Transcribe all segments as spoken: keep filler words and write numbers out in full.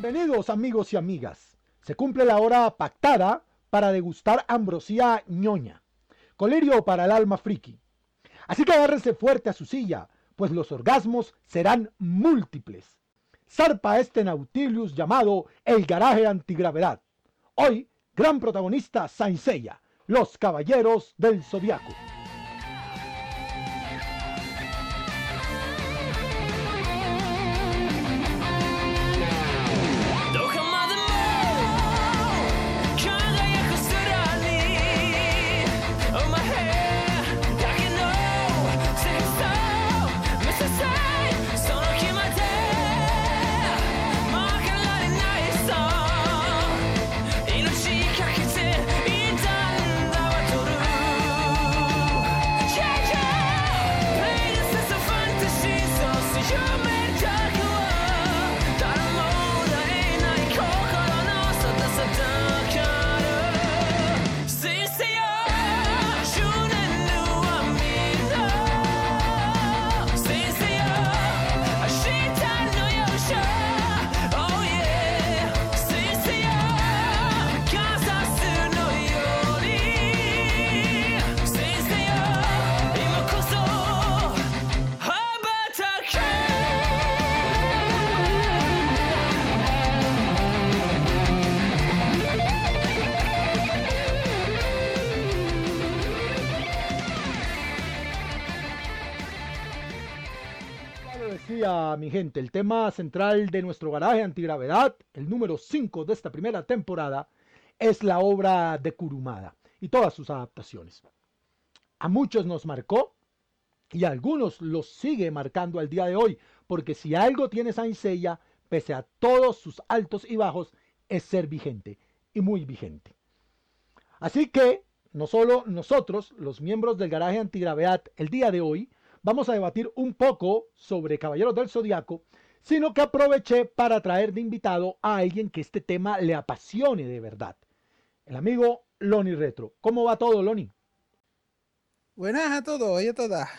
Bienvenidos amigos y amigas. Se cumple la hora pactada para degustar ambrosía ñoña, colirio para el alma friki. Así que agárrense fuerte a su silla, pues los orgasmos serán múltiples. Zarpa este Nautilus llamado el garaje antigravedad. Hoy, gran protagonista Saint Seiya, los caballeros del Zodiaco. Mi gente, el tema central de nuestro garaje antigravedad, el número cinco de esta primera temporada, es la obra de Kurumada y todas sus adaptaciones. A muchos nos marcó y a algunos los sigue marcando al día de hoy, porque si algo tiene Saint Seiya, pese a todos sus altos y bajos, es ser vigente y muy vigente. Así que no solo nosotros, los miembros del garaje antigravedad, el día de hoy vamos a debatir un poco sobre Caballeros del Zodiaco, sino que aproveché para traer de invitado a alguien que este tema le apasione de verdad. El amigo Loni Retro. ¿Cómo va todo, Loni? Buenas a todos y a todas.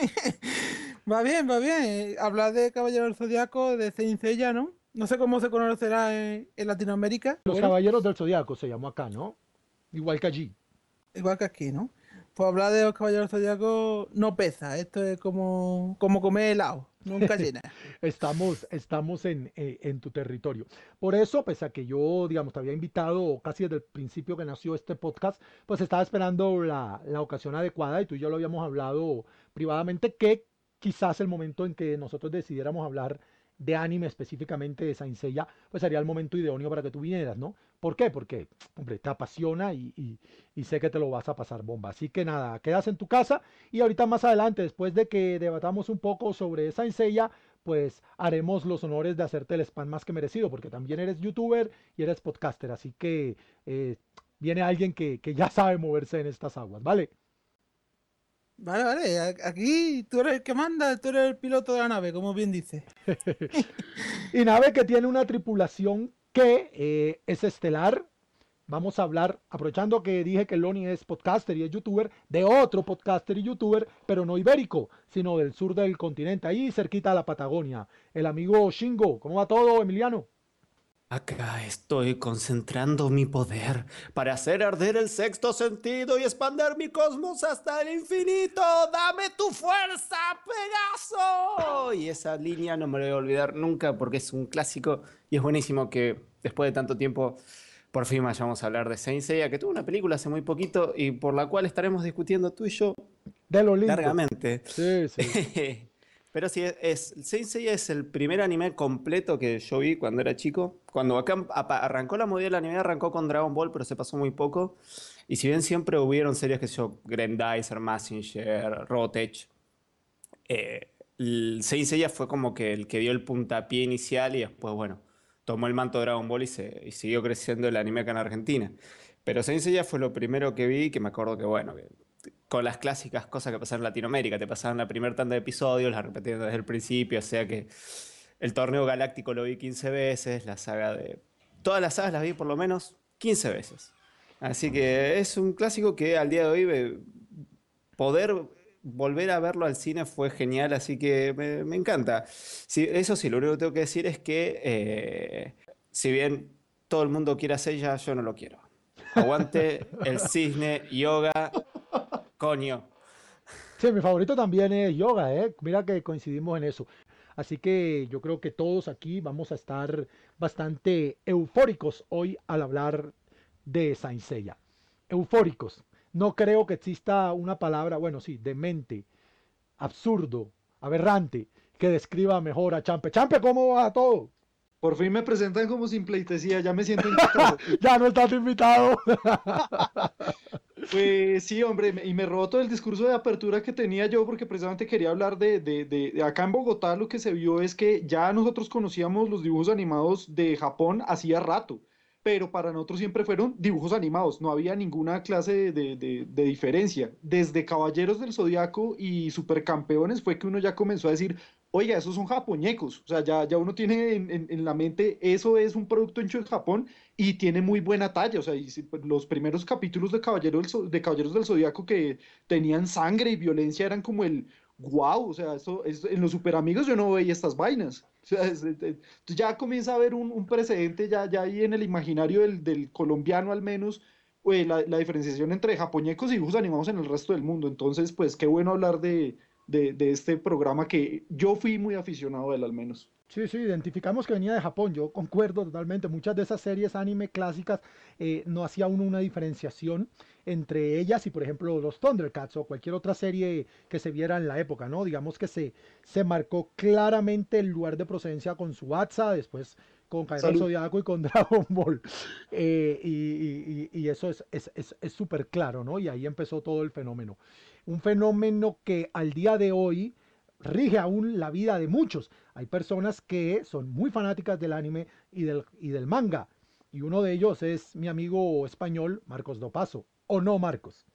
Va bien, va bien. Hablar de Caballeros del Zodiaco, de Saint Seiya, ¿no? No sé cómo se conocerá en, en Latinoamérica. Los bueno, Caballeros del Zodiaco se llamó acá, ¿no? Igual que allí. Igual que aquí, ¿no? Pues hablar de los Caballeros del Zodiaco no pesa. Esto es como, como comer helado, nunca llena. estamos estamos en, eh, en tu territorio. Por eso, pese a que yo, digamos, te había invitado casi desde el principio que nació este podcast, pues estaba esperando la, la ocasión adecuada y tú y yo lo habíamos hablado privadamente, que quizás el momento en que nosotros decidiéramos hablar de anime, específicamente de Saint Seiya, pues sería el momento idóneo para que tú vinieras, ¿no? ¿Por qué? Porque, hombre, te apasiona y, y, y sé que te lo vas a pasar bomba. Así que nada, quedas en tu casa y ahorita más adelante, después de que debatamos un poco sobre Saint Seiya, pues haremos los honores de hacerte el spam más que merecido, porque también eres youtuber y eres podcaster, así que eh, viene alguien que, que ya sabe moverse en estas aguas, ¿vale? Vale, vale. Aquí tú eres el que manda, tú eres el piloto de la nave, como bien dice. Y nave que tiene una tripulación que eh, es estelar. Vamos a hablar, aprovechando que dije que Loni es podcaster y es youtuber, de otro podcaster y youtuber, pero no ibérico, sino del sur del continente, ahí cerquita de la Patagonia. El amigo Shingo. ¿Cómo va todo, Emiliano? Acá estoy concentrando mi poder para hacer arder el sexto sentido y expandir mi cosmos hasta el infinito. ¡Dame tu fuerza, Pegaso! Y esa línea no me la voy a olvidar nunca porque es un clásico y es buenísimo que después de tanto tiempo por fin vayamos a hablar de Saint Seiya, que tuvo una película hace muy poquito y por la cual estaremos discutiendo tú y yo De lo lindo. largamente. Sí, sí. Pero sí, es, Saint Seiya es el primer anime completo que yo vi cuando era chico. Cuando acá arrancó la movida del anime, arrancó con Dragon Ball, pero se pasó muy poco. Y si bien siempre hubieron series que yo, Grandizer, Mazinger, Robotech, eh, el Saint Seiya fue como que el que dio el puntapié inicial y después, bueno, tomó el manto de Dragon Ball y, se, y siguió creciendo el anime acá en Argentina. Pero Saint Seiya fue lo primero que vi, que me acuerdo que, bueno, que con las clásicas cosas que pasaron en Latinoamérica, te pasaban la primera tanda de episodios, las repetían desde el principio, o sea que el torneo galáctico lo vi quince veces, la saga de... Todas las sagas las vi por lo menos quince veces. Así que es un clásico que al día de hoy eh, poder volver a verlo al cine fue genial, así que me, me encanta. Sí, eso sí, lo único que tengo que decir es que eh, si bien todo el mundo quiere a Seiya, yo no lo quiero. Aguante el cisne yoga, coño. Sí, mi favorito también es yoga, ¿eh? Mira que coincidimos en eso. Así que yo creo que todos aquí vamos a estar bastante eufóricos hoy al hablar de Saint Seiya. Eufóricos. No creo que exista una palabra, bueno, sí, demente, absurdo, aberrante, que describa mejor a Champe. Champe, ¿cómo va todo? Por fin me presentan como sin pleitesía, ya me siento en casa. Ya no estás invitado. Pues sí, hombre, me- y me robó todo el discurso de apertura que tenía yo porque precisamente quería hablar de, de, de, de acá en Bogotá lo que se vio es que ya nosotros conocíamos los dibujos animados de Japón hacía rato, pero para nosotros siempre fueron dibujos animados, no había ninguna clase de, de, de- de diferencia. Desde Caballeros del Zodiaco y Supercampeones fue que uno ya comenzó a decir, oiga, esos son japoñecos, o sea, ya, ya uno tiene en, en en la mente, eso es un producto hecho en Japón y tiene muy buena talla. O sea, y si- pues, los primeros capítulos de, Caballero del Zo- de Caballeros del Zodíaco que tenían sangre y violencia eran como el wow. O sea, eso, es- en los Super Amigos yo no veía estas vainas. O sea, es- es- es- entonces ya comienza a haber un, un precedente ya, ya ahí en el imaginario del, del colombiano al menos, eh, la, la diferenciación entre japoñecos y dibujos animados en el resto del mundo. Entonces, pues qué bueno hablar de, de, de este programa que yo fui muy aficionado a él al menos. Sí, sí, identificamos que venía de Japón, yo concuerdo totalmente. Muchas de esas series anime clásicas eh, no hacía uno una diferenciación entre ellas y, por ejemplo, los Thundercats o cualquier otra serie que se viera en la época, ¿no? Digamos que se, se marcó claramente el lugar de procedencia con Subatsa, después con Caballero del Salud. Zodiaco y con Dragon Ball. Eh, y, y- y- y eso es es, es, es súper claro, ¿no? Y ahí empezó todo el fenómeno. Un fenómeno que al día de hoy rige aún la vida de muchos. Hay personas que son muy fanáticas del anime y del, y del manga. Y uno de ellos es mi amigo español, Marcos Dopazo. ¿O no, Marcos?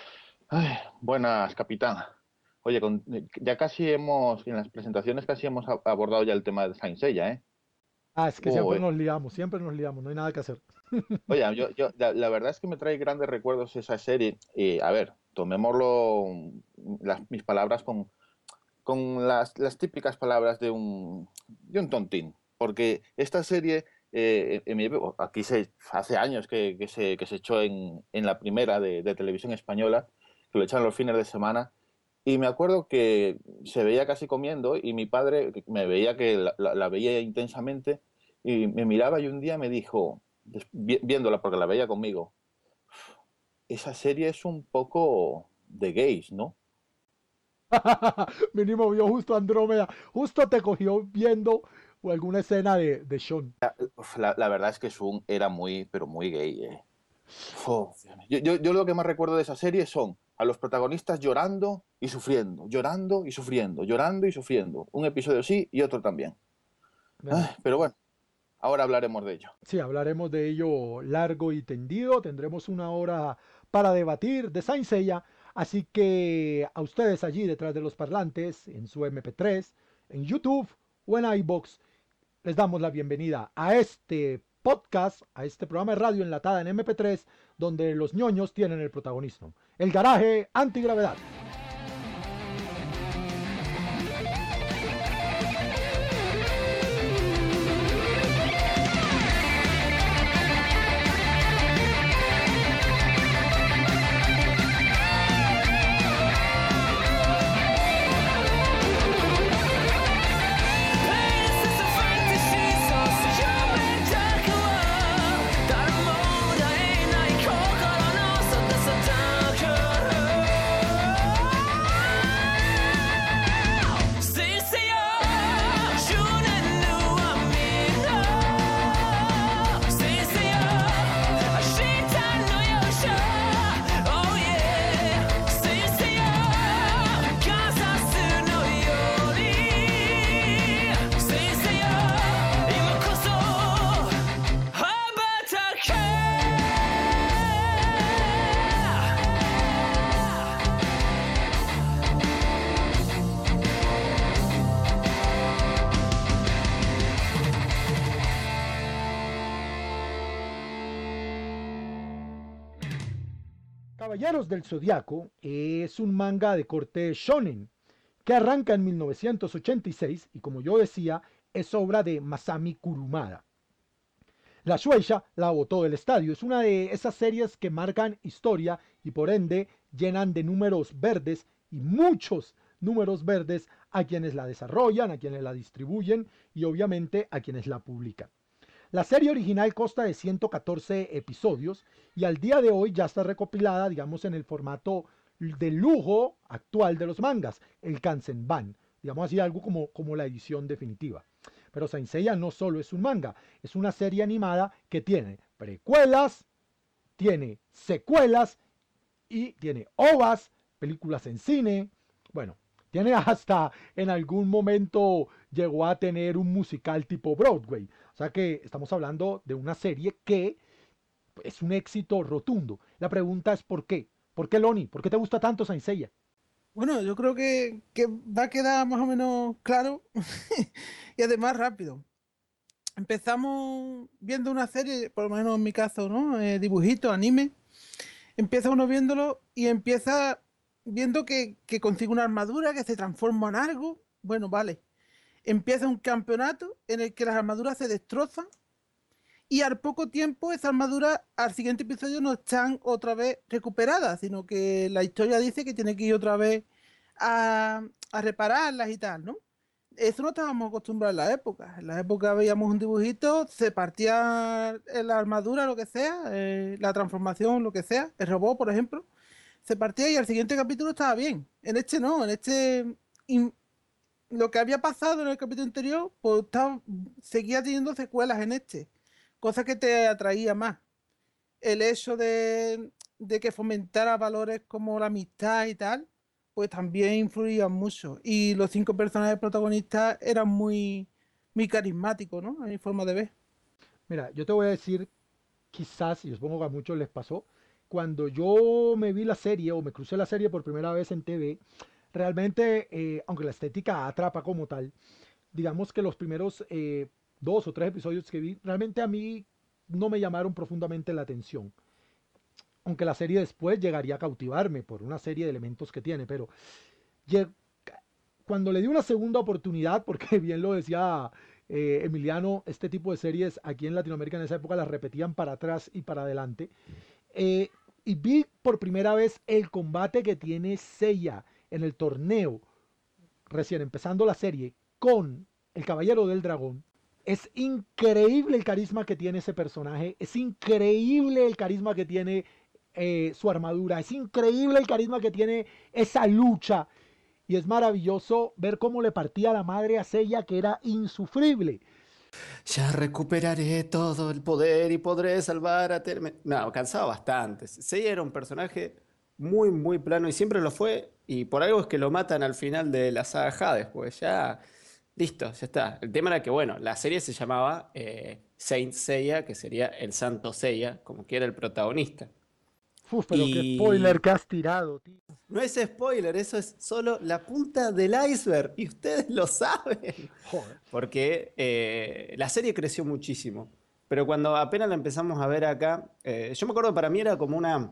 Ay, buenas, capitán. Oye, con- ya casi hemos, en las presentaciones casi hemos a- abordado ya el tema de Saint Seiya, ¿eh? Ah, es que siempre Uy. nos liamos, siempre nos liamos, no hay nada que hacer. Oye, yo, yo, la, la verdad es que me trae grandes recuerdos esa serie. Y, a ver, tomémoslo, mm, las, mis palabras con, con las, las típicas palabras de un, de un tontín. Porque esta serie, eh, en mi época- aquí se, hace años que, que se, que se echó en, en la primera de, de televisión española, que lo echan los fines de semana. Y me acuerdo que se veía casi comiendo y mi padre me veía que la, la- la veía intensamente y me miraba y un día me dijo, des- vi- viéndola porque la veía conmigo, esa serie es un poco de gays, ¿no? Mínimo vio justo Andrómeda, justo te cogió viendo o alguna escena de, de Sean. Uf, La, la verdad es que Sun era muy, pero muy gay. eh. Fu, yo, yo, yo lo que más recuerdo de esa serie son a los protagonistas llorando y sufriendo, llorando y sufriendo, llorando y sufriendo. Un episodio sí y otro también. Ay, Bueno, pero bueno, ahora hablaremos de ello. sí, hablaremos de ello largo y tendido. Tendremos una hora para debatir de Saint Seiya. Así que a ustedes allí detrás de los parlantes, en su M P tres, en YouTube o en iBox, les damos la bienvenida a este podcast, a este programa de radio enlatada en M P tres, donde los ñoños tienen el protagonismo. El garaje antigravedad. Caballeros del Zodiaco es un manga de corte shonen que arranca en mil novecientos ochenta y seis y como yo decía es obra de Masami Kurumada. La Shueisha la botó del estadio. Es una de esas series que marcan historia y por ende llenan de números verdes y muchos números verdes a quienes la desarrollan, a quienes la distribuyen y obviamente a quienes la publican. La serie original consta de ciento catorce episodios y al día de hoy ya está recopilada, digamos, en el formato de lujo actual de los mangas, el Kansenban, digamos así, algo como, como la edición definitiva. Pero Saint Seiya no solo es un manga, es una serie animada que tiene precuelas, tiene secuelas y tiene ovas, películas en cine, bueno, tiene hasta en algún momento llegó a tener un musical tipo Broadway. O sea que estamos hablando de una serie que es un éxito rotundo. La pregunta es ¿por qué? ¿Por qué, Loni? ¿Por qué te gusta tanto Saint Seiya? Bueno, yo creo que, que va a quedar más o menos claro y además rápido. Empezamos viendo una serie, por lo menos en mi caso, ¿no? Eh, dibujito, anime. Empieza uno viéndolo y empieza viendo que, que consigue una armadura, que se transforma en algo. Bueno, vale. Empieza un campeonato en el que las armaduras se destrozan y al poco tiempo esa armadura al siguiente episodio no están otra vez recuperadas, sino que la historia dice que tiene que ir otra vez a, a repararlas y tal, ¿no? Eso no estábamos acostumbrados en la época. En la época veíamos un dibujito, se partía la armadura, lo que sea, eh, la transformación, lo que sea, el robot, por ejemplo, se partía y al siguiente capítulo estaba bien. En este no, en este in, lo que había pasado en el capítulo anterior, pues estaba, seguía teniendo secuelas en este, cosa que te atraía más. El hecho de, de que fomentara valores como la amistad y tal, pues también influían mucho. Y los cinco personajes protagonistas eran muy, muy carismáticos, ¿no? A mi forma de ver. Mira, yo te voy a decir, quizás, y supongo que a muchos les pasó, cuando yo me vi la serie o me crucé la serie por primera vez en T V, realmente, eh, aunque la estética atrapa como tal, digamos que los primeros eh, dos o tres episodios que vi, realmente a mí no me llamaron profundamente la atención. Aunque la serie después llegaría a cautivarme por una serie de elementos que tiene, pero cuando le di una segunda oportunidad, porque bien lo decía eh, Emiliano, este tipo de series aquí en Latinoamérica en esa época las repetían para atrás y para adelante, eh, y vi por primera vez el combate que tiene Seiya en el torneo, recién empezando la serie, con el Caballero del Dragón. Es increíble el carisma que tiene ese personaje, es increíble el carisma que tiene eh, su armadura, es increíble el carisma que tiene esa lucha. Y es maravilloso ver cómo le partía la madre a Seiya, que era insufrible. Ya recuperaré todo el poder y podré salvar a Terme. No, cansaba bastante. Seiya era un personaje muy, muy plano y siempre lo fue. Y por algo es que lo matan al final de la saga Hades, pues ya, listo, ya está. El tema era que, bueno, la serie se llamaba eh, Saint Seiya, que sería el Santo Seiya, como que era el protagonista. Uf, pero qué spoiler Y que has tirado, tío. no es spoiler, eso es solo la punta del iceberg y ustedes lo saben. Joder. Porque eh, la serie creció muchísimo. Pero cuando apenas la empezamos a ver acá, eh, yo me acuerdo para mí era como una,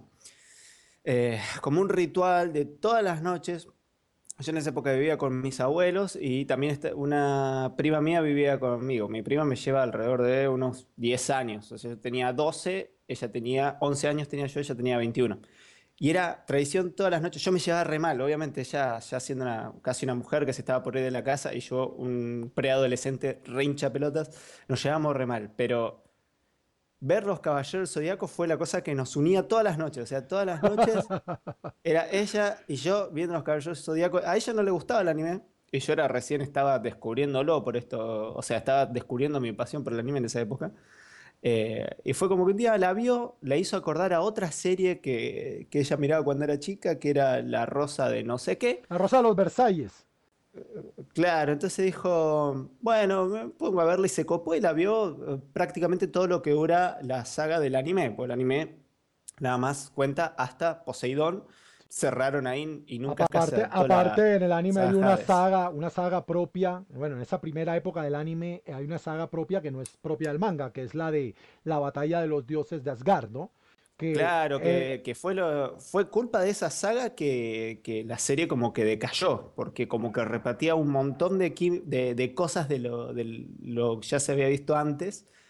eh, como un ritual de todas las noches. Yo en esa época vivía con mis abuelos y también esta- una prima mía vivía conmigo. Mi prima me lleva alrededor de unos diez años. O sea, yo tenía doce, ella tenía once años, tenía yo, ella tenía veintiuno. Y era tradición todas las noches. Yo me llevaba re mal, obviamente, ella ya siendo una, casi una mujer que se estaba por ir de la casa y yo, un preadolescente re hincha pelotas, nos llevábamos re mal. Pero ver los Caballeros del Zodíaco fue la cosa que nos unía todas las noches. O sea, todas las noches era ella y yo viendo los Caballeros del Zodíaco. A ella no le gustaba el anime y yo era recién estaba descubriéndolo por esto. O sea, estaba descubriendo mi pasión por el anime en esa época. Eh, y fue como que un día la vio, la hizo acordar a otra serie que, que ella miraba cuando era chica, que era La Rosa de no sé qué. La Rosa de los Versalles. Claro, entonces dijo, bueno, me pongo a verla y se copó y la vio eh, prácticamente todo lo que dura la saga del anime, porque el anime nada más cuenta hasta Poseidón, cerraron ahí y nunca se Aparte, adaptó la aparte en el anime hay saga una Hades. saga, una saga propia. Bueno, en esa primera época del anime eh, hay una saga propia que no es propia del manga, que es la de la batalla de los dioses de Asgard, ¿no? Que Claro, eh, que, que fue, lo, fue culpa de esa saga que, que la serie como que decayó, porque como que repetía un montón de, qui- de, de cosas de lo, de lo que ya se había visto antes,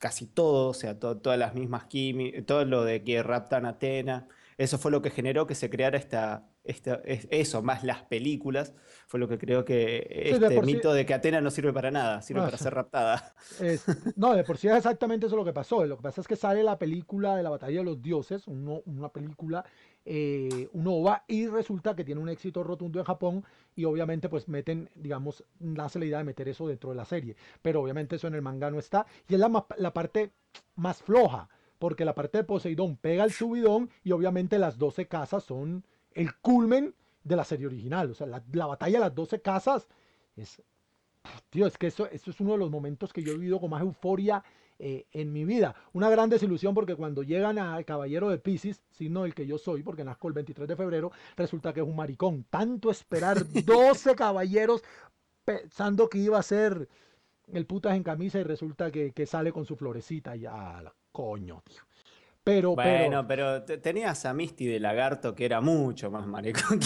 casi todo, o sea, to- todas las mismas químicas, todo lo de que raptan a Athena. Eso fue lo que generó que se creara esta, esta, es- eso, más las películas, fue lo que creó que Sí, de este por sí, mito de que Athena no sirve para nada, sirve ah, para ser raptada. este, no, de por sí es exactamente eso lo que pasó. Lo que pasa es que sale la película de la Batalla de los Dioses, uno- una película, eh, un OVA, y resulta que tiene un éxito rotundo en Japón y obviamente pues meten, digamos, nace la idea de meter eso dentro de la serie. Pero obviamente eso en el manga no está y es la, más- la parte más floja, porque la parte de Poseidón pega el subidón y obviamente las doce casas son el culmen de la serie original. O sea, la, la batalla de las doce casas es, tío, es que eso, eso es uno de los momentos que yo he vivido con más euforia eh, en mi vida. Una gran desilusión porque cuando llegan al Caballero de Pisces, signo del que yo soy, porque nazco el veintitrés de febrero, resulta que es un maricón. Tanto esperar doce caballeros pensando que iba a ser el putas en camisa y resulta que, que sale con su florecita y a la coño, tío. Pero, pero, Bueno, pero te- tenías a Misty de Lagarto que era mucho más maricón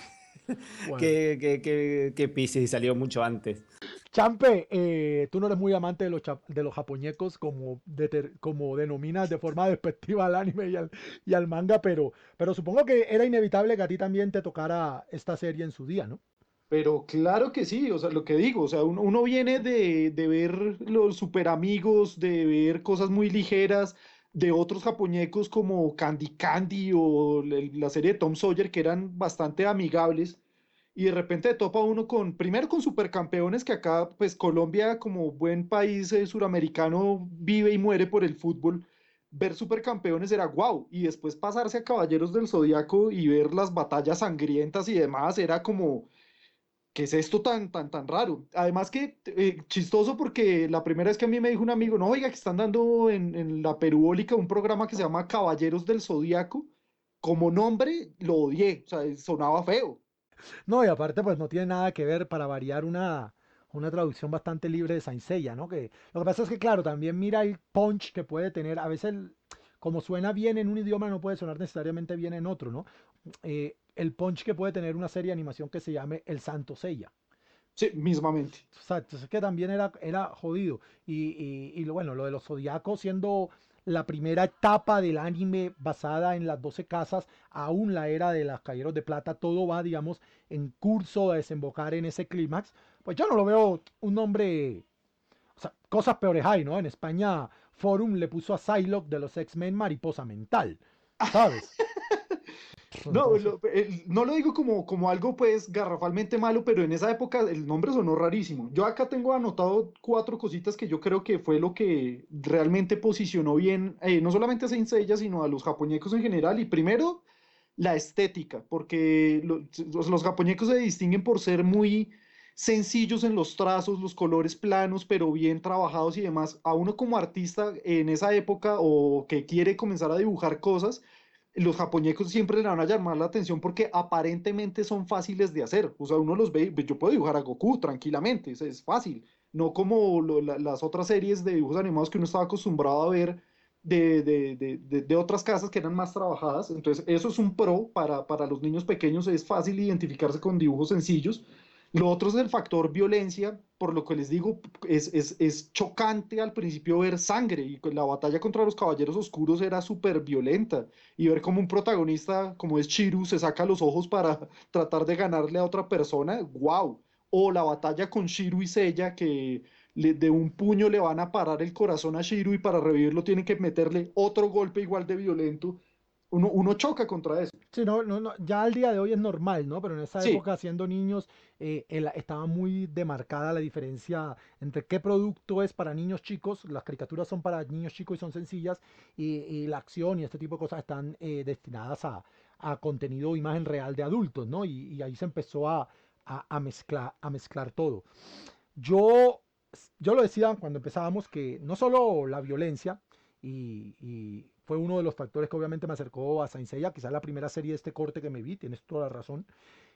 bueno. que, que, que, que Piscis y salió mucho antes. Champe, eh, tú no eres muy amante de los, cha- de los japoñecos como, deter- como denominas de forma despectiva al anime y al, y al manga, pero, pero supongo que era inevitable que a ti también te tocara esta serie en su día, ¿no? Pero claro que sí, o sea, lo que digo, o sea, uno, uno viene de, de ver los super amigos, de ver cosas muy ligeras, de otros japoñecos como Candy Candy o el- la serie de Tom Sawyer que eran bastante amigables, y de repente topa uno con, primero con supercampeones que acá, pues Colombia como buen país eh, suramericano vive y muere por el fútbol, ver supercampeones era guau, y después pasarse a Caballeros del Zodiaco y ver las batallas sangrientas y demás era como ¿qué es esto tan, tan, tan raro? Además que eh, chistoso porque la primera vez que a mí me dijo un amigo, no, oiga, que están dando en, en la Perubólica un programa que se llama Caballeros del Zodíaco, como nombre lo odié, o sea, sonaba feo. No, y aparte, pues no tiene nada que ver para variar una, una traducción bastante libre de Saint Seiya, ¿no? Que lo que pasa es que, claro, también mira el punch que puede tener. A veces, el- como suena bien en un idioma, no puede sonar necesariamente bien en otro, ¿no? Eh, el punch que puede tener una serie de animación que se llame El Santo Seiya. Sí, mismamente. Exacto, es que también era, era jodido. Y, y- y lo, bueno, lo de los zodiacos siendo la primera etapa del anime basada en las doce casas, aún la era de los Caballeros de Plata, todo va, digamos, en curso de desembocar en ese clímax. Pues yo no lo veo un nombre, o sea, cosas peores hay, ¿no? En España, Forum le puso a Psylocke de los X-Men mariposa mental, ¿sabes? No, Entonces, lo, el- no lo digo como, como algo pues garrafalmente malo, pero en esa época el nombre sonó rarísimo. Yo acá tengo anotado cuatro cositas que yo creo que fue lo que realmente posicionó bien, eh, no solamente a Saint Seiya, sino a los japoneses en general. Y primero, la estética, porque lo- los, los japoneses se distinguen por ser muy sencillos en los trazos, los colores planos, pero bien trabajados y demás. A uno como artista en esa época o que quiere comenzar a dibujar cosas, los japoneses siempre le van a llamar la atención porque aparentemente son fáciles de hacer. O sea, uno los ve, yo puedo dibujar a Goku tranquilamente, es, es fácil. No como lo- la- las otras series de dibujos animados que uno estaba acostumbrado a ver de, de, de, de, de otras casas que eran más trabajadas. Entonces, eso es un pro para, para los niños pequeños, es fácil identificarse con dibujos sencillos. Lo otro es el factor violencia, por lo que les digo, es, es, es chocante al principio ver sangre y la batalla contra los caballeros oscuros era súper violenta y ver como un protagonista como es Chiru se saca los ojos para tratar de ganarle a otra persona, wow. O la batalla con Shiru y Seiya que le, de un puño le van a parar el corazón a Shiru y para revivirlo tienen que meterle otro golpe igual de violento. Uno, uno choca contra eso. sí, no, no, no, ya al día de hoy es normal, ¿no? Pero en esa Sí, época, siendo niños, eh, el- estaba muy demarcada la diferencia entre qué producto es para niños chicos, las caricaturas son para niños chicos y son sencillas, y, y la acción y este tipo de cosas están eh, destinadas a, a contenido o imagen real de adultos, ¿no? Y, y ahí se empezó a, a, a mezclar, a mezclar todo. Yo, yo lo decía cuando empezábamos que no solo la violencia, y, y fue uno de los factores que obviamente me acercó a Saint Seiya, quizás la primera serie de este corte que me vi, tienes toda la razón,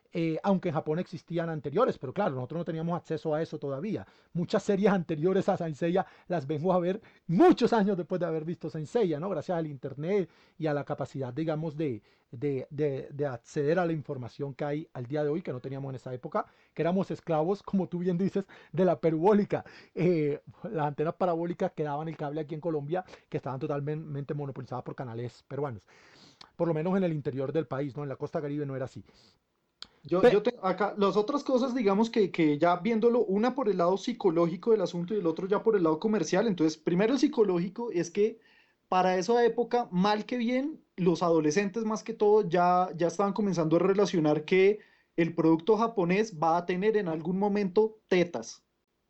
eh, aunque en Japón existían anteriores, pero claro, nosotros no teníamos acceso a eso todavía. Muchas series anteriores a Saint Seiya las vengo a ver muchos años después de haber visto Saint Seiya, ¿no? Gracias al internet y a la capacidad, digamos, de, de, de, de acceder a la información que hay al día de hoy, que no teníamos en esa época, que éramos esclavos, como tú bien dices, de la perubólica. Eh, las antenas parabólicas que daban el cable aquí en Colombia, que estaban totalmente monopolizadas por canales peruanos, por lo menos en el interior del país, ¿no? En la costa caribe no era así. Yo, Pe- yo te- acá, las otras cosas, digamos que, que ya viéndolo, una por el lado psicológico del asunto y el otro ya por el lado comercial. Entonces, primero el psicológico es que para esa época, mal que bien, los adolescentes más que todo ya, ya estaban comenzando a relacionar que el producto japonés va a tener en algún momento tetas.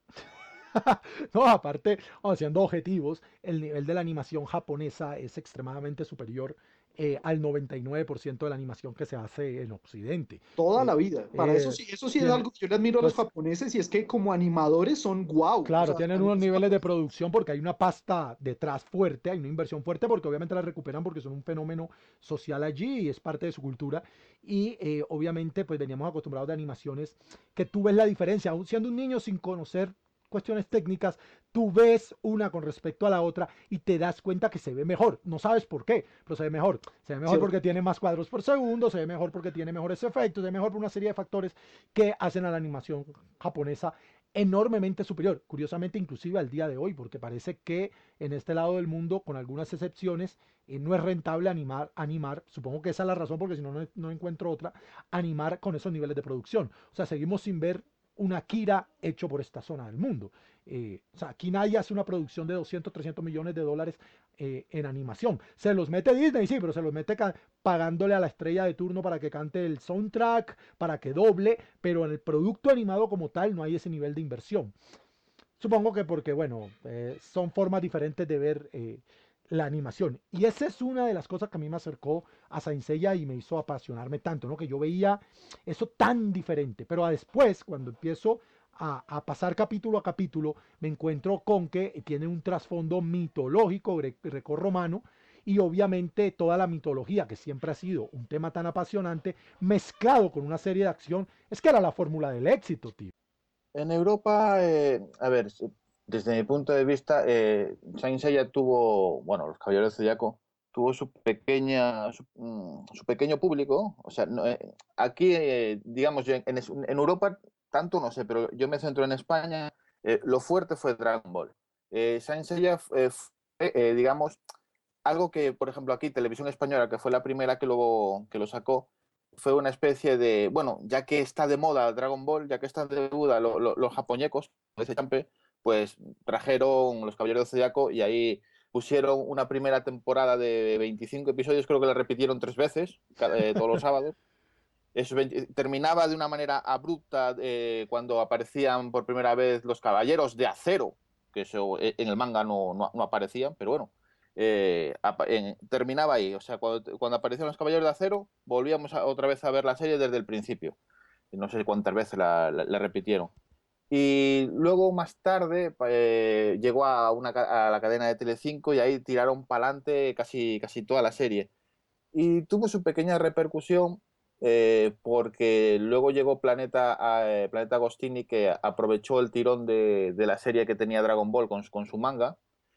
No, aparte, o siendo objetivos, el nivel de la animación japonesa es extremadamente superior eh, al noventa y nueve por ciento de la animación que se hace en Occidente. Toda Eh, la vida. Para eso eh, sí, eso sí es tiene, algo que yo le admiro a los entonces, japoneses y es que como animadores son guau. O claro, sea, tienen a mí unos me es una niveles de cosa- producción porque hay una pasta detrás fuerte, hay una inversión fuerte porque obviamente la recuperan porque son un fenómeno social allí y es parte de su cultura. Y eh, obviamente pues veníamos acostumbrados de animaciones que tú ves la diferencia, aún siendo un niño sin conocer cuestiones técnicas, tú ves una con respecto a la otra y te das cuenta que se ve mejor. No sabes por qué, pero se ve mejor. Se ve mejor ¿cierto? porque tiene más cuadros por segundo, se ve mejor porque tiene mejores efectos, se ve mejor por una serie de factores que hacen a la animación japonesa enormemente superior, curiosamente inclusive al día de hoy, porque parece que en este lado del mundo, con algunas excepciones, eh, no es rentable animar, animar, supongo que esa es la razón, porque si no, no, no encuentro otra, animar con esos niveles de producción. O sea, seguimos sin ver un Akira hecho por esta zona del mundo. Eh, o sea, aquí nadie hace una producción de doscientos, trescientos millones de dólares eh, en animación. Se los mete Disney, sí, pero se los mete pagándole a la estrella de turno para que cante el soundtrack, para que doble, pero en el producto animado como tal no hay ese nivel de inversión. Supongo que porque, bueno, eh, son formas diferentes de ver eh, la animación. Y esa es una de las cosas que a mí me acercó a Saint Seiya y me hizo apasionarme tanto, ¿no? Que yo veía eso tan diferente. Pero después, cuando empiezo a, a pasar capítulo a capítulo, me encuentro con que tiene un trasfondo mitológico grecorromano y obviamente toda la mitología, que siempre ha sido un tema tan apasionante, mezclado con una serie de acción, es que era la fórmula del éxito, tío. En Europa, eh, a ver, si- desde mi punto de vista, eh, Saint Seiya tuvo, bueno, los Caballeros del Zodiaco tuvo su pequeña, su, mm, su pequeño público. O sea, no, eh, aquí, eh, digamos, yo en, en, en Europa tanto no sé, pero yo me centro en España. Eh, lo fuerte fue Dragon Ball. Eh, Saint Seiya eh, fue, eh, digamos, algo que, por ejemplo, aquí Televisión Española, que fue la primera que lo, que lo sacó, fue una especie de, bueno, ya que está de moda Dragon Ball, ya que están de moda lo, lo, los japoñecos, ese champe, pues trajeron los Caballeros del Zodiaco y ahí pusieron una primera temporada de veinticinco episodios, creo que la repitieron tres veces, eh, todos los sábados. Eso terminaba de una manera abrupta eh, cuando aparecían por primera vez los Caballeros de Acero, que eso en el manga no, no, no aparecían, pero bueno, eh, en, terminaba ahí. O sea, cuando, cuando aparecían los Caballeros de Acero, volvíamos a, otra vez a ver la serie desde el principio. Y no sé cuántas veces la, la, la repitieron. Y luego más tarde eh, llegó a, una, a la cadena de Telecinco y ahí tiraron para adelante casi, casi toda la serie. Y tuvo su pequeña repercusión eh, porque luego llegó Planeta, eh, Planeta Agostini, que aprovechó el tirón de, de la serie que tenía Dragon Ball con, con su manga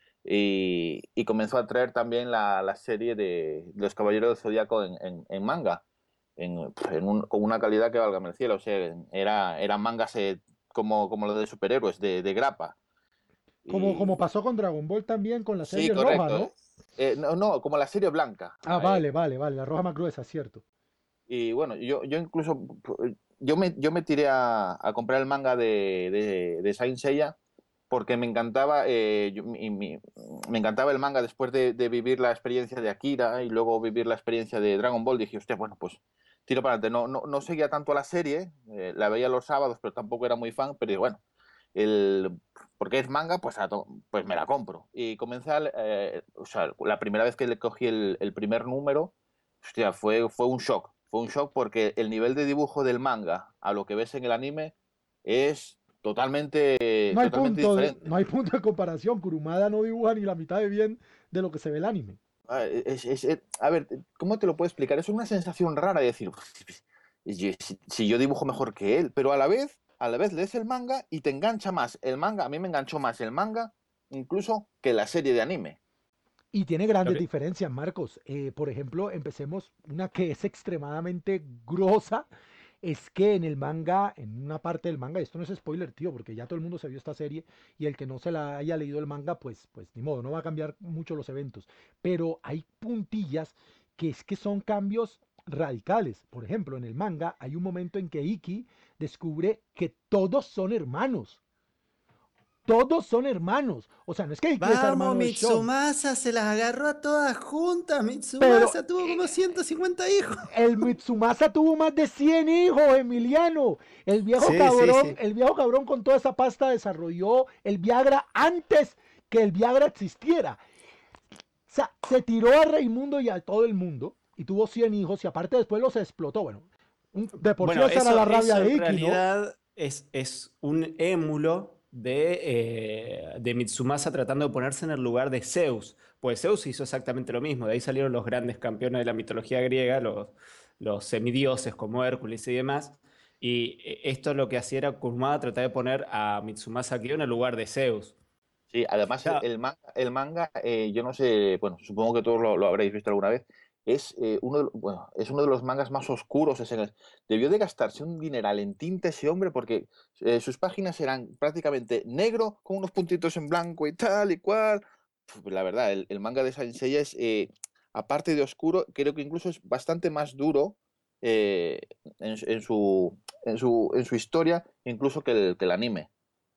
y, y, comenzó a traer también la, la serie de, de los Caballeros del Zodíaco en, en, en manga, en, en un, con una calidad que valga el cielo. O sea, era, eran mangas eh, como, como los de superhéroes, de, de grapa. Como, como Y pasó con Dragon Ball también con la sí, serie roja, correcto. ¿no? Eh, no, no, como la serie blanca. Ah, Eh, vale, vale, vale, la roja más gruesa, cierto. Y bueno, yo, yo incluso, yo me, yo me tiré a, a comprar el manga de, de, de Saint Seiya porque me encantaba, eh, yo, mi, mi, me encantaba el manga después de, de vivir la experiencia de Akira y luego vivir la experiencia de Dragon Ball. Dije, hostia, bueno, pues tiro para adelante. No, no, no seguía tanto a la serie, eh, la veía los sábados, pero tampoco era muy fan, pero bueno, el, porque es manga, pues, a to, pues me la compro. Y comencé, a, eh, o sea, la primera vez que le cogí el, el primer número, hostia, fue, fue un shock. Fue un shock porque el nivel de dibujo del manga a lo que ves en el anime es totalmente, No hay totalmente punto de, diferente. no hay punto de comparación. Kurumada no dibuja ni la mitad de bien de lo que se ve el anime. Es, es, es, a ver, ¿cómo te lo puedo explicar? Es una sensación rara de decir, y yo- si, si yo dibujo mejor que él, pero a la vez, a la vez lees el manga y te engancha más. El manga, a mí me enganchó más el manga incluso que la serie de anime. Y tiene Lo grandes que- diferencias, Marcos. Eh, por ejemplo, empecemos una que es extremadamente grosa, es que en el manga, en una parte del manga, y esto no es spoiler, tío, porque ya todo el mundo se vio esta serie y el que no se la haya leído el manga, pues, pues ni modo, no va a cambiar mucho los eventos. Pero hay puntillas que es que son cambios radicales. Por ejemplo, en el manga hay un momento en que Iki descubre que todos son hermanos. Todos son hermanos. O sea, no es que Iki es Vamos, hermano de Sean, Mitsumasa se las agarró a todas juntas. pero Mitsumasa tuvo como ciento cincuenta hijos. el Mitsumasa tuvo más de cien hijos, Emiliano. El viejo Sí, sí, cabrón, sí. el viejo cabrón con toda esa pasta desarrolló el Viagra antes que el Viagra existiera. O sea, se tiró a Raimundo y a todo el mundo y tuvo cien hijos y aparte después los explotó. Bueno, un- de por sí Bueno, esa era la eso, rabia eso en de Iki, ¿no? realidad es, es un émulo de, eh, de Mitsumasa tratando de ponerse en el lugar de Zeus. Pues Zeus hizo exactamente lo mismo. De ahí salieron los grandes campeones de la mitología griega, los, los semidioses como Hércules y demás. Y eh, esto lo que hacía era Kurumada tratar de poner a Mitsumasa Kyo en el lugar de Zeus. Sí, además el, Claro, el manga, el manga eh, yo no sé, bueno, supongo que todos lo, lo habréis visto alguna vez, es, eh, uno de, lo- bueno, es uno de los mangas más oscuros. Es en el- debió de gastarse un dineral en tinta ese hombre porque eh, sus páginas eran prácticamente negro con unos puntitos en blanco y tal y cual. Puf, la verdad, el, el manga de Saint Seiya es, eh, aparte de oscuro, creo que incluso es bastante más duro eh, en, su, en su, en su en su historia incluso que el, que el anime.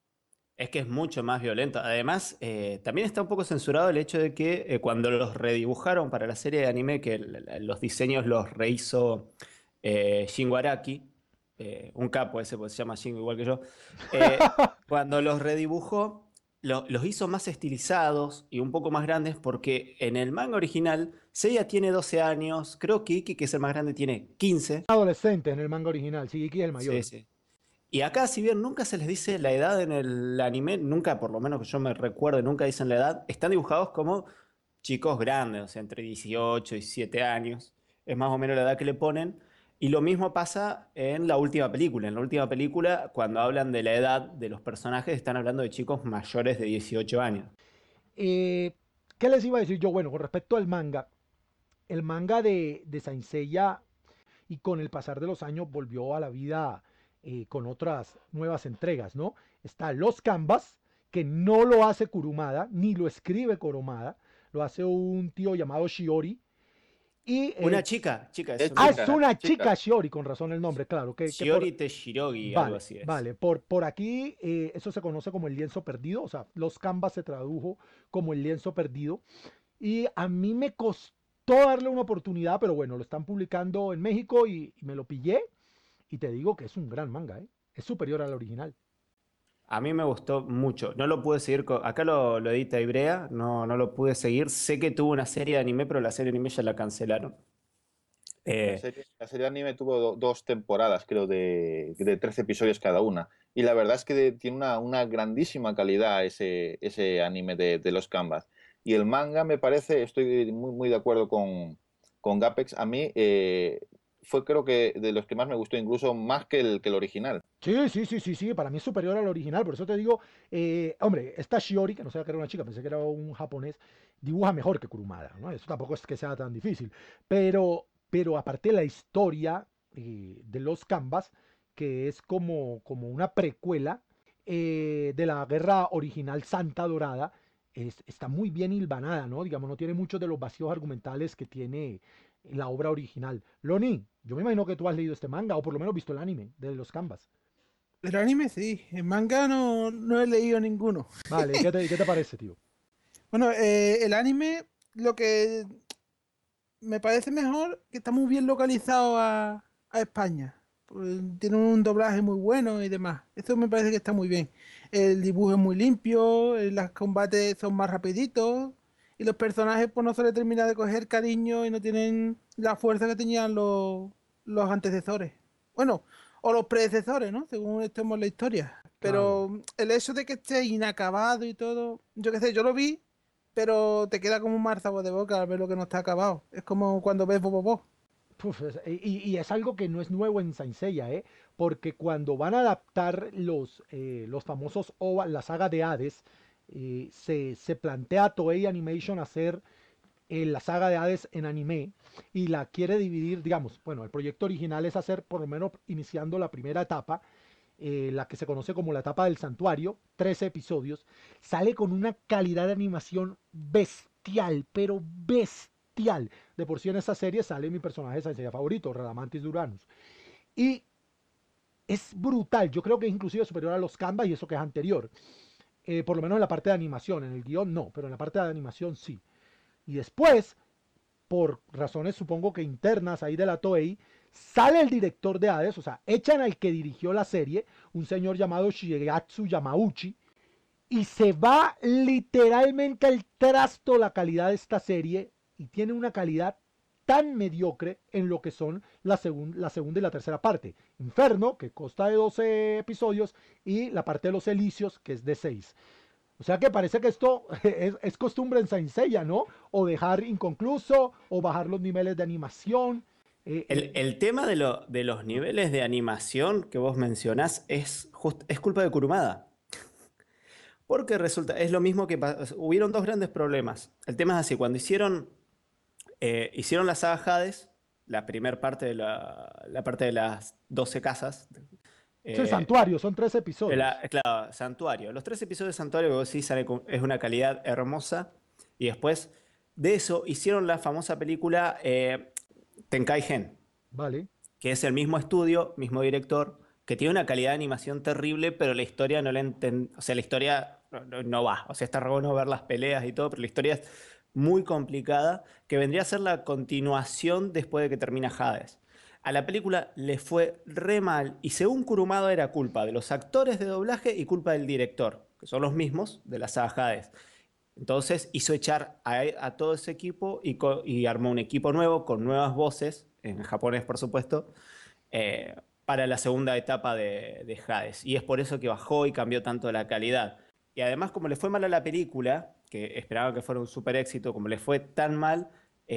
es que es mucho más violento. Además, eh, también está un poco censurado el hecho de que eh, cuando los redibujaron para la serie de anime, que el- los diseños los rehizo eh, Shingo Araki, eh, un capo ese, porque se llama Shingo igual que yo, eh, cuando los redibujó, lo- los hizo más estilizados y un poco más grandes, porque en el manga original, Seiya tiene doce años, creo que Iki, que es el más grande, tiene quince. Adolescente en el manga original, sí, Iki es el Sí, mayor. sí. Y acá, si bien nunca se les dice la edad en el anime, nunca, por lo menos que yo me recuerde, nunca dicen la edad, están dibujados como chicos grandes, o sea, entre dieciocho y diecisiete años. Es más o menos la edad que le ponen. Y lo mismo pasa en la última película. En la última película, cuando hablan de la edad de los personajes, están hablando de chicos mayores de dieciocho años. Eh, ¿Qué les iba a decir yo? Bueno, con respecto al manga, el manga de, de Saint Seiya y con el pasar de los años volvió a la vida eh, con otras nuevas entregas, ¿no? Está Los Canvas, que no lo hace Kurumada, ni lo escribe Kurumada, lo hace un tío llamado Shiori. Y, Una eh, chica, chica, es Es una ah, es chica, chica. una chica. chica Shiori, con razón el nombre, claro, que, que por, Shiori Teshirogi, algo vale, así es. vale. Por, por aquí eh, eso se conoce como el lienzo perdido, o sea, los Canvas se tradujo como el lienzo perdido. Y a mí me costó darle una oportunidad, pero bueno, lo están publicando en México y, y me lo pillé. Y te digo que es un gran manga, ¿eh? Es superior al original. A mí me gustó mucho. No lo pude seguir. co- Acá lo, lo edita Ibrea, no, no lo pude seguir. Sé que tuvo una serie de anime, pero la serie de anime ya la cancelaron. La Eh, serie, la serie de anime tuvo do- dos temporadas, creo, de, de trece episodios cada una. Y la verdad es que de- tiene una, una grandísima calidad ese, ese anime de, de los Canvas. Y el manga me parece, estoy muy, muy de acuerdo con, con Gapex. A mí eh, fue creo que de los que más me gustó, incluso más que el, que el original. Sí, sí, sí, sí, sí, para mí es superior al original, por eso te digo, eh, hombre, esta Shiori, que no sabía que era una chica, pensé que era un japonés, dibuja mejor que Kurumada, ¿no? Eso tampoco es que sea tan difícil, pero, pero aparte la historia eh, de los Canvas, que es como, como una precuela eh, de la guerra original Santa Dorada, es- está muy bien hilvanada, ¿no? Digamos, no tiene muchos de los vacíos argumentales que tiene la obra original. Loni, yo me imagino que tú has leído este manga, o por lo menos visto el anime de los Canvas. El anime sí, el manga no, no he leído ninguno. Vale, ¿y qué te, y qué te parece, tío? Bueno, eh, el anime lo que me parece mejor que está muy bien localizado a, a España. Pues tiene un doblaje muy bueno y demás. Eso me parece que está muy bien. El dibujo es muy limpio, eh, los combates son más rapiditos y los personajes pues no se les termina de coger cariño y no tienen la fuerza que tenían los, los antecesores. Bueno, o los predecesores, ¿no? Según estemos en la historia. Claro. Pero el hecho de que esté inacabado y todo, yo qué sé, yo lo vi, pero te queda como un mal sabor de boca al ver lo que no está acabado. Es como cuando ves Bobo. Uf, es- y, y es algo que no es nuevo en Saint Seiya, ¿eh? Porque cuando van a adaptar los, eh, los famosos O V A, la saga de Hades, eh, se, se plantea Toei Animation hacer eh, la saga de Hades en anime y la quiere dividir, digamos, bueno, el proyecto original es hacer, por lo menos iniciando la primera etapa, eh, la que se conoce como la etapa del santuario, trece episodios, sale con una calidad de animación bestial, pero bestial. De por sí en esa serie sale mi personaje de favorito, Radamantis Duranus. Y es brutal, yo creo que es inclusive superior a los Canvas y eso que es anterior. Eh, por lo menos en la parte de animación, en el guión no, pero en la parte de animación sí. Y después, por razones supongo que internas ahí de la Toei, sale el director de Hades, o sea, echan al que dirigió la serie, un señor llamado Shigeatsu Yamauchi, y se va literalmente al trasto la calidad de esta serie y tiene una calidad tan mediocre en lo que son la, segun, la segunda y la tercera parte. Inferno, que consta de doce episodios, y la parte de los Elíseos, que es de seis. O sea que parece que esto es, es costumbre en Saint Seiya, ¿no? O dejar inconcluso, o bajar los niveles de animación. Eh, El, eh, el tema de, lo- de los niveles de animación que vos mencionás es, just- es culpa de Kurumada. Porque resulta, es lo mismo que pa- hubieron dos grandes problemas. El tema es así, cuando hicieron, eh, hicieron la saga Hades, la primera parte de la, la parte de las doce casas, es el eh, santuario, son tres la- episodios. claro, Santuario. Los tres episodios de Santuario que vos sí sale con- es una calidad hermosa. Y después de eso hicieron la famosa película eh, Tenkaigen, Vale. que es el mismo estudio, mismo director, que tiene una calidad de animación terrible, pero la historia no la enten- o sea, la historia no, no- no va. O sea, está re bueno ver las peleas y todo, pero la historia es muy complicada, que vendría a ser la continuación después de que termina Hades. A la película le fue re mal y según Kurumada era culpa de los actores de doblaje y culpa del director, que son los mismos de la saga Hades. Entonces hizo echar a, a todo ese equipo y, co- y armó un equipo nuevo con nuevas voces, en japonés por supuesto, eh, para la segunda etapa de, de Hades. Y es por eso que bajó y cambió tanto la calidad. Y además, como le fue mal a la película, que esperaban que fuera un super éxito, como le fue tan mal,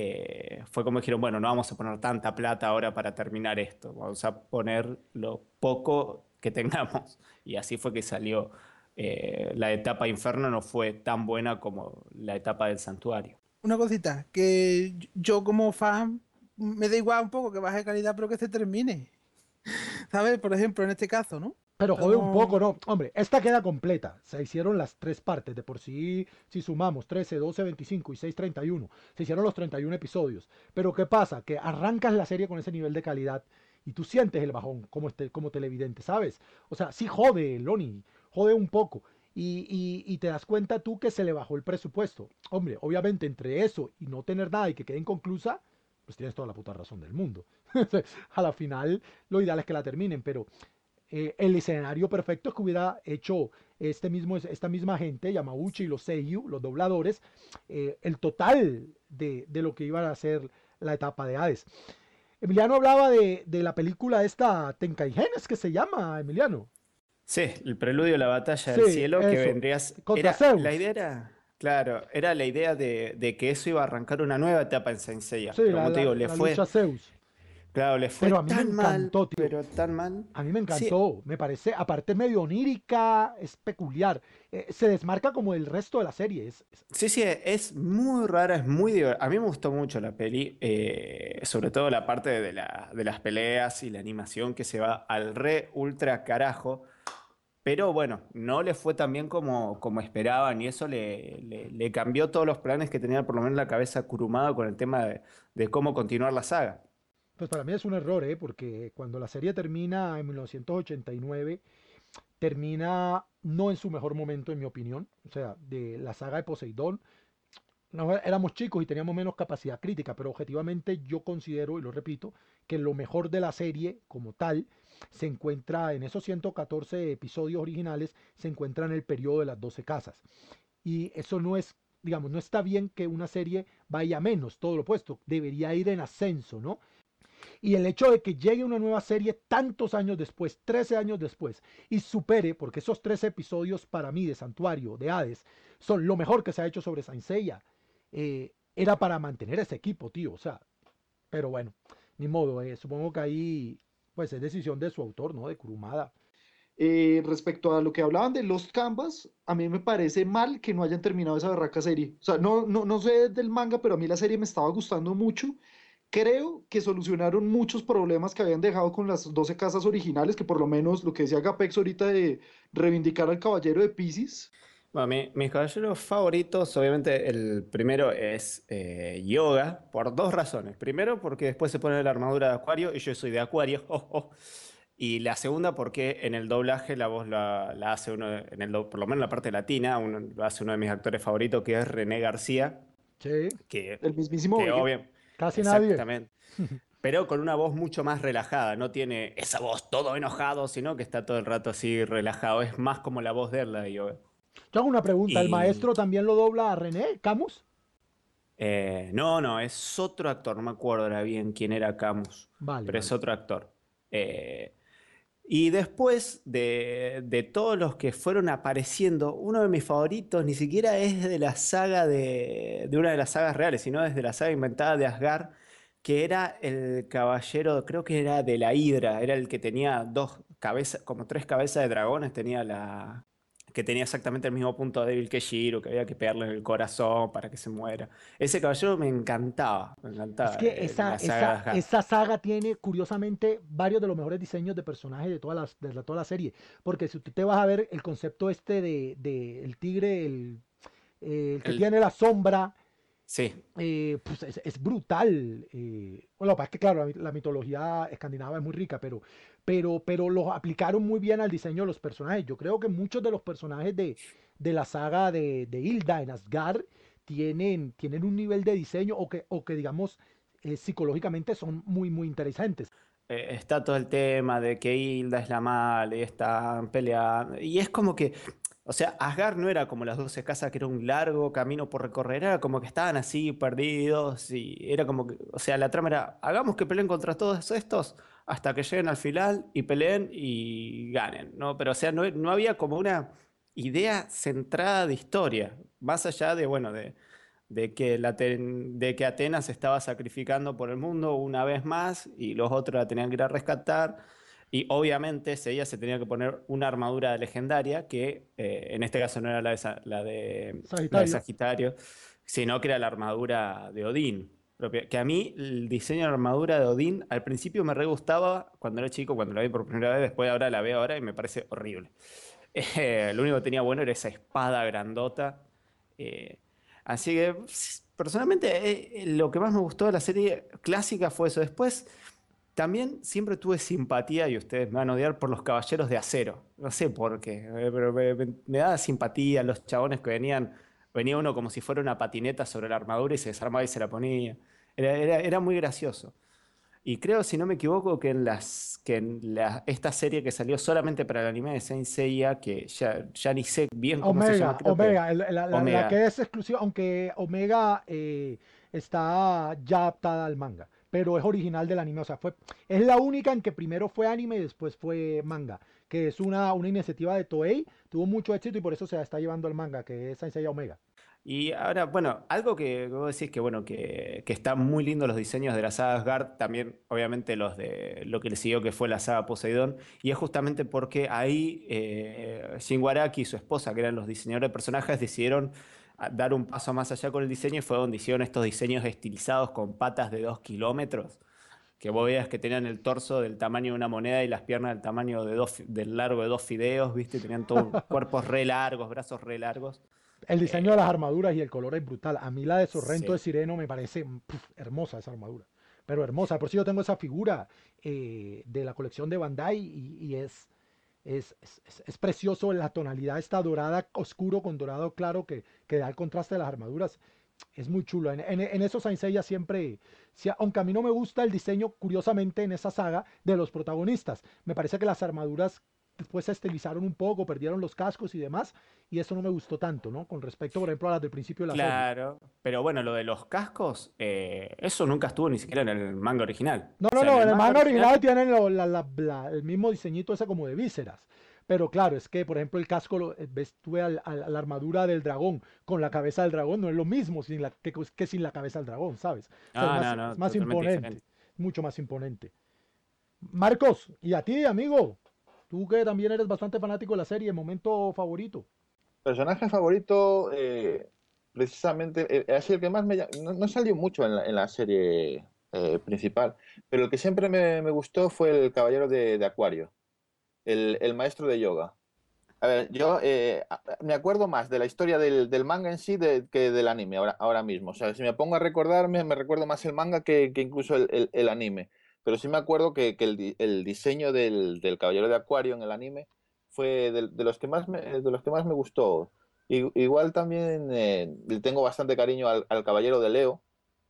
eh, fue como dijeron, bueno, no vamos a poner tanta plata ahora para terminar esto, vamos a poner lo poco que tengamos. Y así fue que salió. Eh, la etapa Inferno no fue tan buena como la etapa del Santuario. Una cosita, que yo como fan me da igual un poco que baje calidad, pero que se termine. ¿Sabes? Por ejemplo, en este caso, ¿no? Pero jode un No. poco, ¿no? Hombre, esta queda completa. Se hicieron las tres partes. De por sí, si sumamos trece, doce, veinticinco y seis, treinta y uno, se hicieron los treinta y uno episodios. Pero ¿qué pasa? Que arrancas la serie con ese nivel de calidad y tú sientes el bajón como, este, como televidente, ¿sabes? O sea, sí jode, Loni, jode un poco. Y, y, y te das cuenta tú que se le bajó el presupuesto. Hombre, obviamente entre eso y no tener nada y que quede inconclusa, pues tienes toda la puta razón del mundo. A la final, lo ideal es que la terminen, pero eh, el escenario perfecto es que hubiera hecho este mismo, esta misma gente, Yamauchi y los Seiyu, los dobladores, eh, el total de, de, lo que iba a ser la etapa de Hades. Emiliano hablaba de, de la película esta Tenkaigen, ¿es que se llama, Emiliano? Sí, el preludio de la batalla Sí, del cielo, que eso, vendrías. contra Era, Zeus. la idea era, claro, era la idea de, de que eso iba a arrancar una nueva etapa en Saint Seiya. Sí, Pero la, como te la, digo, le la fue, lucha Zeus. claro, le fue Pero a mí me tan mal, encantó, tío. pero tan mal. A mí me Sí, encantó, me parece, aparte medio onírica, es peculiar. Eh, se desmarca como el resto de la serie. Es, es- sí, sí, es muy rara, es muy divertida. A mí me gustó mucho la peli, eh, sobre todo la parte de, la- de las peleas y la animación que se va al re ultra carajo. Pero bueno, no le fue tan bien como, como esperaban y eso le, le- le cambió todos los planes que tenía por lo menos en la cabeza Kurumada con el tema de, de cómo continuar la saga. pues para mí es un error, ¿eh? Porque cuando la serie termina en mil novecientos ochenta y nueve, termina no en su mejor momento, en mi opinión. O sea, de la saga de Poseidón, no, éramos chicos y teníamos menos capacidad crítica, pero objetivamente yo considero, y lo repito, que lo mejor de la serie como tal se encuentra en esos ciento catorce episodios originales, se encuentra en el periodo de las doce casas. Y eso no es, digamos, no está bien que una serie vaya a menos, todo lo opuesto, debería ir en ascenso, ¿no? Y el hecho de que llegue una nueva serie tantos años después, trece años después, y supere, porque esos trece episodios para mí de Santuario, de Hades, son lo mejor que se ha hecho sobre Saint Seiya, eh, era para mantener ese equipo, tío, o sea, pero bueno, ni modo, eh, supongo que ahí, pues es decisión de su autor, ¿no? De Kurumada. Eh, respecto a lo que hablaban de Lost Canvas, a mí me parece mal que no hayan terminado esa berraca serie. O sea, no, no, no sé del manga, pero a mí la serie me estaba gustando mucho. Creo que solucionaron muchos problemas que habían dejado con las doce casas originales, que por lo menos lo que decía Gapex ahorita de reivindicar al caballero de Pisces. Bueno, mi- mis caballeros favoritos, obviamente el primero es eh, Yoga, por dos razones. Primero, porque después se pone la armadura de Acuario y yo soy de Acuario. oh, oh. Y la segunda, porque en el doblaje la voz la, la hace uno, de- en el, do- por lo menos en la parte latina, uno, lo hace uno de mis actores favoritos, que es René García, Sí, que, El mismísimo que Vegeta. obvio, casi nadie. exactamente, pero con una voz mucho más relajada. No tiene esa voz todo enojado, sino que está todo el rato así relajado. Es más como la voz de él, la de Yoga. Yo hago una pregunta, ¿el Y maestro también lo dobla a René Camus? Eh, no, no, es otro actor, no me acuerdo ahora bien quién era Camus, Vale, pero es vale. otro actor. Eh, y después de, de todos los que fueron apareciendo, uno de mis favoritos ni siquiera es de la saga de, de una de las sagas reales, sino desde la saga inventada de Asgard, que era el caballero, creo que era de la Hidra, era el que tenía dos cabezas, como tres cabezas de dragones, tenía la, que tenía exactamente el mismo punto débil que Shiro, que había que pegarle en el corazón para que se muera. Ese caballero me encantaba, me Es encantaba, que eh, esa, la saga de esa, Asgard. esa saga tiene, curiosamente, varios de los mejores diseños de personajes de toda la, de la- toda la serie. Porque si tú te vas a ver el concepto este de, de el tigre, el, eh, el que El, tiene la sombra, sí. eh, pues es, es brutal. Eh, bueno, lo que pasa es que, claro, la, la mitología escandinava es muy rica, pero, pero, pero lo aplicaron muy bien al diseño de los personajes. Yo creo que muchos de los personajes de, de la saga de, de Hilda en Asgard tienen, tienen un nivel de diseño o que, o que digamos, eh, psicológicamente son muy, muy interesantes. Eh, está todo el tema de que Hilda es la mala y están peleando. Y es como que, o sea, Asgard no era como las doce casas, que era un largo camino por recorrer, era como que estaban así perdidos y era como que, o sea, la trama era, hagamos que peleen contra todos estos hasta que lleguen al final y peleen y ganen, ¿no? Pero, o sea, no, no había como una idea centrada de historia, más allá de, bueno, de de que, la ten- de que Atenas se estaba sacrificando por el mundo una vez más y los otros la tenían que ir a rescatar. Y obviamente ella se tenía que poner una armadura legendaria, que eh, en este caso no era la de, Sa- la de, la de Sagitario. Sagitario, sino que era la armadura de Odín. propia- Que a mí el diseño de la armadura de Odín al principio me re gustaba cuando era chico, cuando la vi por primera vez, después ahora la veo ahora y me parece horrible. Eh, lo único que tenía bueno era esa espada grandota. eh, Así que, s- personalmente, eh, eh, lo que más me gustó de la serie clásica fue eso. Después, también siempre tuve simpatía, y ustedes me van a odiar, por los Caballeros de Acero. No sé por qué, eh, pero me, me- me daba simpatía los chabones que venían. Venía uno como si fuera una patineta sobre la armadura y se desarmaba y se la ponía. Era, era, era muy gracioso. Y creo, si no me equivoco, que en las que en la- esta serie que salió solamente para el anime de Saint Seiya, que ya, ya ni sé bien cómo se llama, Omega, creo que Omega, el- la, la- la Omega. que es exclusiva, aunque Omega eh, está ya adaptada al manga, pero es original del anime, o sea, fue, es la única en que primero fue anime y después fue manga, que es una, una iniciativa de Toei, tuvo mucho éxito y por eso se la está llevando al manga, que es Saint Seiya Omega. Y ahora, bueno, algo que vos decís que, bueno, que, que están muy lindos los diseños de la saga Asgard, también obviamente los de lo que le siguió que fue la saga Poseidón, y es justamente porque ahí eh, Shin Araki y su esposa, que eran los diseñadores de personajes, decidieron a- dar un paso más allá con el diseño y fue donde hicieron estos diseños estilizados con patas de dos kilómetros, que vos veías que tenían el torso del tamaño de una moneda y las piernas del tamaño de dos, fi- del largo de dos fideos, ¿viste? Tenían todos cuerpos re largos, brazos re largos. El diseño de Eh, las armaduras y el color es brutal. A mí la de Sorrento de sí. Sireno me parece puf, hermosa esa armadura. Pero hermosa. Por si yo tengo esa figura eh, de la colección de Bandai y, y es, es, es, es- es precioso la tonalidad esta dorada oscuro con dorado claro que, que da el contraste de las armaduras. Es muy chulo. En, en, en esos Saint Seiya siempre, sí, aunque a mí no me gusta el diseño, curiosamente, en esa saga de los protagonistas. Me parece que las armaduras después se estilizaron un poco, perdieron los cascos y demás, y eso no me gustó tanto, ¿no? Con respecto, por ejemplo, a las del principio de la serie. Claro, pero bueno, lo de los cascos, eh, eso nunca estuvo ni siquiera en el manga original. No, O no, sea, en no, el en el manga manga original original, tienen lo- la- la- la- el mismo diseñito ese como de vísceras. Pero claro, es que, por ejemplo, el casco, lo- eh, ves tú al- al- a la armadura del dragón con la cabeza del dragón, no es lo mismo sin la, que, que sin la cabeza del dragón, ¿sabes? O sea, es ah, más, no, es no, más totalmente imponente. diferente. mucho más imponente. Marcos, y a ti, amigo, tú que también eres bastante fanático de la serie, momento favorito. Personaje favorito, eh, precisamente, eh, ha sido el que más me ll- no, no salió mucho en la, en la serie eh, principal, pero el que siempre me, me gustó fue el Caballero de, de Acuario, el, el maestro de yoga. A ver, yo eh, a- me acuerdo más de la historia del, del manga en sí de- que del anime ahora, ahora mismo. O sea, si me pongo a recordarme, me recuerdo más el manga que, que incluso el, el- el anime. Pero sí me acuerdo que, que el, di- el diseño del, del Caballero de Acuario en el anime fue de, de los que más me, de los que más me gustó. I- igual también eh, le tengo bastante cariño al, al Caballero de Leo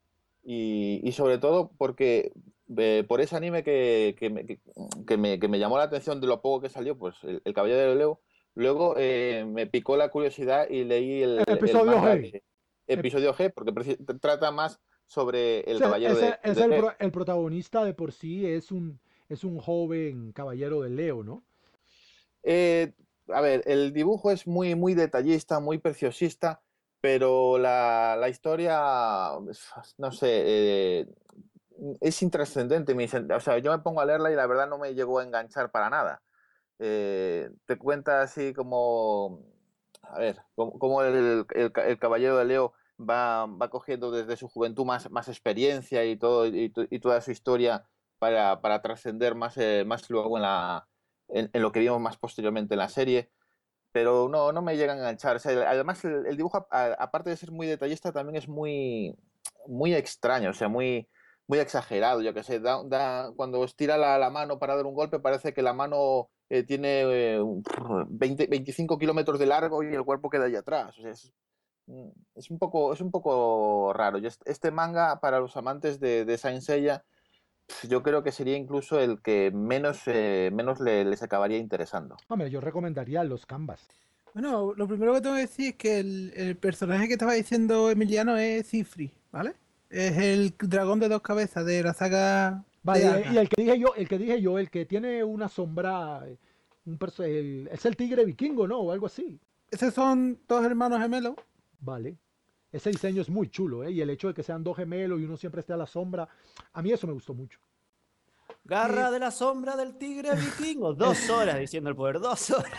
y, y sobre todo porque eh, por ese anime que, que me, que, que me- que me llamó la atención de lo poco que salió, pues el, el Caballero de Leo, luego eh, me picó la curiosidad y leí el, el Episodio manga G. de Episodio G, porque preci- trata más sobre el Sí, Caballero ese de, es de el, Leo. pro- el protagonista de por sí, es un, es un joven caballero de Leo, ¿no? Eh, a ver, el dibujo es muy, muy detallista, muy preciosista, pero la, la historia, no sé, eh, es intrascendente. me dicen- O sea, yo me pongo a leerla y la verdad no me llegó a enganchar para nada. Eh, te cuenta así como, a ver, como, como el, el, el Caballero de Leo va, va cogiendo desde su juventud más, más experiencia y, todo, y, y toda su historia para, para trascender más, eh, más luego en, la, en, en lo que vimos más posteriormente en la serie. Pero no, no me llega a enganchar. O sea, además, el, el dibujo, a- aparte de ser muy detallista, también es muy, muy extraño, o sea, muy, muy exagerado. Yo que sé, da, da- cuando estira la, la mano para dar un golpe, parece que la mano eh, tiene eh, un- veinte, veinticinco kilómetros de largo y el cuerpo queda ahí atrás. O sea, es, mm, es un poco, es un poco raro. Y este, este manga, para los amantes de, de Saint Seiya, yo creo que sería incluso el que menos, eh, menos le- les acabaría interesando. Hombre, yo recomendaría los Canvas. Bueno, lo primero que tengo que decir es que el, el personaje que estaba diciendo Emiliano es Cifri, ¿vale? Es el dragón de dos cabezas de la saga de Vale, y Agar. el que dije yo, el que dije yo, el que tiene una sombra, eh, un perso- el- es el tigre vikingo, ¿no? O algo así. Esos son dos hermanos gemelos. Vale. Ese diseño es muy chulo, ¿eh? Y el hecho de que sean dos gemelos y uno siempre esté a la sombra, a mí eso me gustó mucho. Y Garra de la sombra del tigre vikingo. el, Dos horas diciendo el poder, dos horas.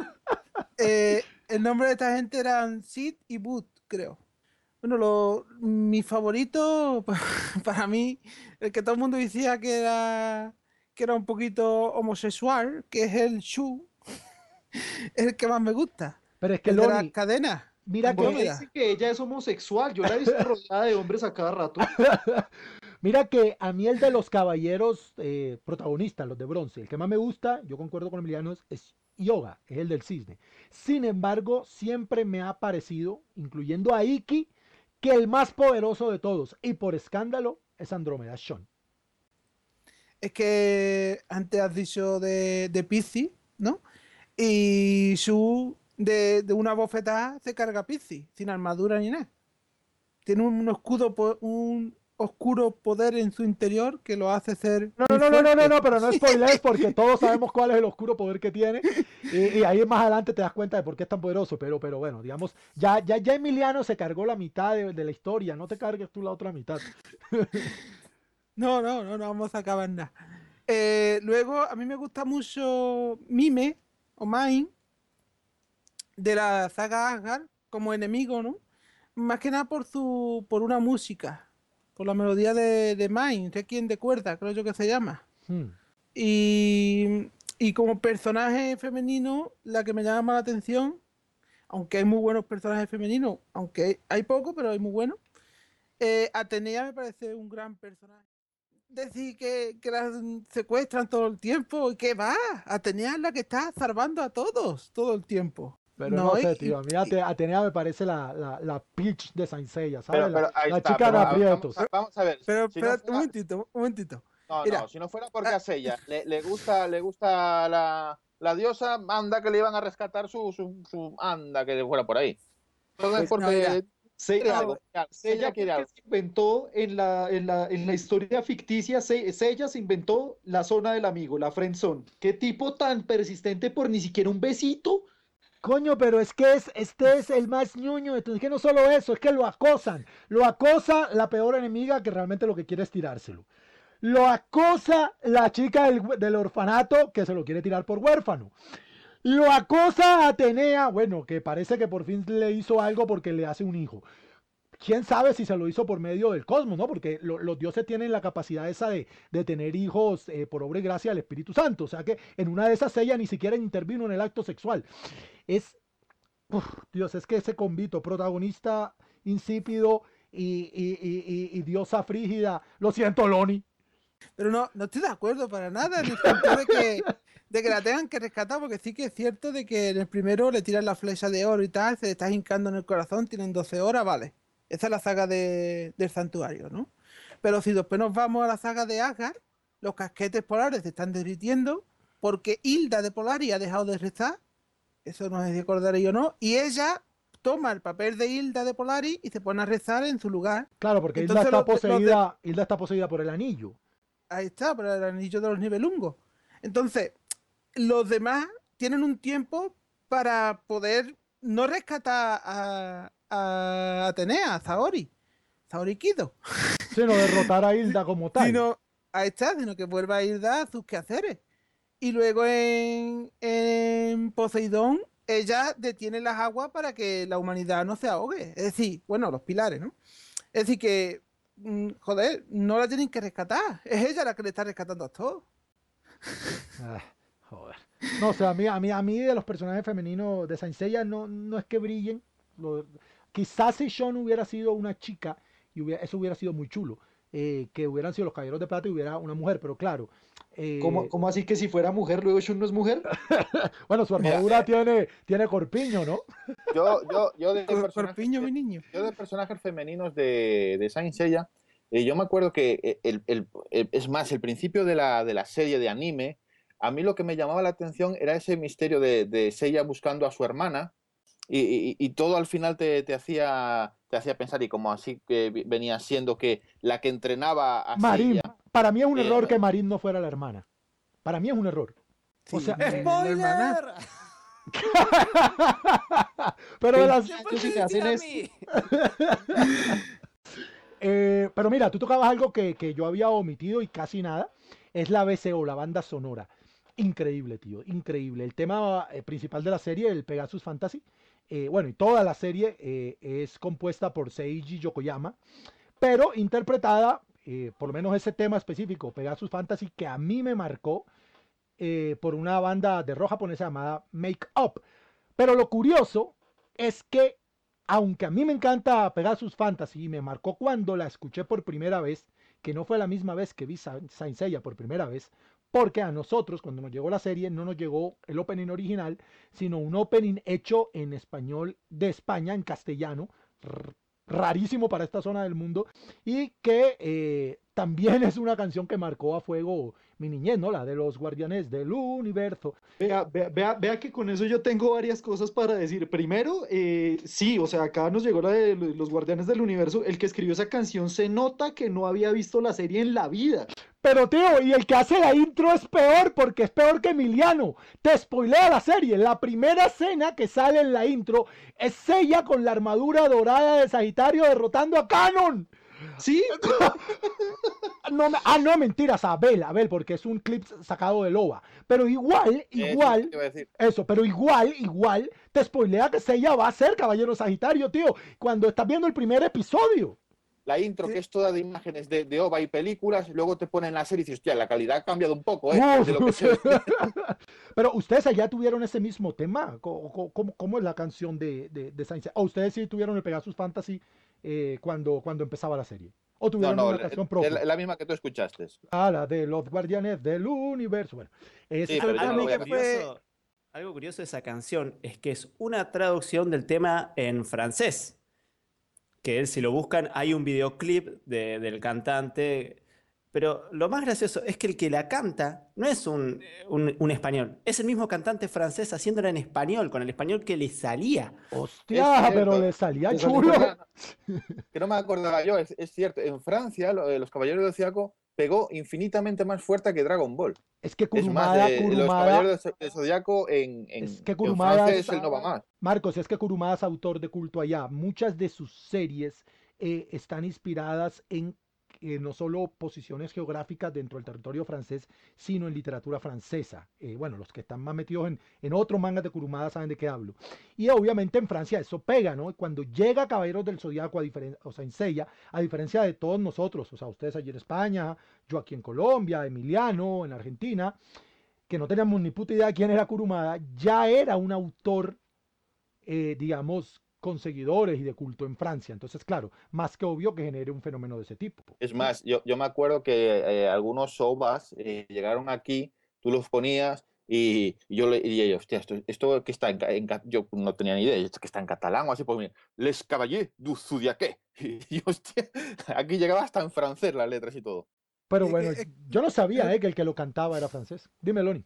eh, el nombre de esta gente eran Sid y Boot, creo. Bueno, lo, mi favorito pa- para mí, el que todo el mundo decía que era, que era un poquito homosexual, que es el Shu, es el que más me gusta. Pero es que El de las Loni, cadenas, mira ¿Por que, qué dice Andrómeda. que ella es homosexual? Yo la he visto rodeada de hombres a cada rato. mira que a mí el de los caballeros eh, protagonistas, los de bronce, el que más me gusta, yo concuerdo con Emiliano, es, es Yoga, es el del cisne. Sin embargo, siempre me ha parecido, incluyendo a Iki, que el más poderoso de todos, y por escándalo, es Andrómeda, Sean. Es que antes has dicho de, de Pizzi, ¿no? Y Shu de, de una bofetada se carga a Pizzi, sin armadura ni nada. Tiene un escudo, po- un oscuro poder en su interior que lo hace ser No, muy no, no, no, no, fuerte. no, pero no spoilers porque todos sabemos cuál es el oscuro poder que tiene y, y ahí más adelante te das cuenta de por qué es tan poderoso, pero, pero bueno, digamos, ya, ya, ya Emiliano se cargó la mitad de, de la historia, no te cargues tú la otra mitad. No, no, no, no vamos a acabar nada. Eh, luego, a mí me gusta mucho Mime o Mine de la saga Asgard como enemigo, ¿no? Más que nada por su, por una música, por la melodía de, de Mine, de quien de cuerda, creo yo que se llama. Hmm. Y, y como personaje femenino, la que me llama la atención, aunque hay muy buenos personajes femeninos, aunque hay poco, pero hay muy buenos, eh, Atenea me parece un gran personaje. Decir que, que las secuestran todo el tiempo, ¿y qué va? Atenea es la que está salvando a todos todo el tiempo. Pero no No, y, sé, tío, a mí y- Ate- Atenea me parece la, la, la Peach de Saint Seiya, ¿sabes? Pero, La, pero ahí la está, chica pero de a- vamos aprietos. a, vamos a ver, pero si no espera, un fuera, momentito, un momentito. no, no, Mira, si no fuera porque ah, a Seiya le, le gusta, le gusta la, la diosa, anda que le iban a rescatar su, su, su- anda que fuera por ahí. Entonces, Pues no, mira, porque Se- quiere no, algo, ella Sella ella quiere porque algo. se inventó en la, en la, en la historia ficticia, Se- Sella se inventó la zona del amigo, la friend zone. ¿Qué tipo tan persistente por ni siquiera un besito? Coño, pero es que es, este es el más ñoño de todo. Es que no solo eso, es que lo acosan. Lo acosa la peor enemiga que realmente lo que quiere es tirárselo. Lo acosa la chica del, del orfanato que se lo quiere tirar por huérfano. Lo acosa a Atenea, bueno, que parece que por fin le hizo algo porque le hace un hijo. Quién sabe si se lo hizo por medio del cosmos, ¿no? Porque lo, los dioses tienen la capacidad esa de, de tener hijos eh, por obra y gracia del Espíritu Santo. O sea que en una de esas ella ni siquiera intervino en el acto sexual. Es, uf, Dios, es que ese convito, protagonista insípido y, y, y, y, y diosa frígida. Lo siento, Loni. Pero no, no estoy de acuerdo para nada en el sentido de que, de que la tengan que rescatar, porque sí que es cierto de que en el primero le tiran la flecha de oro y tal, se le está hincando en el corazón, tienen doce horas, vale. Esa es la saga de, del santuario, ¿no? Pero si después nos vamos a la saga de Asgard, los casquetes polares se están derritiendo porque Hilda de Polari ha dejado de rezar, eso no sé si acordaréis o no, y ella toma el papel de Hilda de Polari y se pone a rezar en su lugar. Claro, porque Hilda Entonces, está, los de- los de- poseída, Hilda está poseída por el anillo. Ahí está, por el anillo de los nivelungos. Entonces, los demás tienen un tiempo para poder no rescatar a, a Atenea, a Saori, Saori Kido, Sino derrotar a Hilda como tal. sino, ahí está, sino que vuelva a ir a sus quehaceres. Y luego en, en Poseidón, ella detiene las aguas para que la humanidad no se ahogue. Es decir, bueno, los pilares, ¿no? Es decir, que, mm, joder, no la tienen que rescatar. Es ella la que le está rescatando a todos. Ah, joder. No, o sea, a mí, a mí, a mí de los personajes femeninos de Saint Seiya no, no es que brillen. Lo- quizás si Sean hubiera sido una chica, y hubiera- eso hubiera sido muy chulo. Eh, que hubieran sido los caballeros de plata y hubiera una mujer, pero claro. eh, ¿Cómo, cómo así que si fuera mujer, luego Shun no es mujer? bueno, su armadura tiene, tiene corpiño, ¿no? Yo, yo, yo de Cor- personajes, Corpiño, mi niño. yo de personajes femeninos de, de Saint Seiya, eh, yo me acuerdo que eh, el, el- el- es más, el principio de la, de la serie de anime, a mí lo que me llamaba la atención era ese misterio de, de Seiya buscando a su hermana y, y- y todo al final te, te hacía, te hacía pensar, y como así que vi- venía siendo que la que entrenaba a Marín, Seiya, para mí es un eh, error que Marín no fuera la hermana. Para mí es un error. O Sí, sea, la hermana. ¡Spoiler! pero de las, ¿Se Yo puede sí me hacen decir a esto. mí? Eh, pero mira, tú tocabas algo que, que yo había omitido y casi nada. Es la B C O, la banda sonora. Increíble, tío, increíble. El tema eh, principal de la serie, el Pegasus Fantasy, eh, bueno, y toda la serie eh, es compuesta por Seiji Yokoyama, pero interpretada, eh, por lo menos ese tema específico, Pegasus Fantasy, que a mí me marcó eh, por una banda de rock japonesa llamada Make Up. Pero lo curioso es que, aunque a mí me encanta Pegasus Fantasy y me marcó cuando la escuché por primera vez, que no fue la misma vez que vi Sa- Saint Seiya por primera vez, porque a nosotros, cuando nos llegó la serie, no nos llegó el opening original, sino un opening hecho en español de España, en castellano, r- rarísimo para esta zona del mundo, y que eh, también es una canción que marcó a fuego mi niñez, ¿no? La de los Guardianes del Universo. Vea, vea, vea, vea que con eso yo tengo varias cosas para decir. Primero, eh, sí, o sea, acá nos llegó la de lo- los Guardianes del Universo. El que escribió esa canción se nota que no había visto la serie en la vida. Pero tío, y el que hace la intro es peor porque es peor que Emiliano. Te spoilea la serie. La primera escena que sale en la intro es Seiya con la armadura dorada de Sagitario derrotando a Canon. Sí, No, me- ah, no, mentiras, a Abel, Abel, porque es un clip sacado de Loba. Pero igual, eso igual, te iba a decir. eso, pero igual, igual, te spoilea que Seiya va a ser Caballero Sagitario, tío, cuando estás viendo el primer episodio. La intro, que es toda de imágenes de, de OVA y películas, luego te ponen la serie y dices, hostia, la calidad ha cambiado un poco, ¿eh? De lo que se ve. Pero ustedes allá tuvieron ese mismo tema. ¿Cómo, cómo- cómo- cómo es la canción de, de, de Saint Seiya? ¿O ustedes sí tuvieron el Pegasus Fantasy eh, cuando, cuando empezaba la serie? ¿O No, tuvieron no, una la- canción es propia? la, la misma que tú escuchaste. Ah, la de los Guardianes del Universo. Bueno, es, Sí, A- pero a yo mí no voy a que cambiar. fue- Curioso- algo curioso de esa canción es que es una traducción del tema en francés. Que él, si lo buscan, hay un videoclip de- del cantante. Pero lo más gracioso es que el que la canta no es un, un- un español, es el mismo cantante francés haciéndola en español, con el español que le salía. hostia, Es pero cierto. le salía Le salió chulo. Que no me acordaba yo, es, es cierto. En Francia, lo- eh, los Caballeros del Zodiaco pegó infinitamente más fuerte que Dragon Ball. Es que Es más, Kurumada, eh, los Kurumada, Caballeros del del Zodiaco en, en, es que en Kurumada Francia es- es el no va más. Marcos, es que Kurumada es autor de culto allá. Muchas de sus series eh, están inspiradas en eh, no solo posiciones geográficas dentro del territorio francés, sino en literatura francesa. Eh, bueno, los que están más metidos en, en otros mangas de Kurumada saben de qué hablo. Y obviamente en Francia eso pega, ¿no? Cuando llega Caballeros del Zodíaco, a diferen- o sea, en Seiya, a diferencia de todos nosotros, o sea, ustedes allí en España, yo aquí en Colombia, Emiliano, en Argentina, que no teníamos ni puta idea de quién era Kurumada, ya era un autor, eh, digamos, con seguidores y de culto en Francia. Entonces, claro, más que obvio que genere un fenómeno de ese tipo. Es más, yo, yo me acuerdo que eh, algunos sobas eh, llegaron aquí, tú los ponías y, y yo le y yo, hostia, esto, esto que está en, ca- en ca- yo no tenía ni idea, esto que está en catalán o así, pues mira, Les Cavaliers du Zodiaque. Y, y, hostia, aquí llegaba hasta en francés las letras y todo. Pero Es que, bueno, es- yo no sabía, es- eh, que el que lo cantaba era francés. Dime, Loni.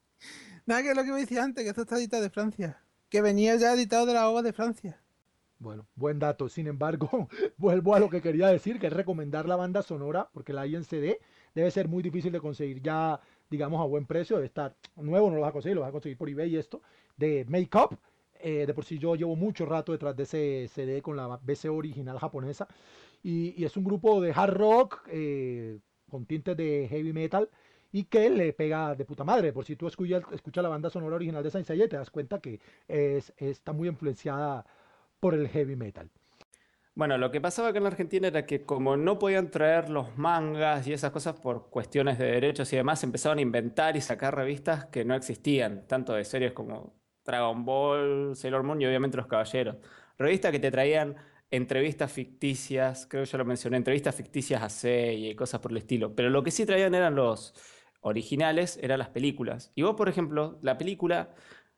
nada, que es lo que me decía antes, que esto está editado de Francia. Que venía ya editado de la ova de Francia. Bueno, buen dato. Sin embargo, vuelvo a lo que quería decir, que es recomendar la banda sonora, porque la hay en C D. Debe ser muy difícil de conseguir ya, digamos, a buen precio. Debe estar nuevo, no lo vas a conseguir, lo vas a conseguir por eBay y esto. De Make Up. Eh, de por sí yo llevo mucho rato detrás de ese C D con la B C original japonesa. Y, y es un grupo de hard rock, eh, con tintes de heavy metal, y que le pega de puta madre. Por si tú escuchas, escuchas la banda sonora original de Saint Seiya, te das cuenta que es, está muy influenciada por el heavy metal. Bueno, lo que pasaba acá en la Argentina era que como no podían traer los mangas y esas cosas por cuestiones de derechos y demás, empezaban a inventar y sacar revistas que no existían, tanto de series como Dragon Ball, Sailor Moon y obviamente Los Caballeros. Revistas que te traían entrevistas ficticias, creo que ya lo mencioné, entrevistas ficticias a Seiya y cosas por el estilo. Pero lo que sí traían eran los originales, eran las películas. Y vos, por ejemplo, la película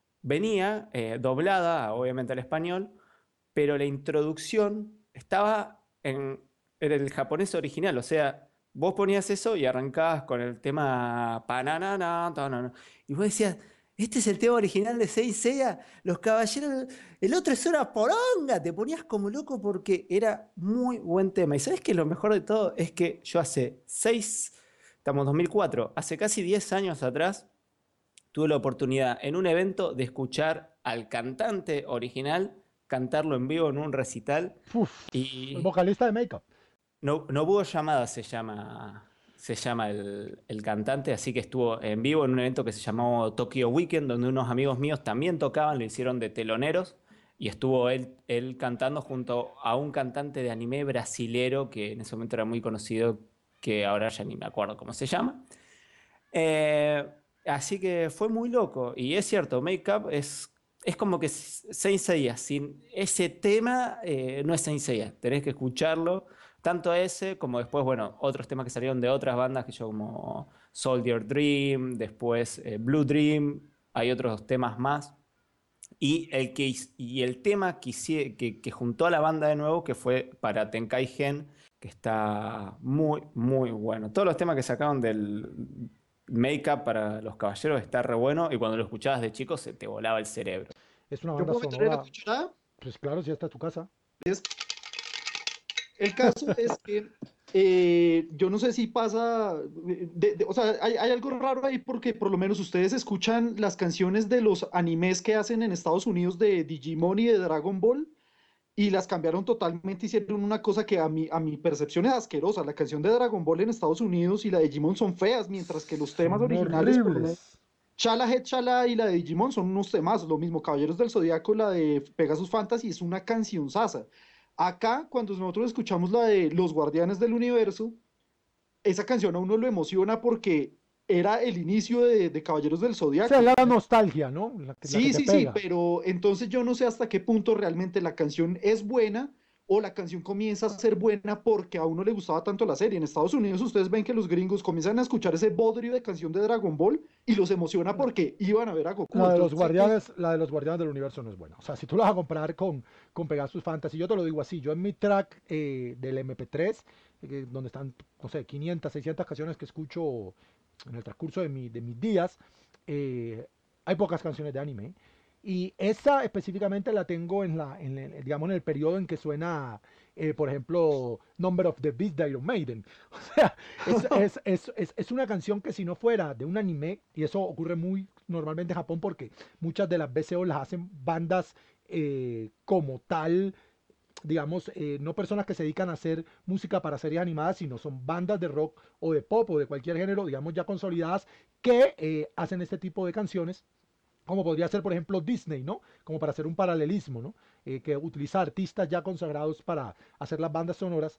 venía eh, doblada, obviamente al español, pero la introducción estaba en, en el japonés original, o sea, vos ponías eso y arrancabas con el tema pananana, tanana, y vos decías, este es el tema original de Saint Seiya, los caballeros, el otro es una poronga, te ponías como loco porque era muy buen tema. Y sabes que lo mejor de todo es que yo hace seis, estamos en dos mil cuatro, hace casi diez años atrás, tuve la oportunidad en un evento de escuchar al cantante original cantarlo en vivo en un recital Uf, el y vocalista de Make Up. no, Nobuo Yamada se llama, se llama el, el cantante, así que estuvo en vivo en un evento que se llamó Tokyo Weekend, donde unos amigos míos también tocaban, lo hicieron de teloneros y estuvo él, él cantando junto a un cantante de anime brasilero que en ese momento era muy conocido, que ahora ya ni me acuerdo cómo se llama. Eh, Así que fue muy loco. Y es cierto, Make Up es, es como que Saint Seiya. Sin ese tema, eh, no es Saint Seiya. Tenés que escucharlo. Tanto ese como después, bueno, otros temas que salieron de otras bandas, que yo como Soldier Dream, después eh, Blue Dream, hay otros temas más. Y el, que, y el tema que, hicie- que, que juntó a la banda de nuevo, que fue para Tenkai Gen, que está muy, muy bueno. Todos los temas que sacaron del Make-up para los caballeros está re bueno y cuando lo escuchabas de chico se te volaba el cerebro. Es una ¿Yo banda puedo meter la sonora, cucharada? pues claro, si está tu casa. Es- El caso es que eh, yo no sé si pasa, de- de- o sea, hay, hay algo raro ahí porque por lo menos ustedes escuchan las canciones de los animes que hacen en Estados Unidos de Digimon y de Dragon Ball y las cambiaron totalmente, hicieron una cosa que a mi, a mi percepción es asquerosa. La canción de Dragon Ball en Estados Unidos y la de Digimon son feas, mientras que los temas Son originales, por lo menos horribles. Chala Head Chala y la de Digimon son unos temas, lo mismo Caballeros del Zodiaco, la de Pegasus Fantasy es una canción sasa. Acá, cuando nosotros escuchamos la de Los Guardianes del Universo, esa canción a uno lo emociona porque era el inicio de, de Caballeros del O sea, Zodiaco. la nostalgia, ¿no? La que, la que Sí, te sí, sí, pega. pero entonces yo no sé hasta qué punto realmente la canción es buena o la canción comienza a ser buena porque a uno le gustaba tanto la serie. En Estados Unidos ustedes ven que los gringos comienzan a escuchar ese bodrio de canción de Dragon Ball y los emociona porque iban a ver a Goku. La de los Entonces, sí, guardianes, la de los guardianes del universo no es buena. O sea, si tú la vas a comprar con, con Pegasus Fantasy, yo te lo digo así, yo en mi track, eh, del M P tres, eh, donde están, no sé, quinientas, seiscientas canciones que escucho en el transcurso de, mi, de mis días, eh, hay pocas canciones de anime. Y esa específicamente la tengo en la, en el, digamos, en el periodo en que suena, eh, por ejemplo, Number of the Beast de Iron Maiden. O sea, es, es, es, es, es una canción que si no fuera de un anime, y eso ocurre muy normalmente en Japón porque muchas de las B C O las hacen bandas, eh, como tal, digamos, eh, no personas que se dedican a hacer música para series animadas, sino son bandas de rock o de pop o de cualquier género, digamos, ya consolidadas, que eh, hacen este tipo de canciones, como podría ser, por ejemplo, Disney, ¿no? Como para hacer un paralelismo, ¿no? Eh, que utiliza artistas ya consagrados para hacer las bandas sonoras.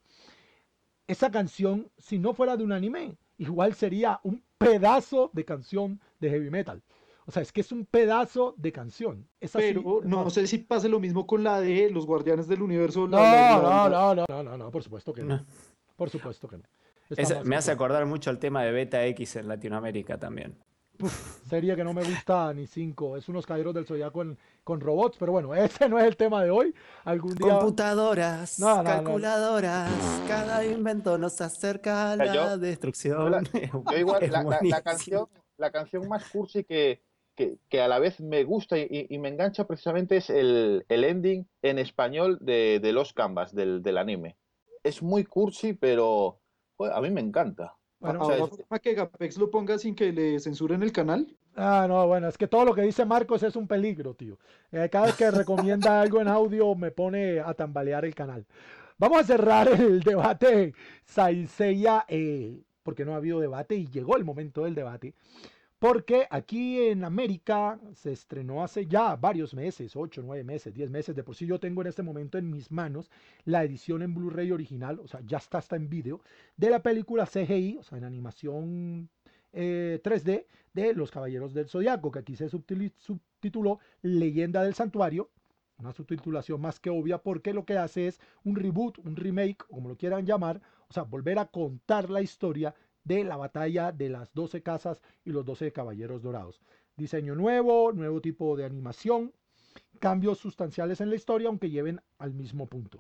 Esa canción, si no fuera de un anime, igual sería un pedazo de canción de heavy metal. O sea, es que es un pedazo de canción. Es así, Pero no hermano. sé si pase lo mismo con la de Los Guardianes del Universo. No, La, la, la- no, la- no, no, no, no, no, por supuesto que no. No. Por supuesto que no. Está Esa- más me hace mejor. acordar mucho el tema de Beta X en Latinoamérica también. Serie que no me gusta ni cinco. Es unos caballeros del zodiaco en- con robots, pero bueno, ese no es el tema de hoy. Algún día. Computadoras, No, no, no. calculadoras, cada invento nos acerca a O sea, la yo- destrucción. la- Es Yo igual, es la, la- la buenísimo. canción, la canción más cursi que, que, que a la vez me gusta y, y me engancha precisamente es el, el ending en español de, de Los Canvas, del, del anime. Es muy cursi, pero joder, a mí me encanta. Bueno, O sea, ¿Habrá es- forma que Gapex lo ponga sin que le censuren el canal? ah, no, bueno, es que todo lo que dice Marcos es un peligro, tío. Eh, cada vez que recomienda algo en audio me pone a tambalear el canal. Vamos a cerrar el debate Saint Seiya, eh, porque no ha habido debate y llegó el momento del debate. Porque aquí en América se estrenó hace ya varios meses, ocho, nueve meses, diez meses. De por sí yo tengo en este momento en mis manos la edición en Blu-ray original, o sea, ya está, está en vídeo, de la película C G I, o sea, en animación eh, tres D, de Los Caballeros del Zodiaco, que aquí se subtili- subtituló Leyenda del Santuario. Una subtitulación más que obvia porque lo que hace es un reboot, un remake, o como lo quieran llamar, o sea, volver a contar la historia de la batalla de las doce casas y los doce caballeros dorados. Diseño nuevo, nuevo tipo de animación, cambios sustanciales en la historia, aunque lleven al mismo punto.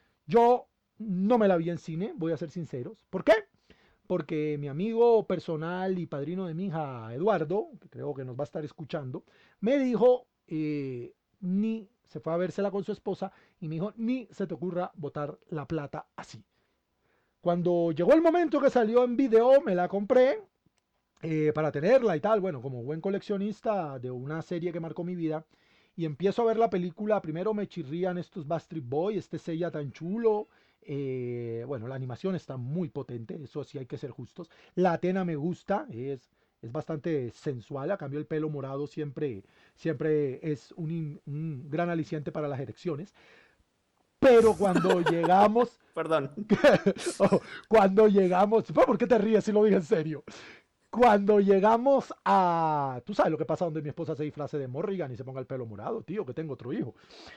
Yo no me la vi en cine, voy a ser sinceros. ¿Por qué? Porque mi amigo personal y padrino de mi hija, Eduardo, que creo que nos va a estar escuchando, me dijo, eh, ni se fue a vérsela con su esposa, y me dijo, ni se te ocurra botar la plata así. Cuando llegó el momento que salió en video, me la compré eh, para tenerla y tal. Bueno, como buen coleccionista de una serie que marcó mi vida. Y empiezo a ver la película. Primero me chirrían estos Backstreet Boys, este Seiya tan chulo. Eh, bueno, la animación está muy potente, eso sí hay que ser justos. La Atena me gusta, es, es bastante sensual. A cambio, el pelo morado siempre, siempre es un, in- un gran aliciente para las erecciones. Pero cuando llegamos Perdón. Oh, cuando llegamos, ¿por qué te ríes si lo dije en serio? Cuando llegamos a, tú sabes lo que pasa donde mi esposa se disfrace de Morrigan y se ponga el pelo morado, tío, que tengo otro hijo.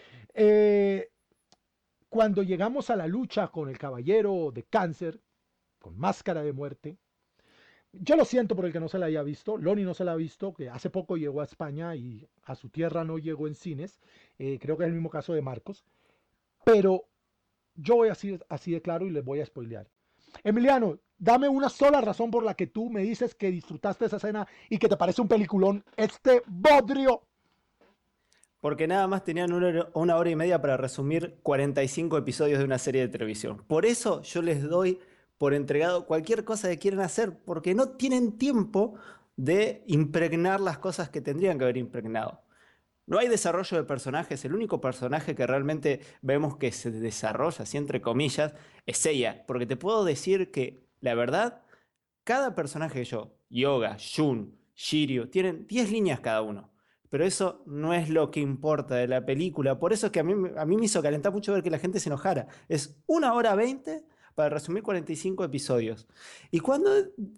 Eh, cuando llegamos a la lucha con el caballero de cáncer, con máscara de muerte, yo lo siento por el que no se la haya visto, Loni no se la ha visto, que hace poco llegó a España y a su tierra no llegó en cines, eh, creo que es el mismo caso de Marcos, pero yo voy así, así de claro y les voy a spoilear. Emiliano, dame una sola razón por la que tú me dices que disfrutaste esa escena y que te parece un peliculón. Este bodrio. Porque nada más tenían una hora, una hora y media para resumir cuarenta y cinco episodios de una serie de televisión. Por eso yo les doy por entregado cualquier cosa que quieran hacer, porque no tienen tiempo de impregnar las cosas que tendrían que haber impregnado. No hay desarrollo de personajes, el único personaje que realmente vemos que se desarrolla, así entre comillas, es Seiya, porque te puedo decir que, la verdad, cada personaje que yo, Yoga, Shun, Shiryu, tienen diez líneas cada uno. Pero eso no es lo que importa de la película. Por eso es que a mí, a mí me hizo calentar mucho ver que la gente se enojara. Es una hora veinte para resumir cuarenta y cinco episodios. Y cuando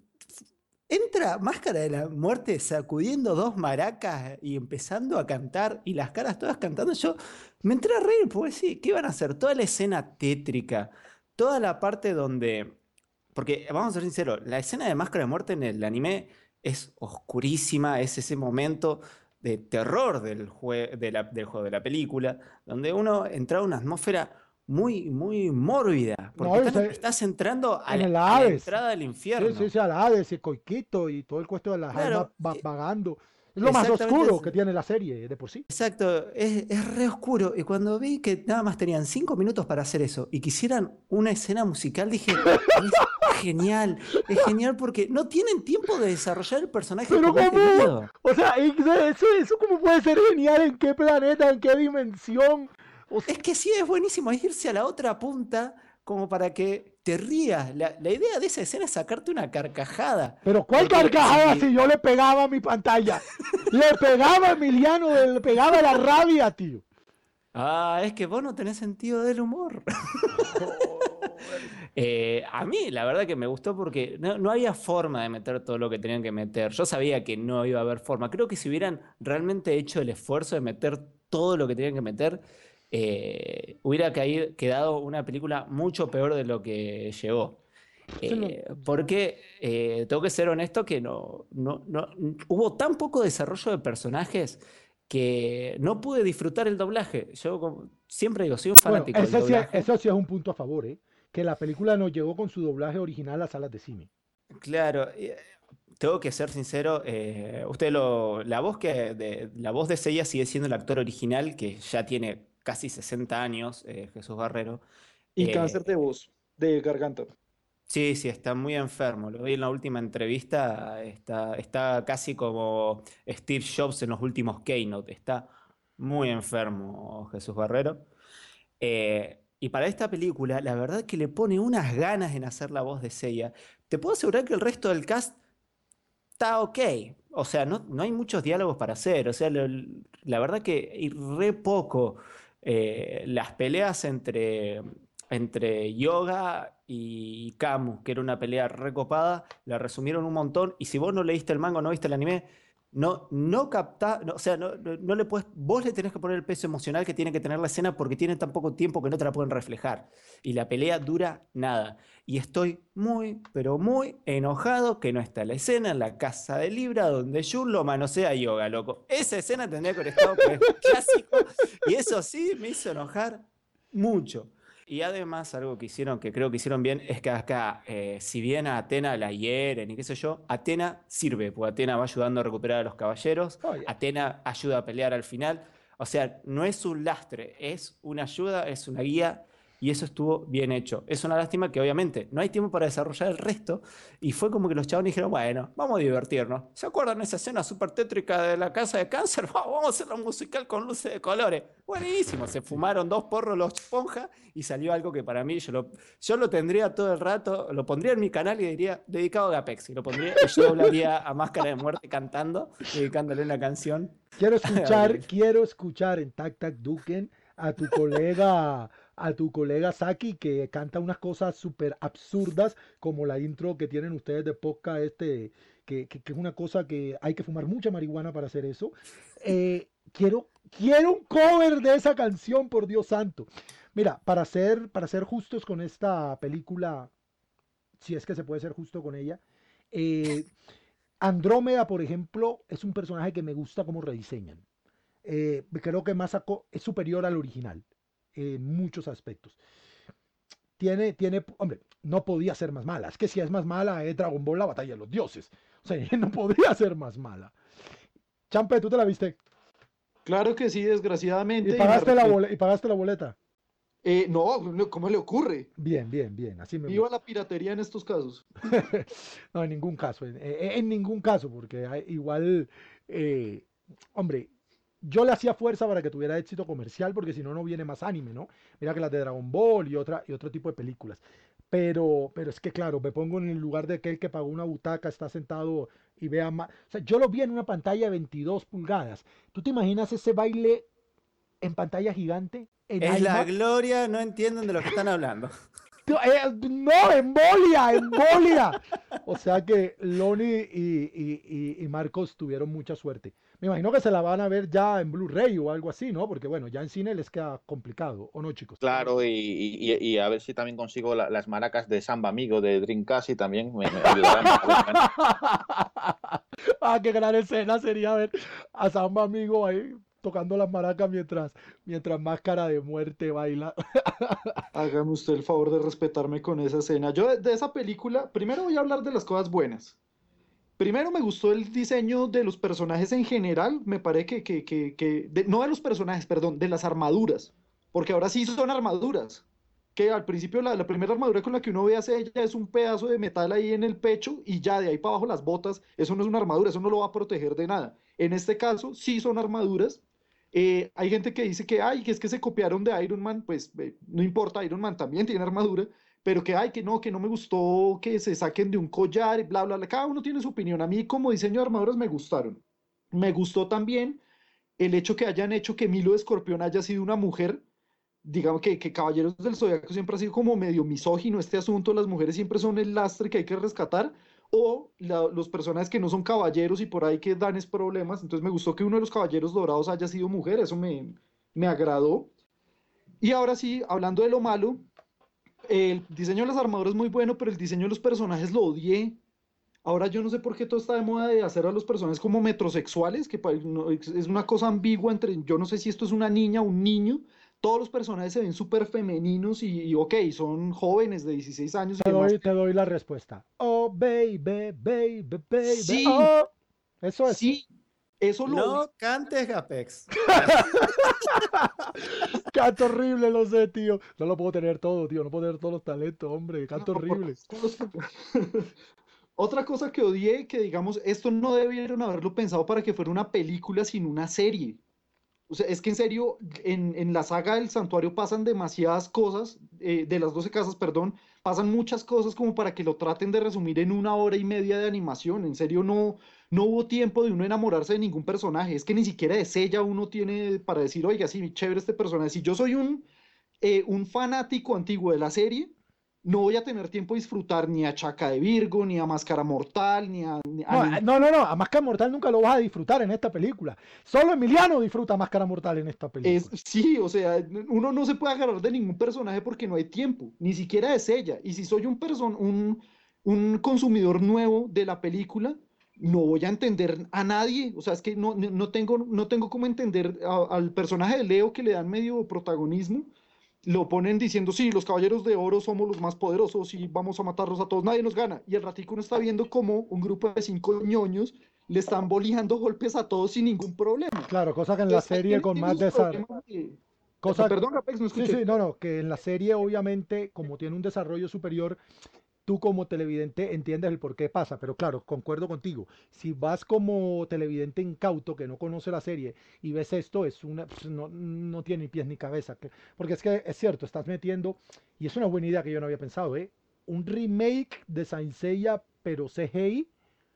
entra Máscara de la Muerte sacudiendo dos maracas y empezando a cantar, y las caras todas cantando, yo me entré a reír, porque sí, ¿qué iban a hacer? Toda la escena tétrica, toda la parte donde... Porque, vamos a ser sinceros, la escena de Máscara de Muerte en el anime es oscurísima, es ese momento de terror del, jue- de la- del juego, de la película, donde uno entra a una atmósfera muy, muy mórbida, porque No, estás, ese- estás entrando a en la, el a la Hades. entrada del infierno. Sí, sí, sí, al Hades y Coiquito y todo el cuento de las Claro, almas va- eh, vagando. Es lo más exactamente oscuro es- que tiene la serie de por sí. Exacto, es, es re oscuro. Y cuando vi que nada más tenían cinco minutos para hacer eso y quisieran una escena musical, dije, es genial, es genial porque no tienen tiempo de desarrollar el personaje Pero como es ¿cómo? debido. O sea, eso, eso cómo puede ser genial, en qué planeta, en qué dimensión. O sea, Es que sí, es buenísimo, es irse a la otra punta como para que te rías. La, la idea de esa escena es sacarte una carcajada. pero ¿cuál Porque carcajada si... si yo le pegaba a mi pantalla? Le pegaba a Emiliano, le pegaba la rabia, tío. Ah, es que vos no tenés sentido del humor. Joder. Eh, a mí, la verdad que me gustó porque no, no había forma de meter todo lo que tenían que meter. Yo sabía que no iba a haber forma. Creo que si hubieran realmente hecho el esfuerzo de meter todo lo que tenían que meter, eh, hubiera caído- quedado una película mucho peor de lo que llegó. Se lo- Eh, porque eh, tengo que ser honesto que no, no, no- hubo tan poco desarrollo de personajes que no pude disfrutar el doblaje. Yo como- siempre digo, soy un Bueno, fanático del ese sí, doblaje. eso sí es un punto a favor, ¿eh? Que la película nos llegó con su doblaje original a salas de cine. Claro, eh, tengo que ser sincero, eh, usted lo, la voz que de, la voz de Seiya sigue siendo el actor original, que ya tiene casi sesenta años, eh, Jesús Barrero. Y cáncer de Eh, voz, de garganta. sí, sí, está muy enfermo. Lo vi en la última entrevista, está, está casi como Steve Jobs en los últimos Keynote, está muy enfermo Jesús Barrero. Eh, y para esta película, la verdad que le pone unas ganas en hacer la voz de Seiya. Te puedo asegurar que el resto del cast está ok. O sea, no, no hay muchos diálogos para hacer. O sea, lo- la verdad que hay re poco. Eh, las peleas entre, entre Yoga y Camus, que era una pelea recopada, la resumieron un montón. Y si vos no leíste el manga o no viste el anime, no, no captá, no, o sea, no, no, no le puedes, vos le tenés que poner el peso emocional que tiene que tener la escena porque tiene tan poco tiempo que no te la pueden reflejar. Y la pelea dura nada. Y estoy muy, pero muy enojado que no está la escena en la casa de Libra donde Jun lo manosea a Yoga, loco. Esa escena tendría que haber estado, porque es clásico. Y eso sí me hizo enojar mucho. Y además, algo que hicieron, que creo que hicieron bien, es que acá, eh, si bien a Atena la hieren y qué sé yo, Atena sirve, porque Atena va ayudando a recuperar a los caballeros, Oye, Atena ayuda a pelear al final. O sea, no es un lastre, es una ayuda, es una guía y eso estuvo bien hecho. Es una lástima que obviamente no hay tiempo para desarrollar el resto y fue como que los chavos dijeron, bueno, vamos a divertirnos. ¿Se acuerdan esa escena súper tétrica de la casa de cáncer? Vamos a hacerlo musical con luces de colores. Buenísimo, se fumaron dos porros los esponjas y salió algo que para mí yo lo, yo lo tendría todo el rato, lo pondría en mi canal y diría dedicado a Apex y lo pondría y yo hablaría a Máscara de Muerte cantando, dedicándole una canción. quiero a escuchar, Gabriel. quiero escuchar en Tac Tac Duken a tu colega, a tu colega Saki que canta unas cosas súper absurdas como la intro que tienen ustedes de podcast este, que, que- que es una cosa que hay que fumar mucha marihuana para hacer eso. Eh, quiero, quiero un cover de esa canción, por Dios santo. Mira, para ser, para ser justos con esta película, si es que se puede ser justo con ella, eh, Andrómeda, por ejemplo, es un personaje que me gusta cómo rediseñan. Eh, creo que Masako es superior al original en muchos aspectos. Tiene, tiene, hombre, no podía ser más mala. Es que si es más mala, es Dragon Ball, la batalla de los dioses. O sea, no podría ser más mala. Champe, ¿tú te la viste? Claro que sí, ¿Y desgraciadamente. Y me pagaste la, arrepiento. bole- y pagaste la boleta? Eh, no, no, ¿cómo le ocurre? Bien, bien, bien. Así me Viva gusta. la piratería en estos casos. No, en ningún caso. En, en- en ningún caso, porque hay- igual, eh, hombre, yo le hacía fuerza para que tuviera éxito comercial, porque si no, no viene más anime, ¿no? Mira que las de Dragon Ball y, otra, y otro tipo de películas. Pero, pero es que, claro, me pongo en el lugar de aquel que pagó una butaca, está sentado y vea más. O sea, yo lo vi en una pantalla de veintidós pulgadas. ¿Tú te imaginas ese baile en pantalla gigante? En Es la IMAX. gloria, no entienden de lo que están hablando. Eh, No, embolia, embolia. O sea que Loni y, y- y- y Marcos tuvieron mucha suerte. Me imagino que se la van a ver ya en Blu-ray o algo así, ¿no? Porque bueno, ya en cine les queda complicado, ¿o no, chicos? Claro, y, y- y a ver si también consigo la- las maracas de Samba Amigo de Dreamcast y también me, me ayudarán a ver. Ah, qué gran escena sería ver a Samba Amigo ahí tocando las maracas mientras, mientras Máscara de Muerte baila. Hágame usted el favor de respetarme con esa escena. Yo de, de esa película, primero voy a hablar de las cosas buenas. Primero me gustó el diseño de los personajes en general, me parece que, que, que, que- de- no de los personajes, perdón, de las armaduras, porque ahora sí son armaduras, que al principio la, la primera armadura con la que uno ve a ella es un pedazo de metal ahí en el pecho y ya de ahí para abajo las botas, eso no es una armadura, eso no lo va a proteger de nada. En este caso sí son armaduras. Eh, hay gente que dice que, ay, que es que se copiaron de Iron Man, pues eh, no importa, Iron Man también tiene armadura, pero que, ay, que no, que no me gustó que se saquen de un collar y bla, bla, bla. Cada uno tiene su opinión. A mí como diseño de armaduras me gustaron. Me gustó también el hecho que hayan hecho que Milo de Escorpión haya sido una mujer. Digamos que, que Caballeros del Zodiaco siempre ha sido como medio misógino este asunto, las mujeres siempre son el lastre que hay que rescatar, o la- los personajes que no son caballeros y por ahí que dan es problemas. Entonces me gustó que uno de los caballeros dorados haya sido mujer, eso me, me agradó. Y ahora sí, hablando de lo malo, el diseño de las armaduras es muy bueno, pero el diseño de los personajes lo odié. Ahora yo no sé por qué todo está de moda de hacer a los personajes como metrosexuales, que pa- no- es es una cosa ambigua entre, yo no sé si esto es una niña o un niño. Todos los personajes se ven súper femeninos y, y ok, son jóvenes de dieciséis años y Te demás. doy, te doy la respuesta. Oh, baby, baby, baby. Sí, Oh, eso es. sí, eso lo vi. No cantes, Gapex. Canto horrible, lo sé, tío. No lo puedo tener todo, tío. No puedo tener todos los talentos, hombre. No, Canto por horrible. todos los- Otra cosa que odié, que digamos, esto no debieron haberlo pensado para que fuera una película, sino una serie. O sea, es que en serio, en, en la saga del santuario pasan demasiadas cosas, eh, de las doce casas, perdón, pasan muchas cosas como para que lo traten de resumir en una hora y media de animación. En serio, no, no hubo tiempo de uno enamorarse de ningún personaje. Es que ni siquiera de Sella uno tiene para decir, oiga, sí, chévere este personaje. Si yo soy un, eh, un fanático antiguo de la serie, no voy a tener tiempo de disfrutar ni a Chaca de Virgo, ni a Máscara Mortal, ni a, ni a No, ningún. eh, no, no, no. A Máscara Mortal nunca lo vas a disfrutar en esta película. Solo Emiliano disfruta Máscara Mortal en esta Es, película. sí, o sea, uno no se puede agarrar de ningún personaje porque no hay tiempo, ni siquiera es ella. Y si soy un, person, un, un consumidor nuevo de la película, no voy a entender a nadie. O sea, es que no, no, no tengo, no tengo cómo entender a- al personaje de Leo que le dan medio protagonismo. Lo ponen diciendo, sí, los caballeros de oro somos los más poderosos y vamos a matarlos a todos, nadie nos gana. Y el ratico uno está viendo como un grupo de cinco ñoños le están boleando golpes a todos sin ningún problema. Claro, cosa que en la Entonces, ahí serie tiene, con tiene más sus desarrollo. problemas de... Cosa. Perdón, Apex, no Sí, escuché. sí, no, no. Que en la serie, obviamente, como tiene un desarrollo superior, tú como televidente entiendes el por qué pasa, pero claro, concuerdo contigo. Si vas como televidente incauto que no conoce la serie y ves esto, es una, pues, no, no tiene ni pies ni cabeza. que- Porque es que es cierto, estás metiendo, y es una buena idea que yo no había pensado, ¿eh? Un remake de Saint Seiya, pero C G I,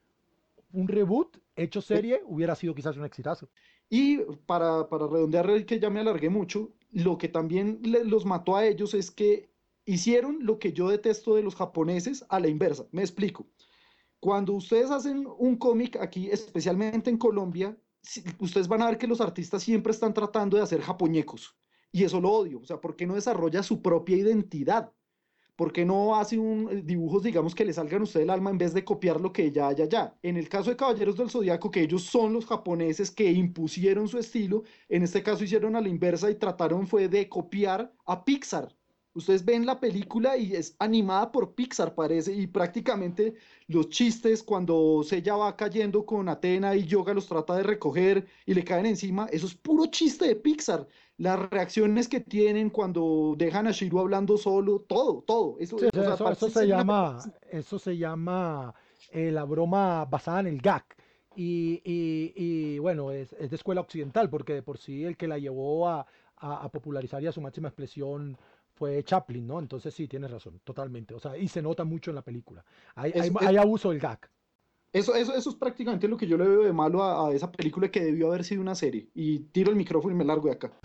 un reboot hecho serie, hubiera sido quizás un exitazo. Y para, para redondear, que ya me alargué mucho, lo que también le- los mató a ellos es que hicieron lo que yo detesto de los japoneses a la inversa. Me explico. Cuando ustedes hacen un cómic aquí, especialmente en Colombia, si- ustedes van a ver que los artistas siempre están tratando de hacer japoñecos. Y eso lo odio. O sea, ¿por qué no desarrolla su propia identidad? ¿Por qué no hace un, eh, dibujos, digamos, que le salgan a usted del alma en vez de copiar lo que ya hay allá? En el caso de Caballeros del Zodiaco, que ellos son los japoneses que impusieron su estilo, en este caso hicieron a la inversa y trataron fue de copiar a Pixar. Ustedes ven la película y es animada por Pixar, parece, y prácticamente los chistes cuando Seiya va cayendo con Atena y Yoga los trata de recoger y le caen encima, eso es puro chiste de Pixar. Las reacciones que tienen cuando dejan a Shiro hablando solo, todo, todo. Eso, Sí, sí, o sea, eso, eso parece se ser una película llama, así. eso se llama eh, la broma basada en el gag. Y, y- y, bueno, es, es de escuela occidental, porque de por sí el que la llevó a, a- a popularizar y a su máxima expresión fue Chaplin, ¿no? Entonces sí, tienes razón, totalmente. O sea, y se nota mucho en la película. Hay, hay, Eso, hay abuso del gag. eso, eso, eso es prácticamente lo que yo le veo de malo a, a esa película que debió haber sido una serie. Y tiro el micrófono y me largo de acá.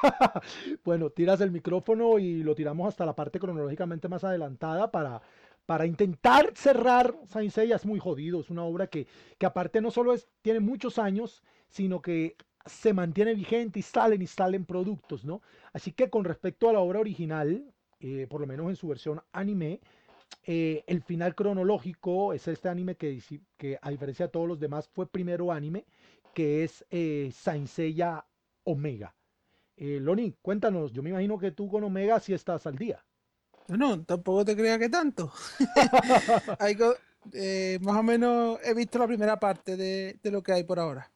Bueno, tiras el micrófono y lo tiramos hasta la parte cronológicamente más adelantada para, para intentar cerrar Saint Seiya. Es muy jodido, es una obra que, que aparte no solo es, tiene muchos años, sino que se mantiene vigente y salen y salen productos, ¿no? Así que con respecto a la obra original, eh, por lo menos en su versión anime, eh, el final cronológico es este anime que, dici- que a diferencia de todos los demás fue primero anime, que es eh, Saint Seiya Omega. Eh, Loni, cuéntanos, yo me imagino que tú con Omega sí estás al día. No, tampoco te creas que tanto. Hay co- eh, más o menos he visto la primera parte de, de lo que hay por ahora.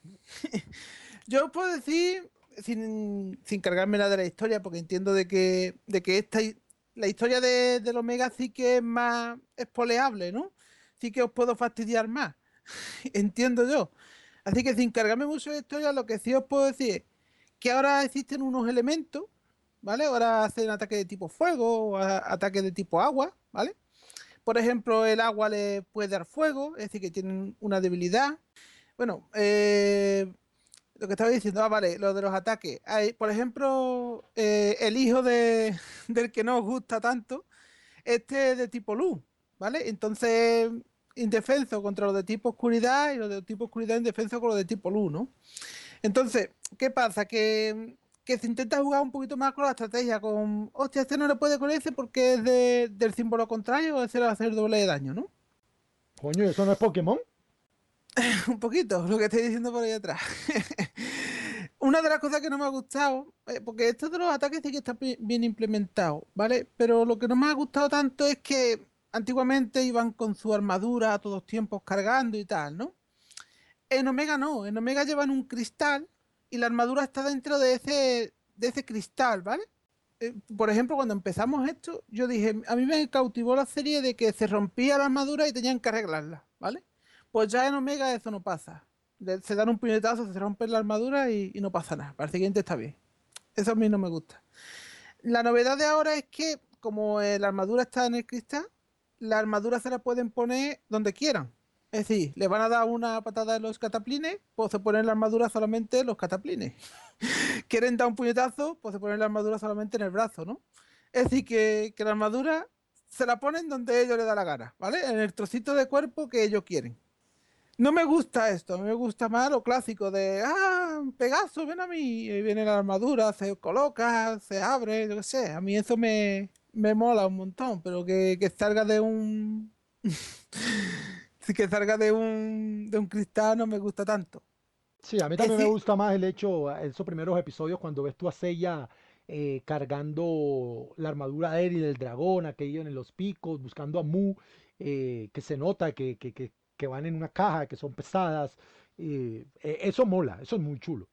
Yo puedo decir, sin, sin cargarme nada de la historia, porque entiendo de que, de que esta, hi- la historia de, del Omega sí que es más espoleable, ¿no? Sí que os puedo fastidiar más, entiendo yo. Así que sin cargarme mucho de historia, lo que sí os puedo decir es que ahora existen unos elementos, ¿vale? Ahora hacen ataques de tipo fuego o a- ataques de tipo agua, ¿vale? Por ejemplo, el agua le puede dar fuego, es decir, que tienen una debilidad. Bueno, eh, lo que estaba diciendo, ah, vale, lo de los ataques. Hay, por ejemplo, eh, el hijo de, del que no os gusta tanto, este es de tipo luz, ¿vale? Entonces, indefenso contra los de tipo oscuridad y los de tipo oscuridad indefenso con los de tipo luz, ¿no? Entonces, ¿qué pasa? Que, que se intenta jugar un poquito más con la estrategia, con, hostia, este no le puede con ese porque es de- del símbolo contrario, ese le va a hacer doble de daño, ¿no? Coño, ¿eso no es Pokémon? Un poquito, lo que estoy diciendo por ahí atrás. Una de las cosas que no me ha gustado, eh, porque esto de los ataques sí que está pi- bien implementado, ¿vale? Pero lo que no me ha gustado tanto es que antiguamente iban con su armadura a todos tiempos cargando y tal, ¿no? En Omega no, en Omega llevan un cristal y la armadura está dentro de ese, de ese cristal, ¿vale? Eh, por ejemplo, cuando empezamos esto, yo dije, a mí me cautivó la serie de que se rompía la armadura y tenían que arreglarla, ¿vale? Pues ya en Omega eso no pasa. Le- Se dan un puñetazo, se rompe la armadura y, y no pasa nada. Para el siguiente está bien. Eso a mí no me gusta. La novedad de ahora es que, como eh, la armadura está en el cristal, la armadura se la pueden poner donde quieran. Es decir, le van a dar una patada en los cataplines, pues se ponen la armadura solamente en los cataplines. Quieren dar un puñetazo, pues se ponen la armadura solamente en el brazo, ¿no? Es decir, que, que la armadura se la ponen donde ellos les da la gana, ¿vale? En el trocito de cuerpo que ellos quieren. No me gusta esto, a mí me gusta más lo clásico de, ah, Pegaso, ven a mí, y ahí viene la armadura, se coloca, se abre, yo qué sé, a mí eso me, me mola un montón, pero que, que salga de un... que salga de un, de un cristal no me gusta tanto. Sí, a mí Es también me decir, gusta más el hecho, esos primeros episodios cuando ves tú a Seiya eh, cargando la armadura de él y del dragón, aquello en los picos, buscando a Mu, eh, que se nota que, que, que, que van en una caja, que son pesadas. eh, eh, eso mola, eso es muy chulo.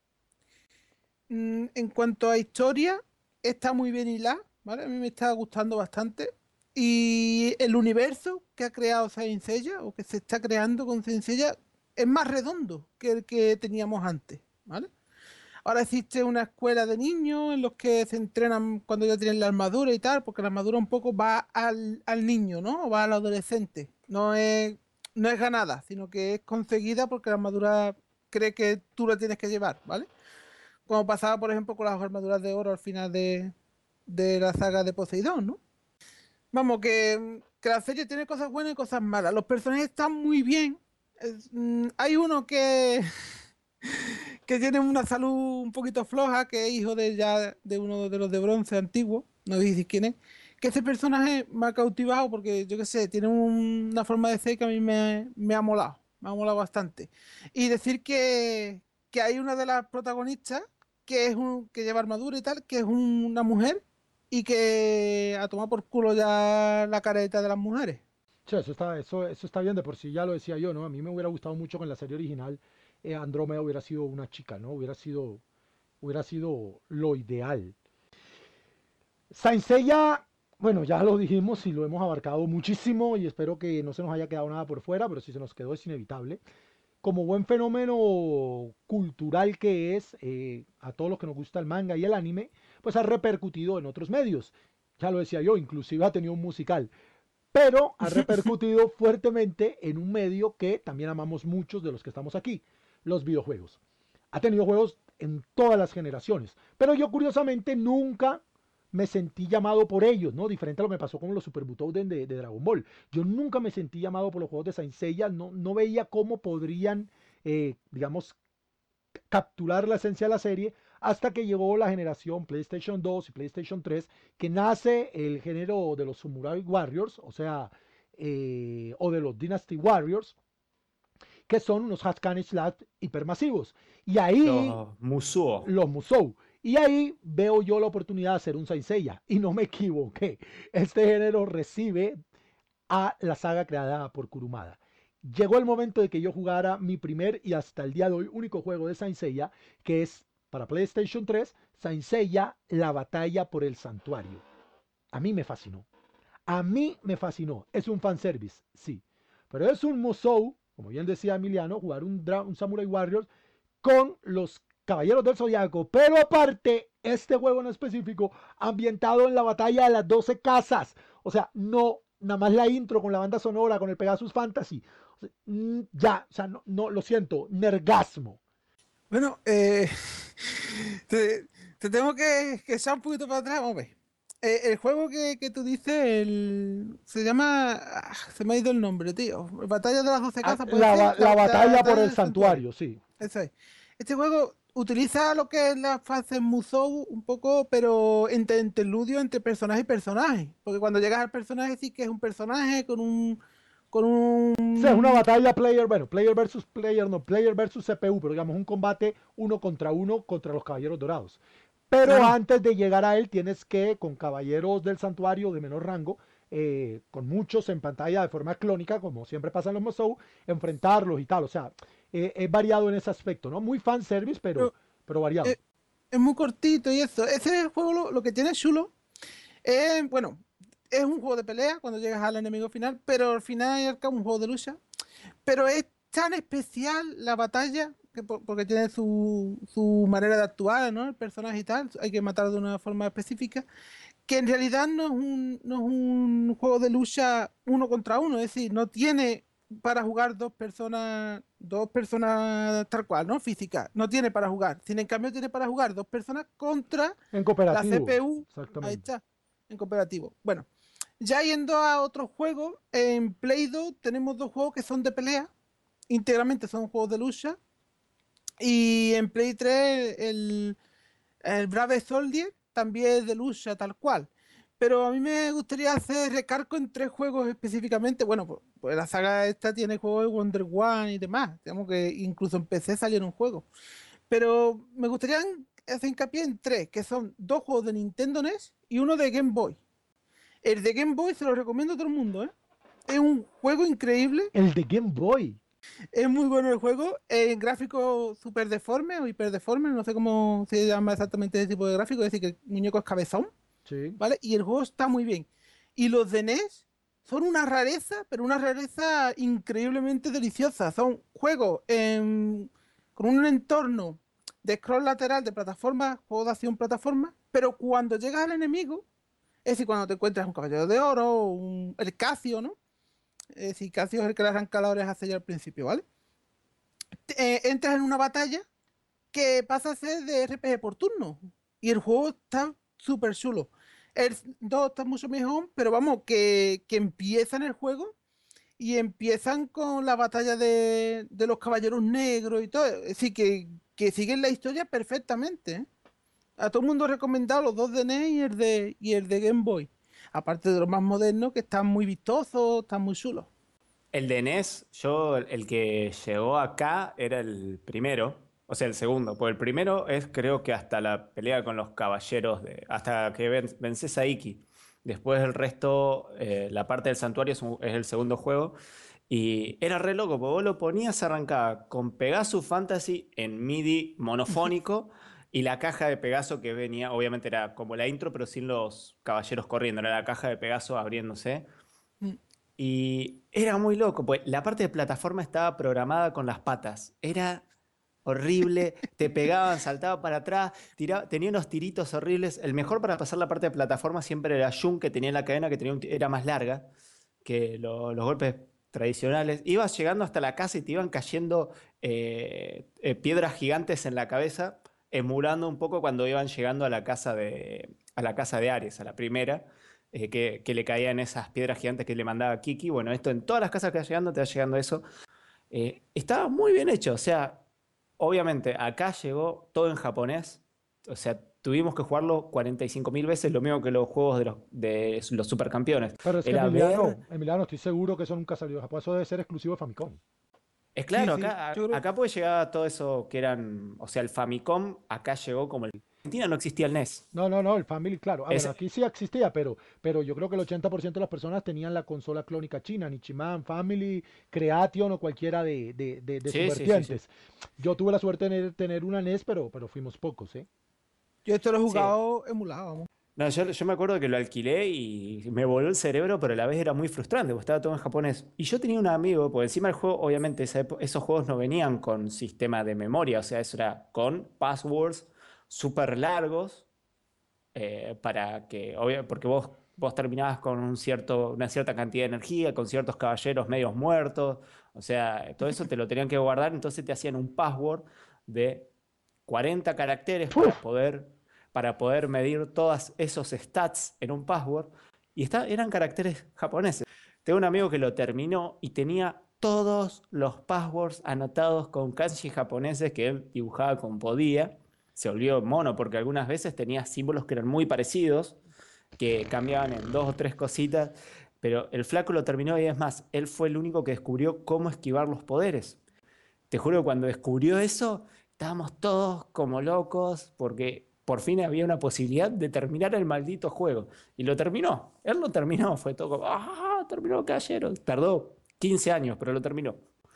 mm, en cuanto a historia, está muy bien hilada, ¿vale? A mí me está gustando bastante. Y el universo que ha creado Saint Seiya, o que se está creando con Saint Seiya, es más redondo que el que teníamos antes, ¿vale? Ahora existe una escuela de niños en los que se entrenan cuando ya tienen la armadura y tal, porque la armadura un poco va al, al niño, ¿no? O va al adolescente. No es, no es ganada, sino que es conseguida porque la armadura cree que tú la tienes que llevar, ¿vale? Como pasaba, por ejemplo, con las armaduras de oro al final de, de la saga de Poseidón, ¿no? Vamos, que, que la serie tiene cosas buenas y cosas malas. Los personajes están muy bien. Es- mm, hay uno que, que tiene una salud un poquito floja, que es hijo de ya de uno de los de bronce antiguo, no dice quién es, que ese personaje me ha cautivado porque, yo qué sé, tiene un- una forma de ser que a mí me, me ha molado, me ha molado bastante. Y decir que, que hay una de las protagonistas que es un, que lleva armadura y tal, que es un- una mujer y que ha tomado por culo ya la careta de las mujeres. Sí, eso está, eso, eso está bien, de por sí ya lo decía yo, ¿no? A mí me hubiera gustado mucho que en la serie original eh, Andrómeda hubiera sido una chica, ¿no? Hubiera sido, hubiera sido lo ideal. Saint Seiya, bueno, ya lo dijimos y lo hemos abarcado muchísimo y espero que no se nos haya quedado nada por fuera, pero si se nos quedó es inevitable. Como buen fenómeno cultural que es, eh, a todos los que nos gusta el manga y el anime, pues ha repercutido en otros medios. Ya lo decía yo, inclusive ha tenido un musical, pero ha repercutido fuertemente en un medio que también amamos muchos de los que estamos aquí, los videojuegos. Ha tenido juegos en todas las generaciones, pero yo curiosamente nunca me sentí llamado por ellos, ¿no? Diferente a lo que me pasó con los Super Butoden de, de Dragon Ball. Yo nunca me sentí llamado por los juegos de Saint Seiya, no, no veía cómo podrían, eh, digamos, capturar la esencia de la serie hasta que llegó la generación PlayStation dos y PlayStation tres, que nace el género de los Samurai Warriors, o sea, eh, o de los Dynasty Warriors, que son unos Hack Slash hipermasivos. Y ahí Los Musou. los Musou. Y ahí veo yo la oportunidad de hacer un Saint Seiya. Y no me equivoqué. Este género recibe a la saga creada por Kurumada. Llegó el momento de que yo jugara mi primer y hasta el día de hoy único juego de Saint Seiya, que es para PlayStation tres, Saint Seiya, la batalla por el santuario. A mí me fascinó. A mí me fascinó. Es un fanservice, sí. Pero es un Musou, como bien decía Emiliano, jugar un, un Samurai Warriors con los Caballeros del Zodiaco, pero aparte, este juego en específico, ambientado en la batalla de las doce casas. O sea, no, nada más la intro con la banda sonora, con el Pegasus Fantasy. O sea, mm, ya, o sea, no, no, lo siento, nergasmo. Bueno, eh, te, te tengo que, que echar un poquito para atrás. Vamos a ver. Eh, el juego que, que tú dices, el, se llama. Ah, se me ha ido el nombre, tío. Batalla de las doce Ah, casas, puede La, ser. ba- la batalla por el del santuario, sí. Eso es. Este juego utiliza lo que es la fase Musou un poco, pero entre interludio entre personaje y personaje. Porque cuando llegas al personaje sí que es un personaje con un. Con O sea, es una un. batalla player, bueno, player versus player, no, player versus C P U, pero digamos un combate uno contra uno contra los Caballeros Dorados. Pero Ajá. antes de llegar a él tienes que, con caballeros del santuario de menor rango, eh, con muchos en pantalla de forma clónica, como siempre pasa en los Musou, enfrentarlos y tal. O sea, eh, es variado en ese aspecto, ¿no? Muy fanservice, pero, Pero, pero variado. eh, es muy cortito y eso. Ese es el juego lo, lo que tiene chulo. Es, bueno, es un juego de pelea cuando llegas al enemigo final, pero al final y al cabo un juego de lucha. Pero es tan especial la batalla, que por- porque tiene su, su manera de actuar, ¿no? El personaje y tal, hay que matar de una forma específica, que en realidad no es un, no es un juego de lucha uno contra uno, es decir, no tiene para jugar dos personas, dos personas tal cual, ¿no? Física, no tiene para jugar. Tiene, en cambio, tiene para jugar dos personas contra En la cooperativo, C P U, ahí exactamente. está, en cooperativo. Bueno, ya yendo a otros juegos, en Play dos tenemos dos juegos que son de pelea, íntegramente son juegos de lucha, y en Play tres el, el Brave Soldier también es de lucha tal cual. Pero a mí me gustaría hacer recargo en tres juegos específicamente. Bueno, pues, pues la saga esta tiene juegos de Wonder One y demás. Digamos que incluso en P C salieron juegos. Pero me gustaría hacer hincapié en tres, que son dos juegos de Nintendo N E S y uno de Game Boy. El de Game Boy se lo recomiendo a todo el mundo, ¿eh? Es un juego increíble, El de Game Boy. es muy bueno el juego, en gráfico super deforme o hiper deforme, no sé cómo se llama exactamente ese tipo de gráfico, es decir, que el muñeco es cabezón, Sí. ¿vale? Y el juego está muy bien. Y los de N E S son una rareza, pero una rareza increíblemente deliciosa. Son juegos en- con un entorno de scroll lateral de plataforma, juego de acción plataforma, pero cuando llegas al enemigo, es decir, cuando te encuentras un caballero de oro, o un, el Casio, ¿no? Es decir, Casio es el que le arranca la oreja hacia allá al principio, ¿vale? Te- eh, entras en una batalla que pasa a ser de R P G por turno. Y el juego está súper chulo. El dos está mucho mejor, pero vamos, que, que empiezan el juego y empiezan con la batalla de, de los caballeros negros y todo. Es decir, que, que siguen la historia perfectamente, ¿eh? A todo el mundo he recomendado los dos de N E S y el de, y el de Game Boy. Aparte de los más modernos, que están muy vistosos, están muy chulos. El de N E S, yo, el que llegó acá era el primero, o sea, el segundo, porque el primero es creo que hasta la pelea con los caballeros, de, hasta que ven- vences a Iki. Después el resto, eh, la parte del santuario es, un- es el segundo juego. Y era re loco, porque vos lo ponías, arrancaba con Pegasus Fantasy en MIDI monofónico y la caja de Pegaso que venía, obviamente era como la intro, pero sin los caballeros corriendo, era la caja de Pegaso abriéndose. Mm. Y era muy loco, pues la parte de plataforma estaba programada con las patas. Era horrible, te pegaban, saltaba para atrás, tiraba, tenía unos tiritos horribles. El mejor para pasar la parte de plataforma siempre era Jun, que tenía la cadena que tenía un ti- era más larga que lo- los golpes tradicionales. Ibas llegando hasta la casa y te iban cayendo eh, eh, piedras gigantes en la cabeza, emulando un poco cuando iban llegando a la casa de, a la casa de Ares, a la primera eh, que, que le caían esas piedras gigantes que le mandaba Kiki. Bueno, esto en todas las casas que va llegando te va llegando eso. Eh, estaba muy bien hecho, o sea, obviamente acá llegó todo en japonés, o sea, tuvimos que jugarlo cuarenta y cinco mil veces, lo mismo que los juegos de los, de los supercampeones. Pero es que Era ver. Emiliano, Emiliano, estoy seguro que eso nunca salió de Japón. Eso debe ser exclusivo de Famicom. Es Sí, claro, sí, acá, yo creo. acá puede llegar todo eso que eran, o sea, el Famicom, acá llegó como el. En Argentina no existía el N E S. No, no, no, el Family, claro. Ah, bueno, Es, aquí sí existía, pero, pero yo creo que el ochenta por ciento de las personas tenían la consola clónica china, Nichiman, Family, Creation o cualquiera de, de, de, de sus sí, sí, sí, sí. vertientes. Yo tuve la suerte de tener, tener una N E S, pero, pero fuimos pocos, ¿eh? Yo esto lo he Sí, jugado emulado, vamos. No, yo, yo me acuerdo que lo alquilé y me voló el cerebro, pero a la vez era muy frustrante, porque estaba todo en japonés. Y yo tenía un amigo, por encima del juego, obviamente esa epo- esos juegos no venían con sistema de memoria, o sea, eso era con passwords súper largos, eh, para que, obvia- porque vos, vos terminabas con un cierto, una cierta cantidad de energía, con ciertos caballeros medios muertos, o sea, todo eso te lo tenían que guardar, entonces te hacían un password de cuarenta caracteres para Uf, poder, para poder medir todos esos stats en un password, y está, eran caracteres japoneses. Tengo un amigo que lo terminó y tenía todos los passwords anotados con kanji japoneses que él dibujaba como podía. Se volvió mono porque algunas veces tenía símbolos que eran muy parecidos, que cambiaban en dos o tres cositas, pero el flaco lo terminó y es más, él fue el único que descubrió cómo esquivar los poderes. Te juro que cuando descubrió eso, estábamos todos como locos porque por fin había una posibilidad de terminar el maldito juego. Y lo terminó. Él lo terminó. Fue todo como, ¡ah! Terminó Caballero. Tardó quince años, pero lo terminó.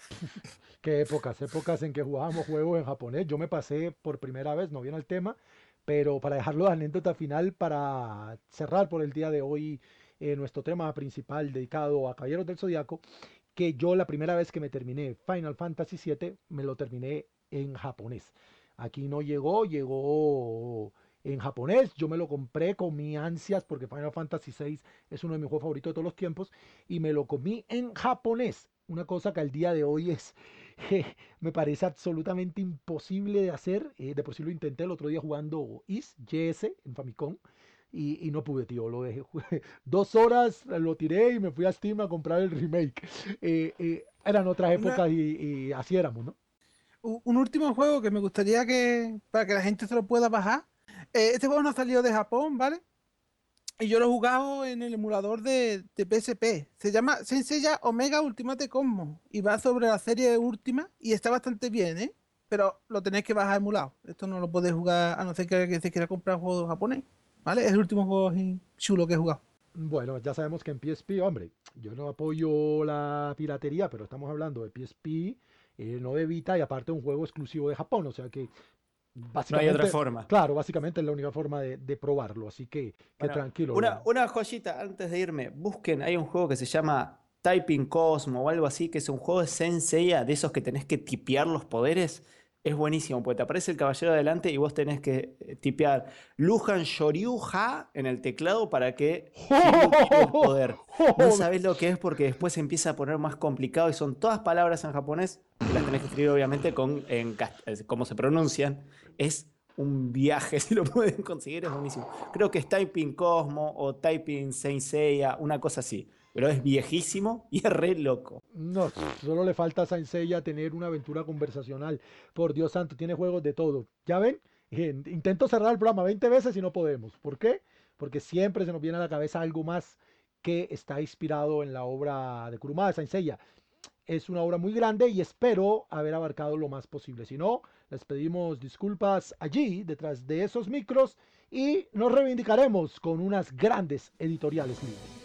qué épocas, épocas en que jugábamos juegos en japonés. Yo me pasé por primera vez, no viene el tema, pero para dejarlo de anécdota final, para cerrar por el día de hoy eh, nuestro tema principal dedicado a Caballeros del Zodiaco, que yo la primera vez que me terminé Final Fantasy siete, me lo terminé en japonés. Aquí no llegó, llegó en japonés. Yo me lo compré con mi ansias porque Final Fantasy seis es uno de mis juegos favoritos de todos los tiempos y me lo comí en japonés. Una cosa que al día de hoy es, je, me parece absolutamente imposible de hacer. Eh, de por sí lo intenté el otro día jugando Is, Y S en Famicom. Y, y no pude, tío, lo dejé. Dos horas lo tiré y me fui a Steam a comprar el remake. Eh, eh, eran otras Una, épocas y, y así éramos, ¿no? u- un último juego que me gustaría que, para que la gente se lo pueda bajar. Eh, este juego no ha salido de Japón, ¿vale? Y yo lo he jugado en el emulador de, de P S P. Se llama Senseiya Omega Ultimate Cosmos. Y va sobre la serie Última. Y está bastante bien, ¿eh? Pero lo tenéis que bajar emulado. Esto no lo podéis jugar a no ser que, que se quiera comprar juegos japonés. ¿Vale? Es el último juego así chulo que he jugado. Bueno, ya sabemos que en P S P, hombre, yo no apoyo la piratería, pero estamos hablando de P S P, eh, no de Vita, y aparte un juego exclusivo de Japón, o sea que No hay otra básicamente, forma. claro, básicamente es la única forma de, de probarlo, así que, que Bueno, tranquilo. una, Lo, una joyita antes de irme. Busquen, hay un juego que se llama Typing Cosmo o algo así, que es un juego de Senseiya, de esos que tenés que tipear los poderes. Es buenísimo, porque te aparece el caballero adelante y vos tenés que eh, tipear Luhan Shoryuha en el teclado para que Kiryu tire el poder. No sabés lo que es porque después se empieza a poner más complicado y son todas palabras en japonés que las tenés que escribir obviamente con en, cast- eh, cómo se pronuncian. Es un viaje, si lo pueden conseguir, es buenísimo. Creo que es Typing Cosmo o Typing Saint Seiya, una cosa así. Pero es viejísimo y es re loco. No, solo le falta a Saint Seiya tener una aventura conversacional. Por Dios santo, tiene juegos de todo. ¿Ya ven? Eh, Intento cerrar el programa veinte veces y no podemos. ¿Por qué? Porque siempre se nos viene a la cabeza algo más que está inspirado en la obra de Kurumada, Saint Seiya. Es una obra muy grande y espero haber abarcado lo más posible. Si no, les pedimos disculpas allí, detrás de esos micros, y nos reivindicaremos con unas grandes editoriales libres.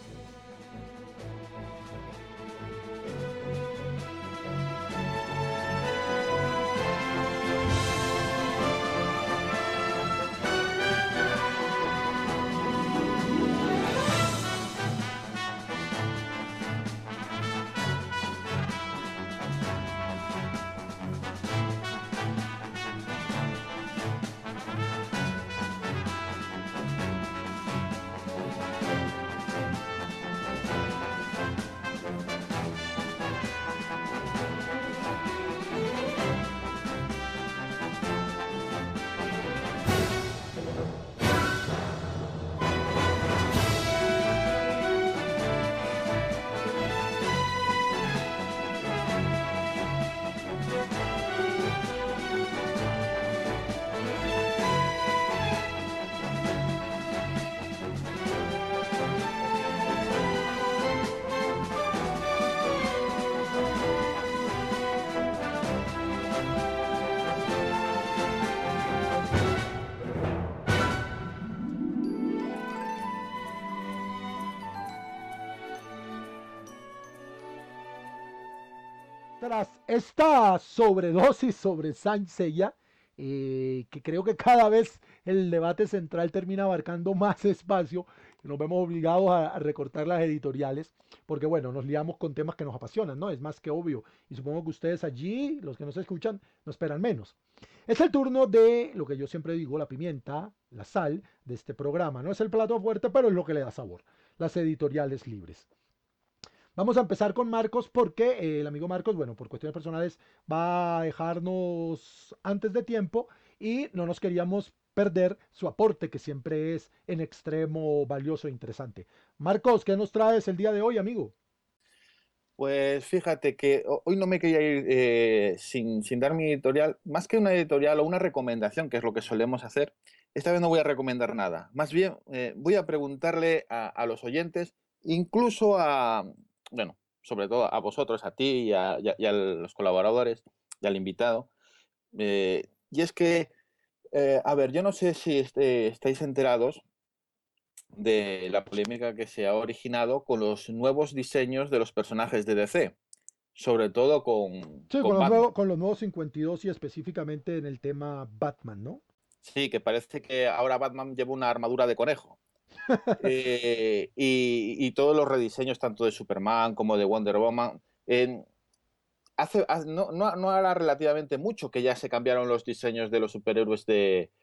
Tras esta sobredosis sobre Saint Seiya, eh, que creo que cada vez el debate central termina abarcando más espacio, nos vemos obligados a, a recortar las editoriales, porque bueno, nos liamos con temas que nos apasionan, ¿no? Es más que obvio, y supongo que ustedes allí, los que nos escuchan, no esperan menos. Es el turno de lo que yo siempre digo, la pimienta, la sal de este programa. No es el plato fuerte, pero es lo que le da sabor. Las editoriales libres. Vamos a empezar con Marcos porque eh, el amigo Marcos, bueno, por cuestiones personales va a dejarnos antes de tiempo y no nos queríamos perder su aporte, que siempre es en extremo valioso e interesante. Marcos, ¿qué nos traes el día de hoy, amigo? Pues fíjate que ho- hoy no me quería ir eh, sin, sin dar mi editorial, más que una editorial o una recomendación, que es lo que solemos hacer. Esta vez no voy a recomendar nada. Más bien eh, voy a preguntarle a, a los oyentes, incluso a, bueno, sobre todo a vosotros, a ti y a, y a- y a los colaboradores y al invitado. eh, y es que, eh, a ver, yo no sé si este- estáis enterados de la polémica que se ha originado con los nuevos diseños de los personajes de D C, sobre todo con, Sí, con con los, Batman. nuevos, con los nuevos cincuenta y dos y específicamente en el tema Batman, ¿no? Sí, que parece que ahora Batman lleva una armadura de conejo. Eh, y, y todos los rediseños, tanto de Superman como de Wonder Woman, en- hace, haz- no, no, no hará relativamente mucho que ya se cambiaron los diseños de los superhéroes de,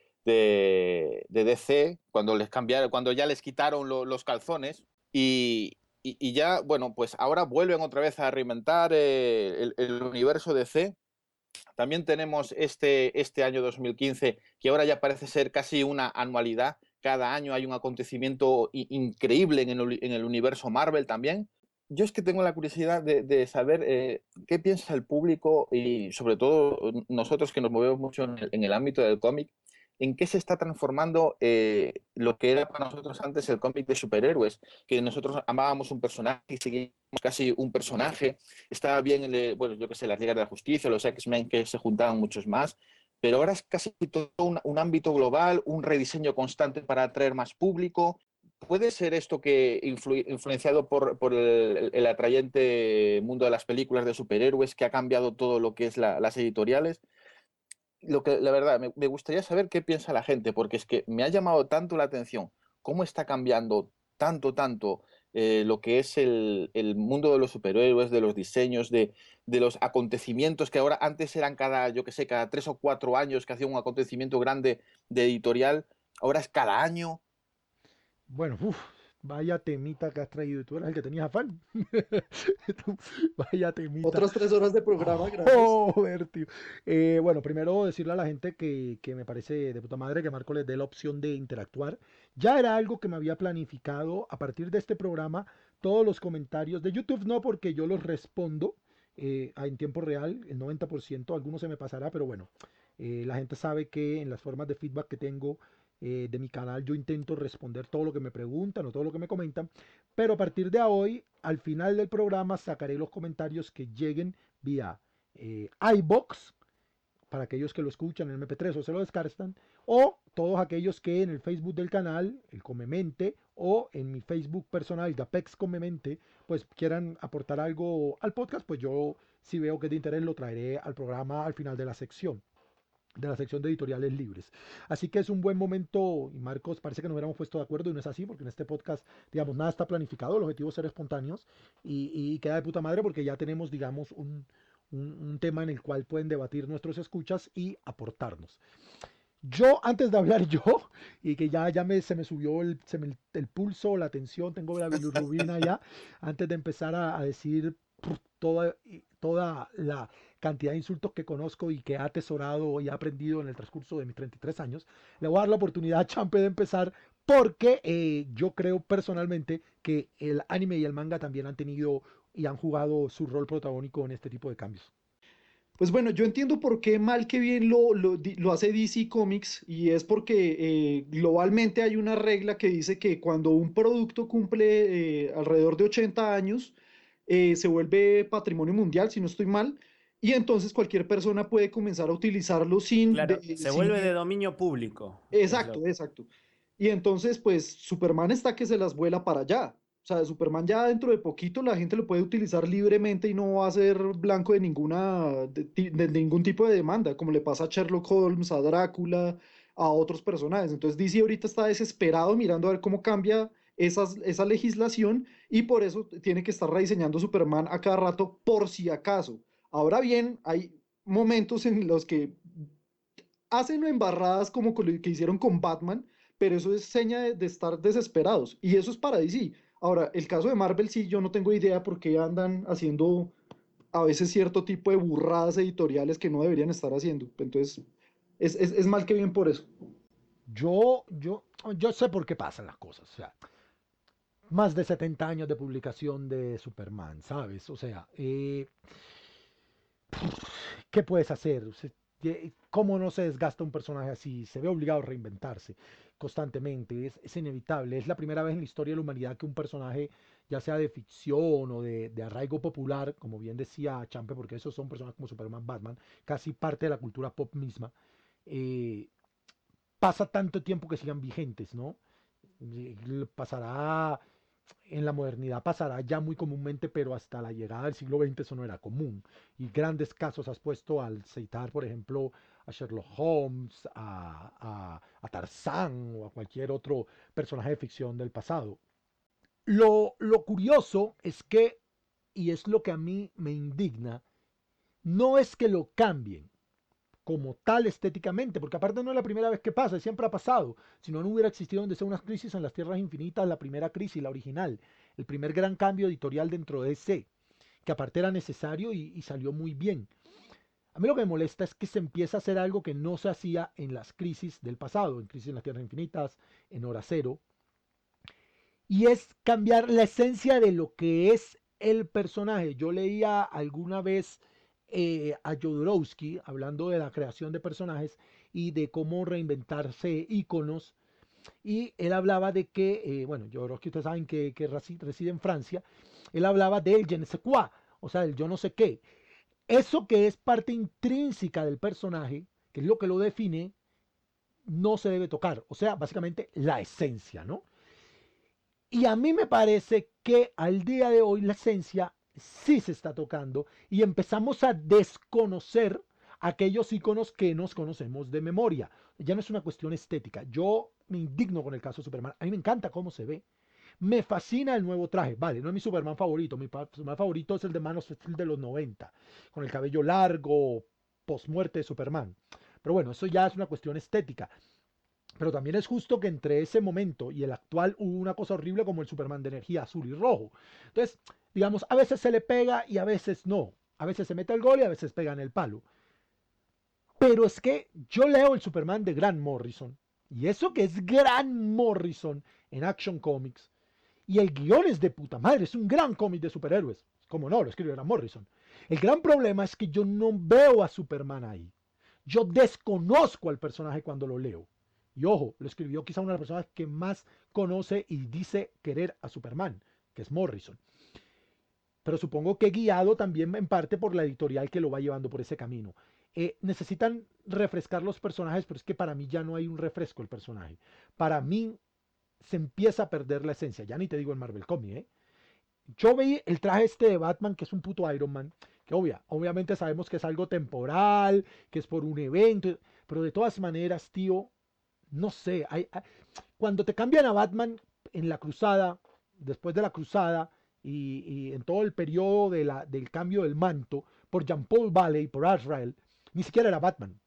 de, de D C, cuando les cambiaron, cuando ya les quitaron lo- los calzones. Y, y- y ya, bueno, pues ahora vuelven otra vez a reinventar eh, el, el universo D C. También tenemos este, este año dos mil quince, que ahora ya parece ser casi una anualidad. Cada año hay un acontecimiento i- increíble en el, en el universo Marvel también. Yo es que tengo la curiosidad de, de saber eh, qué piensa el público y sobre todo nosotros que nos movemos mucho en el, en el ámbito del cómic, en qué se está transformando eh, lo que era para nosotros antes el cómic de superhéroes, que nosotros amábamos un personaje y seguíamos casi un personaje. Estaba bien, el, bueno, yo qué sé, las Ligas de la Justicia, los X-Men, que se juntaban muchos más, pero ahora es casi todo un, un ámbito global, un rediseño constante para atraer más público. ¿Puede ser esto que influ, influenciado por, por el, el, atrayente mundo de las películas de superhéroes que ha cambiado todo lo que es la, las editoriales? Lo que, la verdad, me, me gustaría saber qué piensa la gente, porque es que me ha llamado tanto la atención cómo está cambiando tanto, tanto eh, lo que es el, el, mundo de los superhéroes, de los diseños, de, de, los acontecimientos que ahora antes eran cada, yo que sé, cada tres o cuatro años que hacía un acontecimiento grande de editorial, ahora es cada año. Bueno, uf, vaya temita que has traído. Tú eras el que tenías afán. Tú, vaya temita. Otras tres horas de programa, gracias. Joder, tío. Eh, bueno, primero decirle a la gente que, que me parece de puta madre que Marco les dé la opción de interactuar. Ya era algo que me había planificado a partir de este programa. Todos los comentarios de YouTube no, porque yo los respondo eh, en tiempo real, el noventa por ciento. Algunos se me pasará, pero bueno, eh, la gente sabe que en las formas de feedback que tengo eh, de mi canal yo intento responder todo lo que me preguntan o todo lo que me comentan, pero a partir de hoy, al final del programa, sacaré los comentarios que lleguen vía eh, iBox, para aquellos que lo escuchan en M P tres o se lo descargan, o todos aquellos que en el Facebook del canal, el Comemente, o en mi Facebook personal, Gapex Comemente, pues quieran aportar algo al podcast, pues yo, si veo que es de interés, lo traeré al programa al final de la sección de la sección de editoriales libres. Así que es un buen momento, y Marcos, parece que nos hubiéramos puesto de acuerdo y no es así, porque en este podcast, digamos, nada está planificado, el objetivo es ser espontáneos y, y queda de puta madre porque ya tenemos, digamos, un, un, un tema en el cual pueden debatir nuestros escuchas y aportarnos. Yo, antes de hablar yo, y que ya, ya me, se me subió el, se me, el pulso, la tensión, tengo la bilirrubina ya, antes de empezar a, a decir puf, toda, toda la cantidad de insultos que conozco y que he atesorado y he aprendido en el transcurso de mis treinta y tres años, le voy a dar la oportunidad a Champe de empezar porque eh, yo creo personalmente que el anime y el manga también han tenido y han jugado su rol protagónico en este tipo de cambios. Pues bueno, yo entiendo por qué mal que bien lo, lo, di- lo hace D C Comics y es porque eh, globalmente hay una regla que dice que cuando un producto cumple eh, alrededor de ochenta años, eh, se vuelve patrimonio mundial, si no estoy mal, y entonces cualquier persona puede comenzar a utilizarlo sin, Claro, de- se sin vuelve de miedo. dominio público. Es lo Exacto, exacto. Y entonces, pues Superman está que se las vuela para allá. sea, Superman ya dentro de poquito la gente lo puede utilizar libremente y no va a ser blanco de ninguna, de, ti- de ningún tipo de demanda, como le pasa a Sherlock Holmes, a Drácula, a otros personajes. Entonces D C ahorita está desesperado mirando a ver cómo cambia esas, esa legislación y por eso tiene que estar rediseñando Superman a cada rato por si acaso. Ahora bien, hay momentos en los que hacen embarradas como con lo que hicieron con Batman, pero eso es seña de, de estar desesperados. Y eso es para D C. Ahora, el caso de Marvel sí, yo no tengo idea por qué andan haciendo a veces cierto tipo de burradas editoriales que no deberían estar haciendo. Entonces, es, es, es mal que bien por eso. Yo, yo, yo sé por qué pasan las cosas. O sea, más de setenta años de publicación de Superman, ¿sabes? O sea, eh, ¿qué puedes hacer? O sea, ye- ¿cómo no se desgasta un personaje así? Se ve obligado a reinventarse constantemente, es, es inevitable. Es la primera vez en la historia de la humanidad que un personaje, ya sea de ficción o de, de arraigo popular, como bien decía Champe, porque esos son personajes como Superman, Batman, casi parte de la cultura pop misma, eh, pasa tanto tiempo que sigan vigentes, ¿no? Y pasará en la modernidad pasará ya muy comúnmente, pero hasta la llegada del siglo veinte eso no era común. Y grandes casos has puesto al citar, por ejemplo, a Sherlock Holmes, a, a, a Tarzán o a cualquier otro personaje de ficción del pasado. Lo, lo curioso es que, y es lo que a mí me indigna, no es que lo cambien, como tal estéticamente, porque aparte no es la primera vez que pasa, siempre ha pasado, si no, no hubiera existido donde sea unas crisis en las Tierras Infinitas, la primera crisis, la original, el primer gran cambio editorial dentro de D C, que aparte era necesario y, y salió muy bien. A mí lo que me molesta es que se empieza a hacer algo que no se hacía en las crisis del pasado, en Crisis en las Tierras Infinitas, en Hora Cero, y es cambiar la esencia de lo que es el personaje. Yo leía alguna vez eh, a Jodorowsky hablando de la creación de personajes y de cómo reinventarse íconos. Y él hablaba de que, eh, bueno, Jodorowsky ustedes saben que, que reside en Francia, él hablaba del je ne sais quoi, o sea, del yo no sé qué. Eso que es parte intrínseca del personaje, que es lo que lo define, no se debe tocar. O sea, básicamente la esencia, ¿no? Y a mí me parece que al día de hoy la esencia sí se está tocando y empezamos a desconocer aquellos iconos que nos conocemos de memoria. Ya no es una cuestión estética. Yo me indigno con el caso de Superman. A mí me encanta cómo se ve. Me fascina el nuevo traje. Vale, no es mi Superman favorito. Mi Superman favorito es el de Man of Steel de los noventa, con el cabello largo, post muerte de Superman. Pero bueno, eso ya es una cuestión estética. Pero también es justo que entre ese momento y el actual hubo una cosa horrible como el Superman de energía azul y rojo. Entonces, digamos, a veces se le pega y a veces no. A veces se mete el gol y a veces pega en el palo. Pero es que yo leo el Superman de Grant Morrison. Y eso que es Grant Morrison en Action Comics. Y el guión es de puta madre. Es un gran cómic de superhéroes. Como no, lo escribe Grant Morrison. El gran problema es que yo no veo a Superman ahí. Yo desconozco al personaje cuando lo leo. Y ojo, lo escribió quizá una de las personas que más conoce y dice querer a Superman, que es Morrison. Pero supongo que guiado también en parte por la editorial que lo va llevando por ese camino. Eh, necesitan refrescar los personajes, pero es que para mí ya no hay un refresco el personaje. Para mí se empieza a perder la esencia. Ya ni te digo en Marvel Comics, ¿eh? Yo vi el traje este de Batman, que es un puto Iron Man, que obvia, obviamente sabemos que es algo temporal, que es por un evento, pero de todas maneras, tío, no sé, hay, hay, cuando te cambian a Batman en la cruzada, después de la cruzada y, y en todo el periodo de la, del cambio del manto por Jean-Paul Valley, por Azrael, ni siquiera era Batman.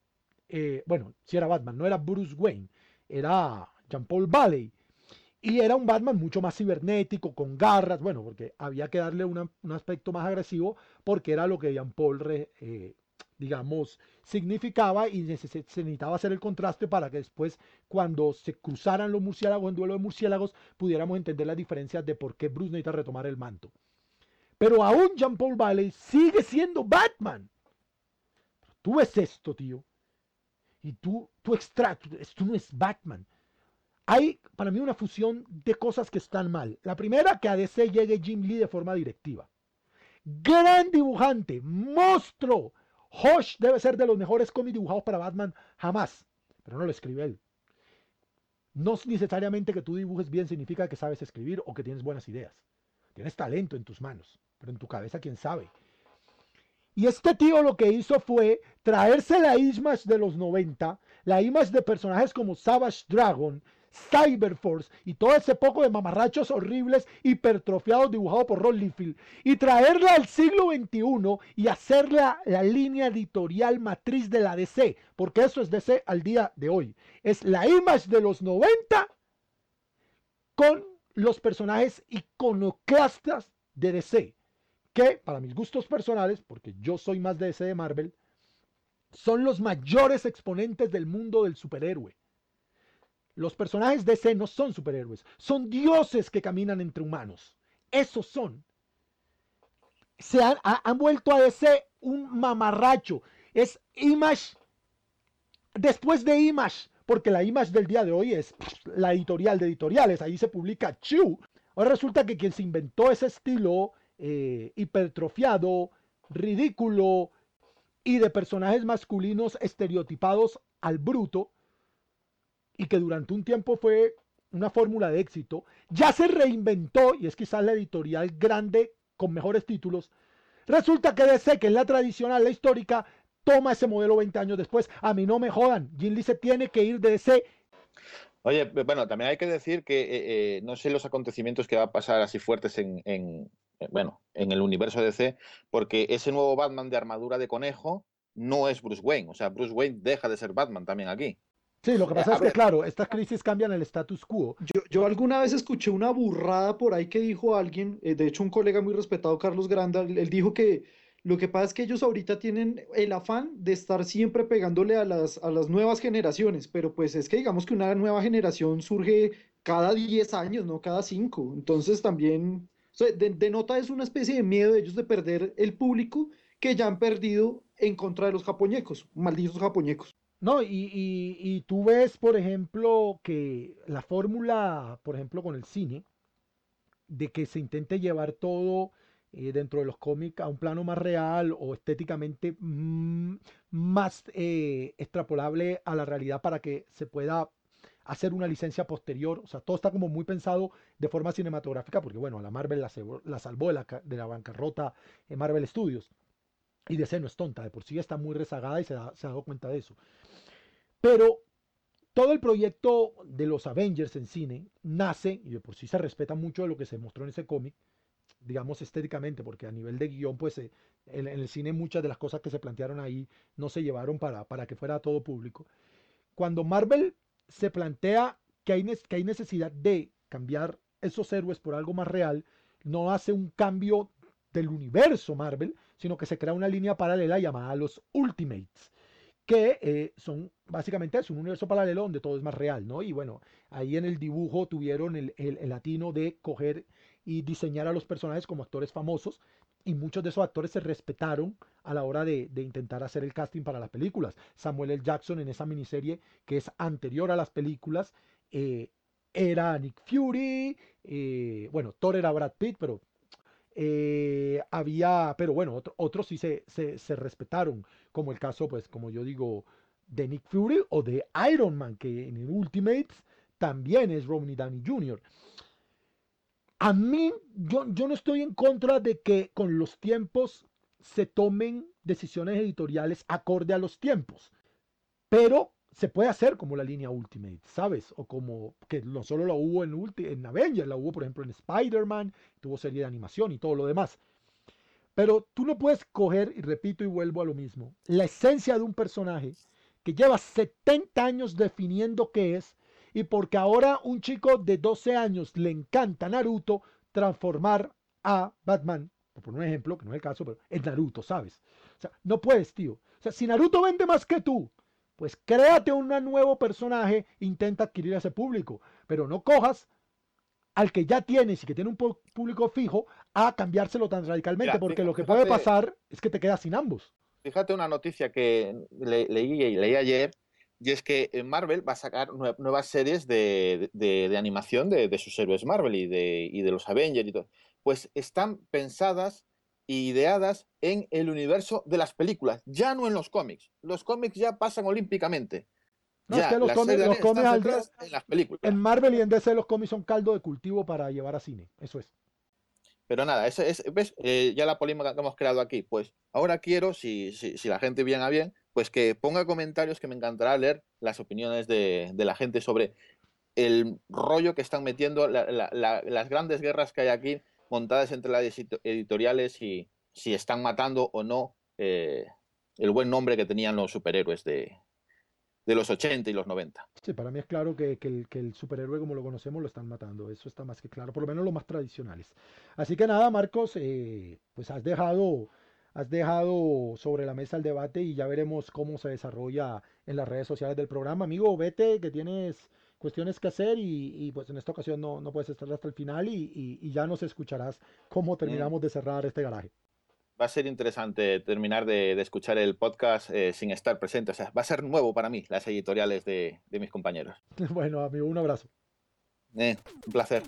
Eh, bueno, si era Batman, no era Bruce Wayne, era Jean-Paul Valley. Y era un Batman mucho más cibernético, con garras, bueno, porque había que darle una, un aspecto más agresivo, porque era lo que Jean-Paul eh, digamos, significaba y se necesitaba hacer el contraste para que después, cuando se cruzaran los murciélagos en duelo de murciélagos, pudiéramos entender las diferencias de por qué Bruce necesita retomar el manto. Pero aún Jean-Paul Valley sigue siendo Batman. Tú ves esto, tío, y tú, tú extraes, esto no es Batman. Hay para mí una fusión de cosas que están mal. La primera, que a D C llegue Jim Lee de forma directiva. Gran dibujante, monstruo. Hush debe ser de los mejores cómics dibujados para Batman jamás, pero no lo escribe él. No es necesariamente que tú dibujes bien significa que sabes escribir o que tienes buenas ideas. Tienes talento en tus manos, pero en tu cabeza quién sabe. Y este tío lo que hizo fue traerse la Image de los noventa, la Image de personajes como Savage Dragon, Cyberforce y todo ese poco de mamarrachos horribles hipertrofiados dibujados por Ron Liefeld, y traerla al siglo veintiuno y hacerla la línea editorial matriz de la D C, porque eso es D C al día de hoy. Es la Image de los noventa con los personajes iconoclastas de D C, que para mis gustos personales, porque yo soy más de D C de Marvel, son los mayores exponentes del mundo del superhéroe. Los personajes de D C no son superhéroes, son dioses que caminan entre humanos. Esos son. Se han, han vuelto a D C un mamarracho. Es Image después de Image, porque la Image del día de hoy es la editorial de editoriales. Ahí se publica Chew. Ahora resulta que quien se inventó ese estilo eh, hipertrofiado, ridículo y de personajes masculinos estereotipados al bruto, y que durante un tiempo fue una fórmula de éxito, ya se reinventó y es quizás la editorial grande con mejores títulos. Resulta que D C, que es la tradicional, la histórica, toma ese modelo veinte años después. A mí no me jodan, Jim Lee se tiene que ir de D C. Oye, bueno, también hay que decir que eh, eh, no sé los acontecimientos que va a pasar así fuertes en, en, bueno, en el universo D C, porque ese nuevo Batman de armadura de conejo no es Bruce Wayne. O sea, Bruce Wayne deja de ser Batman también aquí. Sí, lo que pasa Eh, es que, claro, estas crisis cambian el status quo. Yo, yo alguna vez escuché una burrada por ahí que dijo alguien, eh, de hecho un colega muy respetado, Carlos Granda, él él dijo que lo que pasa es que ellos ahorita tienen el afán de estar siempre pegándole a las, a las nuevas generaciones, pero pues es que digamos que una nueva generación surge cada diez años, no cada cinco. Entonces también, o sea, de- denota es una especie de miedo de ellos de perder el público que ya han perdido en contra de los japoñecos, malditos japoñecos. No, y, y, y tú ves, por ejemplo, que la fórmula, por ejemplo, con el cine, de que se intente llevar todo eh, dentro de los cómics a un plano más real o estéticamente mm, más eh, extrapolable a la realidad para que se pueda hacer una licencia posterior. O sea, todo está como muy pensado de forma cinematográfica, porque bueno, a la Marvel la, la salvó de la, de la bancarrota en Marvel Studios. Y D C no es tonta, de por sí está muy rezagada y se, da, se ha dado cuenta de eso. Pero todo el proyecto de los Avengers en cine nace, y de por sí se respeta mucho de lo que se mostró en ese cómic, digamos estéticamente, porque a nivel de guión, pues eh, en, en, el cine muchas de las cosas que se plantearon ahí no se llevaron para, para que fuera todo público. Cuando Marvel se plantea que hay, que hay necesidad de cambiar esos héroes por algo más real, no hace un cambio del universo Marvel, sino que se crea una línea paralela llamada los Ultimates, que eh, son básicamente es un universo paralelo donde todo es más real, ¿no? Y bueno, ahí en el dibujo tuvieron el, el, el latino de coger y diseñar a los personajes como actores famosos, y muchos de esos actores se respetaron a la hora de, de intentar hacer el casting para las películas. Samuel L. Jackson en esa miniserie que es anterior a las películas, eh, era Nick Fury, eh, bueno, Thor era Brad Pitt, pero eh, había, pero bueno, otro, otros sí se, se, se, respetaron, como el caso, pues, como yo digo, de Nick Fury o de Iron Man, que en el Ultimates también es Robert Downey junior A mí, yo, yo no estoy en contra de que con los tiempos se tomen decisiones editoriales acorde a los tiempos, pero se puede hacer como la línea Ultimate, ¿sabes? O como que no solo la hubo en, Ulti en Avengers, la hubo por ejemplo en Spider-Man, tuvo serie de animación y todo lo demás. Pero tú no puedes coger, y repito y vuelvo a lo mismo, la esencia de un personaje que lleva setenta años definiendo qué es, y porque ahora un chico de doce años le encanta Naruto, transformar a Batman, por poner un ejemplo, que no es el caso, pero es Naruto, ¿sabes? O sea, no puedes, tío. O sea, si Naruto vende más que tú, pues créate un nuevo personaje, intenta adquirir a ese público, pero no cojas al que ya tienes y que tiene un público fijo a cambiárselo tan radicalmente, Mira, porque fíjate, lo que puede pasar es que te quedas sin ambos. Fíjate una noticia que le, leí, leí ayer, y es que Marvel va a sacar nuevas series de, de, de animación de, de sus héroes Marvel y de, y de los Avengers y todo. Pues están pensadas e ideadas en el universo de las películas, ya no en los cómics. Los cómics ya pasan olímpicamente. No, es Ya, que los la cómics, serie los cómics está al día- centrada en las películas. en Marvel y en D C los cómics son caldo de cultivo para llevar a cine. Eso es. Pero nada, eso es, ¿ves? Eh, ya la polémica que hemos creado aquí, pues ahora quiero, si, si, si la gente viene a bien, pues que ponga comentarios, que me encantará leer las opiniones de, de la gente sobre el rollo que están metiendo, la- la- la- las grandes guerras que hay aquí montadas entre las edito- editoriales y si están matando o no eh, el buen nombre que tenían los superhéroes de, de los ochenta y los noventa. Sí, para mí es claro que, que el, que el superhéroe como lo conocemos lo están matando. Eso está más que claro, por lo menos los más tradicionales. Así que nada, Marcos, eh, pues has dejado, has dejado sobre la mesa el debate y ya veremos cómo se desarrolla en las redes sociales del programa. Amigo, vete, que tienes cuestiones que hacer y, y, pues en esta ocasión no, no puedes estar hasta el final y, y- y ya nos escucharás cómo Mm. terminamos de cerrar este garaje. Va a ser interesante terminar de, de escuchar el podcast eh, sin estar presente. O sea, va a ser nuevo para mí las editoriales de, de mis compañeros. Bueno, amigo, un abrazo. Eh, un placer.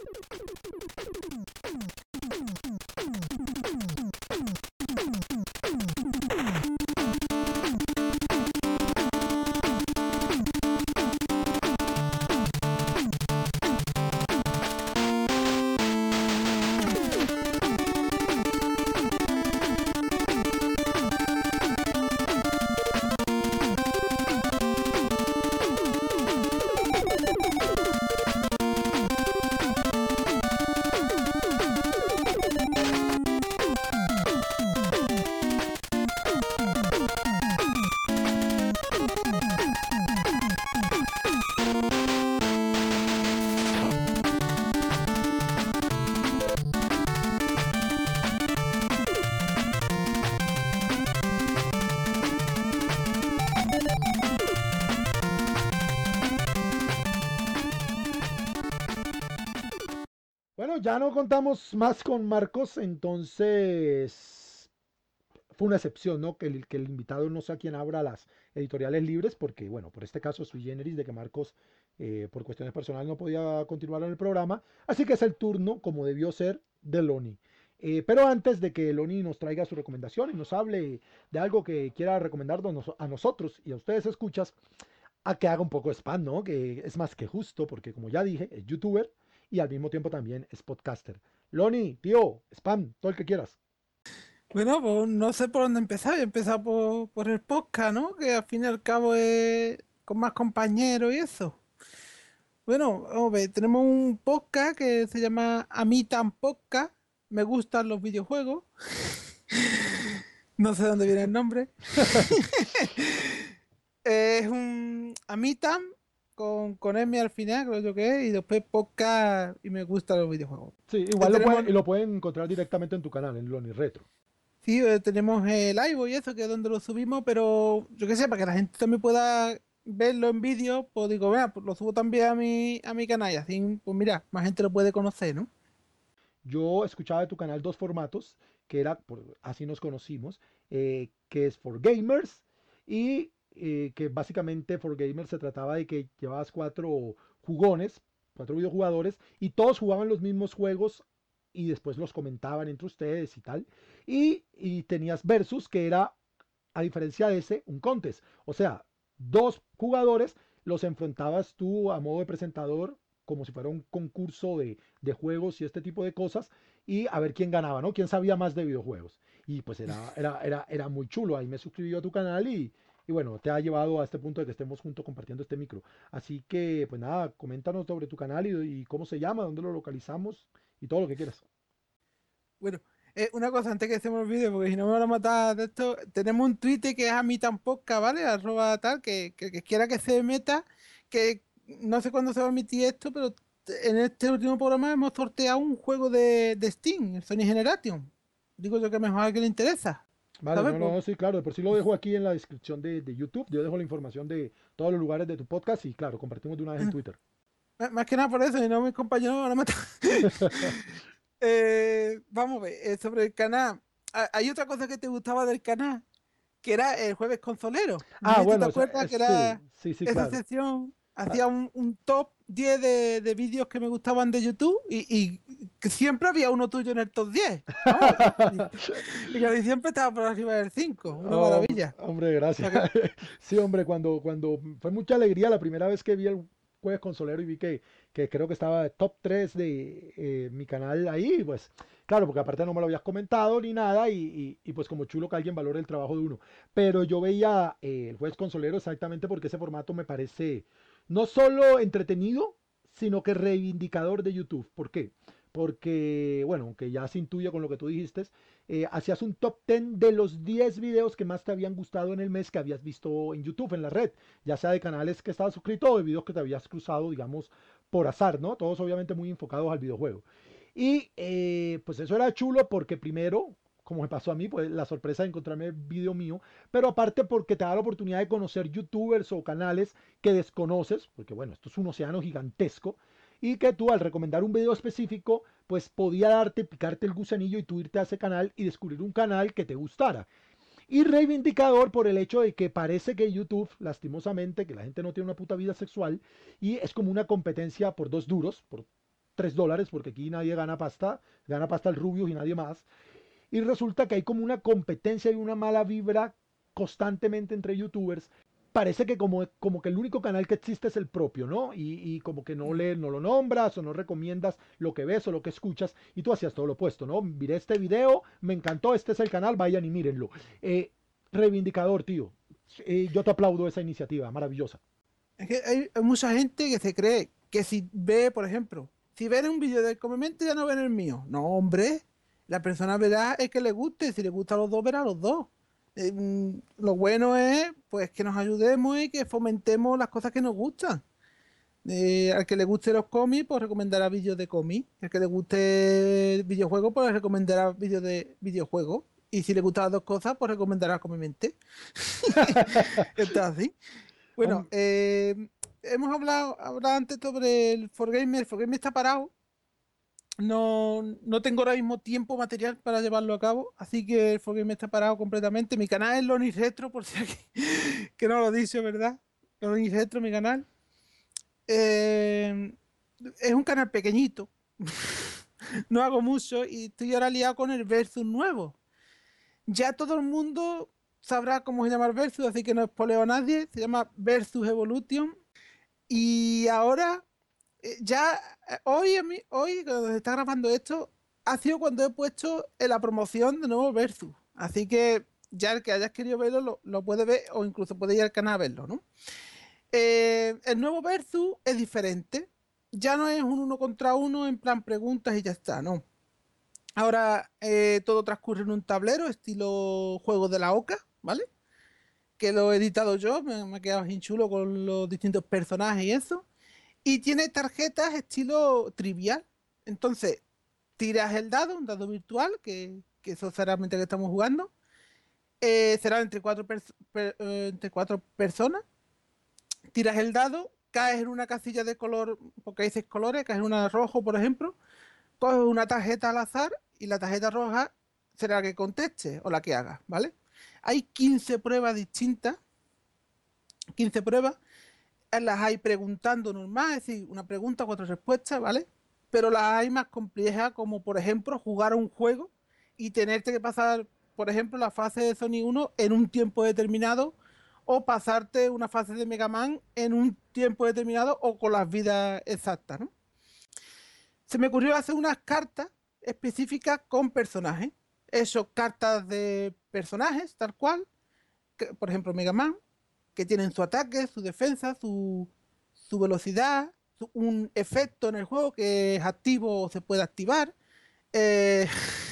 Bueno, ya no contamos más con Marcos, entonces fue una excepción, ¿no? Que el, que el invitado no sea quien abra las editoriales libres, porque, bueno, por este caso sui generis de que Marcos, eh, por cuestiones personales, no podía continuar en el programa. Así que es el turno, como debió ser, de Loni. Eh, pero antes de que Loni nos traiga su recomendación y nos hable de algo que quiera recomendarnos a nosotros y a ustedes escuchas, a que haga un poco de spam, ¿no? Que es más que justo, porque como ya dije, es youtuber y al mismo tiempo también es podcaster. Loni, tío, spam, todo el que quieras. Bueno, pues no sé por dónde empezar. Voy a empezar por, por el podcast, ¿no? Que al fin y al cabo es con más compañeros y eso. Bueno, vamos a ver, tenemos un podcast que se llama A mí tan podcast. Me gustan los videojuegos. No sé dónde viene el nombre. Es un Amitam con, con M al final, creo yo que es, y después podcast y me gustan los videojuegos. Sí, Eh, igual lo tenemos, pueden, lo pueden encontrar directamente en tu canal, en Loni Retro. sí, eh, tenemos el iVoox y eso, que es donde lo subimos, pero yo qué sé, para que la gente también pueda verlo en vídeo, pues digo, vea, pues lo subo también a mi, a mi canal y así, pues mira, más gente lo puede conocer, ¿no? Yo escuchaba de tu canal dos formatos, que era, por- así nos conocimos, eh, que es For Gamers y eh, que básicamente For Gamers se trataba de que llevabas cuatro jugones, cuatro videojugadores, y todos jugaban los mismos juegos y después los comentaban entre ustedes y tal. Y, y tenías Versus, que era, a diferencia de ese, un contest. O sea, dos jugadores los enfrentabas tú a modo de presentador como si fuera un concurso de, de juegos y este tipo de cosas, y a ver quién ganaba, ¿no? Quién sabía más de videojuegos. Y pues era, era, era, era muy chulo. Ahí me suscribí a tu canal y, y bueno, te ha llevado a este punto de que estemos juntos compartiendo este micro. Así que, pues nada, coméntanos sobre tu canal y, y cómo se llama, dónde lo localizamos y todo lo que quieras. Bueno, eh, una cosa antes que se me olvide, porque si no me van a matar de esto, tenemos un Twitter que es a mí tampoco, ¿vale? Arroba tal, que, que, que quiera que se meta, que no sé cuándo se va a emitir esto, pero en este último programa hemos sorteado un juego de, de Steam, el Sony Generation. Digo yo que mejor a que le interesa, Vale, ¿sabes? no, Pues, no, sí, claro, de por sí lo dejo aquí en la descripción de, de YouTube, yo dejo la información de todos los lugares de tu podcast y claro, compartimos de una vez en Twitter. más más que nada por eso, y no mis compañeros me van a matar. Eh, vamos a ver, eh, sobre el canal. Ah, hay otra cosa que te gustaba del canal, que era el jueves consolero. No Ah, sé si tú te bueno, o sea, acuerdas es- que sí, era sí, sí, esa claro. sección. hacía un, un top diez de, de vídeos que me gustaban de YouTube y, y que siempre había uno tuyo en el top diez. Vamos, y, y casi siempre estaba por arriba del cinco. Una Oh, maravilla. hombre, O gracias. sea que- Sí, hombre, cuando, cuando fue mucha alegría la primera vez que vi el Jueves Consolero y vi que, que creo que estaba top tres de eh, mi canal ahí, pues claro, porque aparte no me lo habías comentado ni nada y, y- y, pues como chulo que alguien valore el trabajo de uno. Pero yo veía eh, el Jueves Consolero exactamente porque ese formato me parece no solo entretenido, sino que reivindicador de YouTube. ¿Por qué? Porque, bueno, aunque ya se intuye con lo que tú dijiste, eh, hacías un top diez de los diez videos que más te habían gustado en el mes que habías visto en YouTube, en la red, ya sea de canales que estabas suscrito o de videos que te habías cruzado, digamos, por azar, ¿no? Todos obviamente muy enfocados al videojuego. Y eh, pues eso era chulo porque primero, como me pasó a mí, pues la sorpresa de encontrarme video mío, pero aparte porque te da la oportunidad de conocer youtubers o canales que desconoces, porque bueno, esto es un océano gigantesco, y que tú al recomendar un video específico, pues podía darte, picarte el gusanillo y tú irte a ese canal y descubrir un canal que te gustara. Y reivindicador por el hecho de que parece que YouTube, lastimosamente, que la gente no tiene una puta vida sexual y es como una competencia por dos duros, por tres dólares, porque aquí nadie gana pasta, gana pasta el Rubius y nadie más. Y resulta que hay como una competencia y una mala vibra constantemente entre youtubers. Parece que como, como que el único canal que existe es el propio, ¿no? Y, y como que no, le, no lo nombras o no recomiendas lo que ves o lo que escuchas y tú hacías todo lo opuesto, ¿no? Miré este video, me encantó, este es el canal, vayan y mírenlo. Eh, reivindicador, tío. Eh, yo te aplaudo esa iniciativa, maravillosa. Es que hay, hay mucha gente que se cree que si ve, por ejemplo, si ven un vídeo del Comemente ya no ven el mío. No, hombre, la persona verá el que le guste. Si le gusta a los dos, verá a los dos. Eh, mm, lo bueno es pues que nos ayudemos y que fomentemos las cosas que nos gustan. Eh, al que le guste los cómics, pues recomendará vídeos de cómics. Al que le guste videojuegos, pues recomendará vídeos de videojuegos. Y si le gustan las dos cosas, pues recomendará Comemente. Está así. Bueno, Hom- eh, hemos hablado, hablado antes sobre el cuatro Gamer. El cuatro Gamer está parado. No, no tengo ahora mismo tiempo material para llevarlo a cabo, así que el cuatro Gamer está parado completamente. Mi canal es Lonis Retro, por si alguien que no lo he dicho, ¿verdad? Lonis Retro, mi canal. Eh, es un canal pequeñito. No hago mucho y estoy ahora liado con el Versus nuevo. Ya todo el mundo sabrá cómo se llama el Versus, así que no espoleo a nadie. Se llama Versus Evolution. Y ahora, eh, ya eh, hoy, a mí- hoy, cuando se está grabando esto, ha sido cuando he puesto en la promoción de nuevo Versus. Así que ya el que hayas querido verlo lo, lo puede ver o incluso puede ir al canal a verlo, ¿no? Eh, el nuevo Versus es diferente. Ya no es un uno contra uno en plan preguntas y ya está, ¿no? Ahora eh, todo transcurre en un tablero estilo juego de la Oca, ¿vale? Que lo he editado yo, me, me ha quedado bien chulo con los distintos personajes y eso. Y tiene tarjetas estilo trivial. Entonces, tiras el dado, un dado virtual, que, que eso será mientras que estamos jugando. Eh, será entre cuatro, pers- per- eh, entre cuatro personas. Tiras el dado, caes en una casilla de color, porque hay seis colores, caes en una rojo, por ejemplo. Coges una tarjeta al azar y la tarjeta roja será la que conteste o la que haga, ¿vale? Hay quince pruebas distintas, quince pruebas, las hay preguntando normal, es decir, una pregunta, cuatro respuestas, ¿vale? Pero las hay más complejas, como por ejemplo jugar a un juego y tenerte que pasar, por ejemplo, la fase de Sonic uno en un tiempo determinado, o pasarte una fase de Mega Man en un tiempo determinado o con las vidas exactas, ¿no? Se me ocurrió hacer unas cartas específicas con personajes. Eso, cartas de personajes, tal cual, que, por ejemplo, Mega Man, que tienen su ataque, su defensa, su, su velocidad, su- un efecto en el juego que es activo o se puede activar. Eh,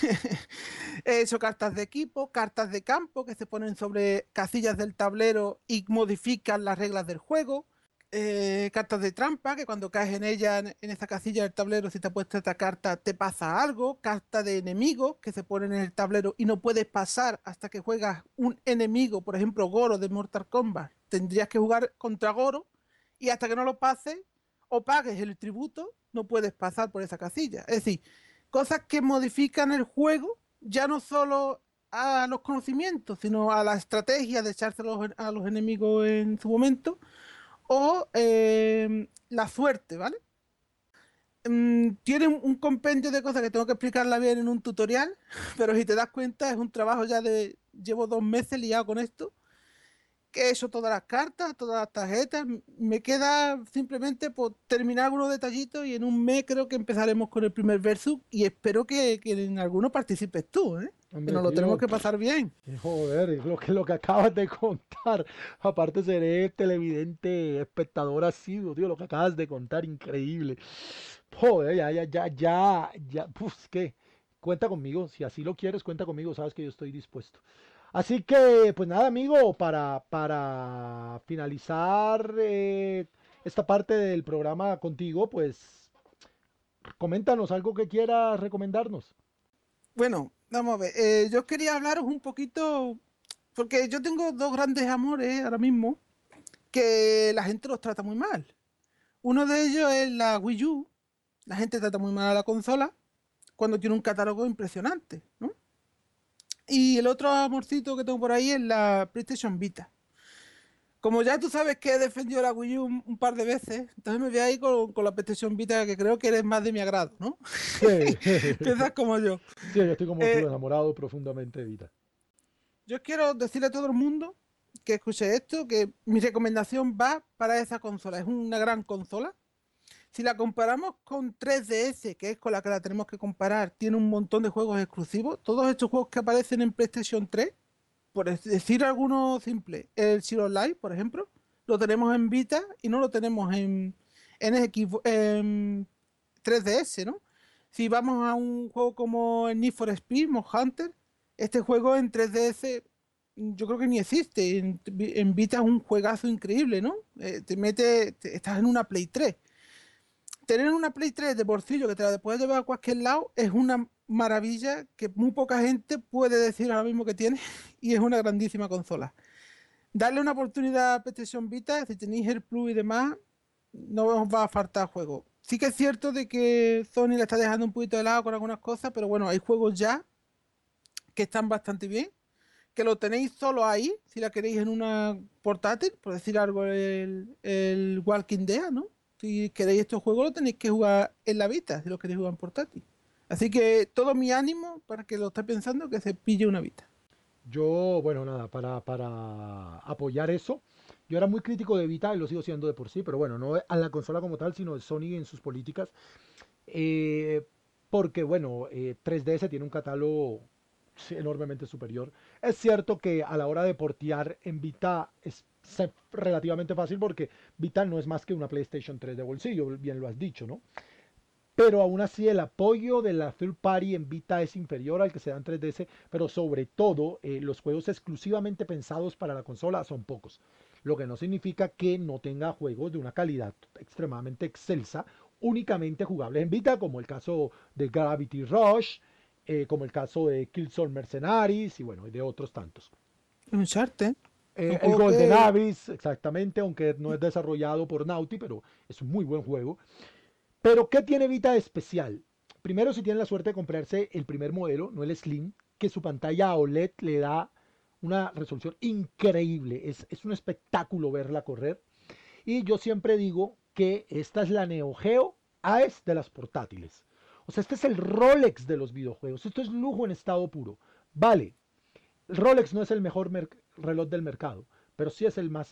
He hecho cartas de equipo, cartas de campo que se ponen sobre casillas del tablero y modifican las reglas del juego. Eh, cartas de trampa, que cuando caes en ella, en, en esa casilla del tablero, si te has puesto esta carta, te pasa algo. Carta de enemigos que se ponen en el tablero y no puedes pasar hasta que juegas un enemigo, por ejemplo, Goro de Mortal Kombat. Tendrías que jugar contra Goro y hasta que no lo pases o pagues el tributo, no puedes pasar por esa casilla. Es decir, cosas que modifican el juego, ya no solo a los conocimientos, sino a la estrategia de echarse a los, a los enemigos en su momento, o eh, la suerte, ¿vale? Mm, tiene un, un compendio de cosas que tengo que explicarla bien en un tutorial, pero si te das cuenta es un trabajo ya de... Llevo dos meses liado con esto, que he hecho todas las cartas, todas las tarjetas, m- me queda simplemente por terminar algunos detallitos y en un mes creo que empezaremos con el primer versus y espero que, que en alguno participes tú, ¿eh? Que Hombre, nos lo tenemos tío, que pasar bien. eh, joder, es lo que, lo que acabas de contar. Aparte seré televidente, espectador asiduo, tío, lo que acabas de contar, increíble. Joder, ya, ya, ya, ya, ya, pues, ¿qué? Cuenta conmigo, si así lo quieres, cuenta conmigo, sabes que yo estoy dispuesto. Así que, pues nada, amigo, para, para finalizar eh, esta parte del programa contigo, pues coméntanos algo que quieras recomendarnos. Bueno, vamos a ver. Eh, yo quería hablaros un poquito, porque yo tengo dos grandes amores ahora mismo que la gente los trata muy mal. Uno de ellos es la Wii U. La gente trata muy mal a la consola cuando tiene un catálogo impresionante, ¿no? Y el otro amorcito que tengo por ahí es la PlayStation Vita. Como ya tú sabes que he defendido la Wii U un, un par de veces, entonces me voy a ir con, con la PlayStation Vita, que creo que eres más de mi agrado, ¿no? Sí, Piensas como yo. sí, yo estoy como tú, Eh, enamorado profundamente de Vita. yo quiero decirle a todo el mundo que escuche esto, que mi recomendación va para esa consola. Es una gran consola. Si la comparamos con tres D S, que es con la que la tenemos que comparar, tiene un montón de juegos exclusivos. Todos estos juegos que aparecen en PlayStation tres, por es- decir alguno simple, el Zero Life, por ejemplo, lo tenemos en Vita y no lo tenemos en, en, Xbox- en tres D S, ¿no? Si vamos a un juego como el Need for Speed, Most Hunter, este juego en tres D S mm, yo creo que ni existe. En, en Vita es un juegazo increíble, ¿no? Eh, te mete, te- estás en una Play tres. Tener una Play tres de bolsillo que te la puedes llevar a cualquier lado es una maravilla que muy poca gente puede decir ahora mismo que tiene y es una grandísima consola. Darle una oportunidad a PlayStation Vita, si tenéis el Plus y demás, no os va a faltar juego. Sí que es cierto de que Sony le está dejando un poquito de lado con algunas cosas, pero bueno, hay juegos ya que están bastante bien, que lo tenéis solo ahí, si la queréis en una portátil, por decir algo, el, el Walking Dead, ¿no? Si queréis estos juegos, lo tenéis que jugar en la Vita, si lo queréis jugar en portátil. Así que todo mi ánimo para que lo esté pensando, que se pille una Vita. Yo, bueno, nada, para, para apoyar eso, yo era muy crítico de Vita y lo sigo siendo de por sí, pero bueno, no a la consola como tal, sino de Sony en sus políticas. Eh, porque, bueno, eh, tres D S tiene un catálogo sí, enormemente superior. Es cierto que a la hora de portear en Vita es se- relativamente fácil porque Vita no es más que una PlayStation tres de bolsillo, bien lo has dicho, ¿no? Pero aún así el apoyo de la third party en Vita es inferior al que se da en tres D S, pero sobre todo eh, los juegos exclusivamente pensados para la consola son pocos, lo que no significa que no tenga juegos de una calidad extremadamente excelsa, únicamente jugables en Vita, como el caso de Gravity Rush, eh, como el caso de Killzone Mercenaries y bueno, de otros tantos. Uncharted, Eh, un el juego Golden que Abyss, exactamente, aunque no es desarrollado por Naughty, pero es un muy buen juego. Pero, ¿qué tiene Vita de especial? Primero, si tienen la suerte de comprarse el primer modelo, no el Slim, que su pantalla O L E D le da una resolución increíble. Es, es un espectáculo verla correr. Y yo siempre digo que esta es la Neo Geo AES de las portátiles. O sea, este es el Rolex de los videojuegos. Esto es lujo en estado puro. Vale, el Rolex no es el mejor reloj del mercado, pero sí es el más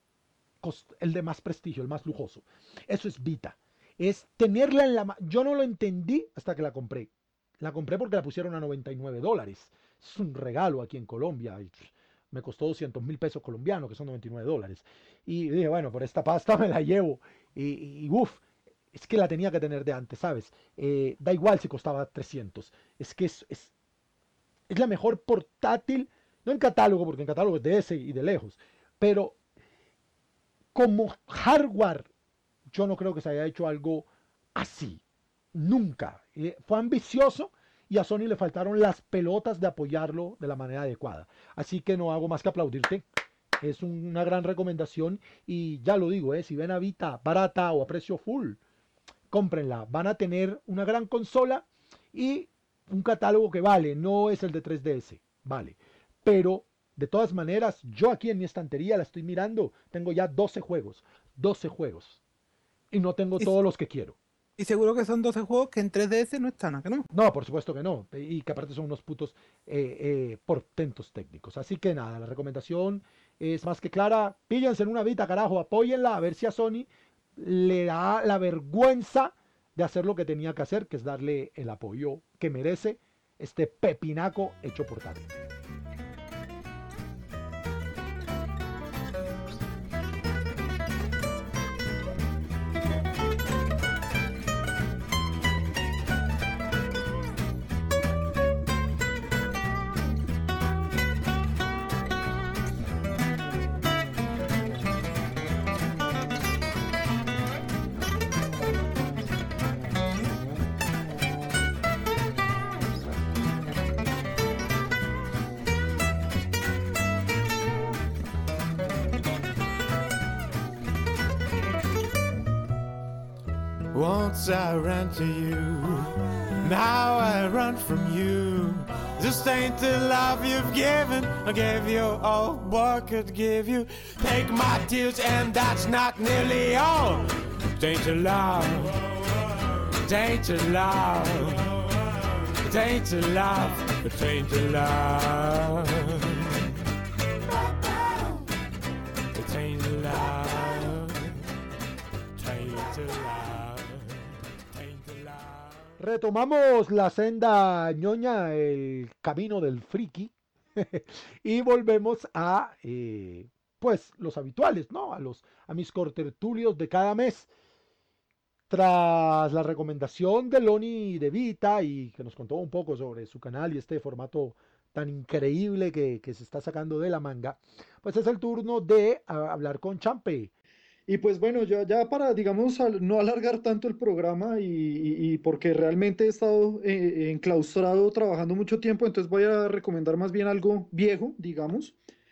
el de más prestigio, el más lujoso. Eso es Vita. Es tenerla en la mano. Yo no lo entendí hasta que la compré. La compré porque la pusieron a noventa y nueve dólares. Es un regalo aquí en Colombia. Y me costó doscientos mil pesos colombianos, que son noventa y nueve dólares. Y dije, bueno, por esta pasta me la llevo. Y, y uff, es que la tenía que tener de antes, ¿sabes? Eh, da igual si costaba trescientos. Es que es, es, es la mejor portátil, no en catálogo, porque en catálogo es de ese y de lejos, pero como hardware, yo no creo que se haya hecho algo así. Nunca. Eh, fue ambicioso y a Sony le faltaron las pelotas de apoyarlo de la manera adecuada. Así que no hago más que aplaudirte. Es una gran recomendación y ya lo digo, eh, si ven a Vita barata o a precio full, cómprenla. Van a tener una gran consola y un catálogo que vale, no es el de tres D S, vale. Pero de todas maneras, yo aquí en mi estantería la estoy mirando, tengo ya doce juegos. doce juegos. Y no tengo Y, todos los que quiero. y seguro que son doce juegos que en tres D S no están, ¿a que no? No, por supuesto que no. Y que aparte son unos putos eh, eh, portentos técnicos. Así que nada, la recomendación es más que clara. Píllense en una Vita, carajo, apóyenla, a ver si a Sony le da la vergüenza de hacer lo que tenía que hacer, que es darle el apoyo que merece este pepinaco hecho portátil. Once I ran to you, now I run from you. This ain't the love you've given. I gave you all what could give you. Take my tears and that's not nearly all. It ain't your love. It ain't your love. It ain't your love. It ain't your love. It ain't your love. It ain't your love. Retomamos la senda ñoña, el camino del friki, y volvemos a, eh, pues, los habituales, ¿no? A, los, a mis cortertulios de cada mes. Tras la recomendación de Loni de Vita, y que nos contó un poco sobre su canal y este formato tan increíble que, que se está sacando de la manga, pues es el turno de a, hablar con Champe. Y pues bueno, ya, ya para, digamos, al- no alargar tanto el programa y, y- y porque realmente he estado eh, enclaustrado trabajando mucho tiempo, entonces voy a recomendar más bien algo viejo, digamos,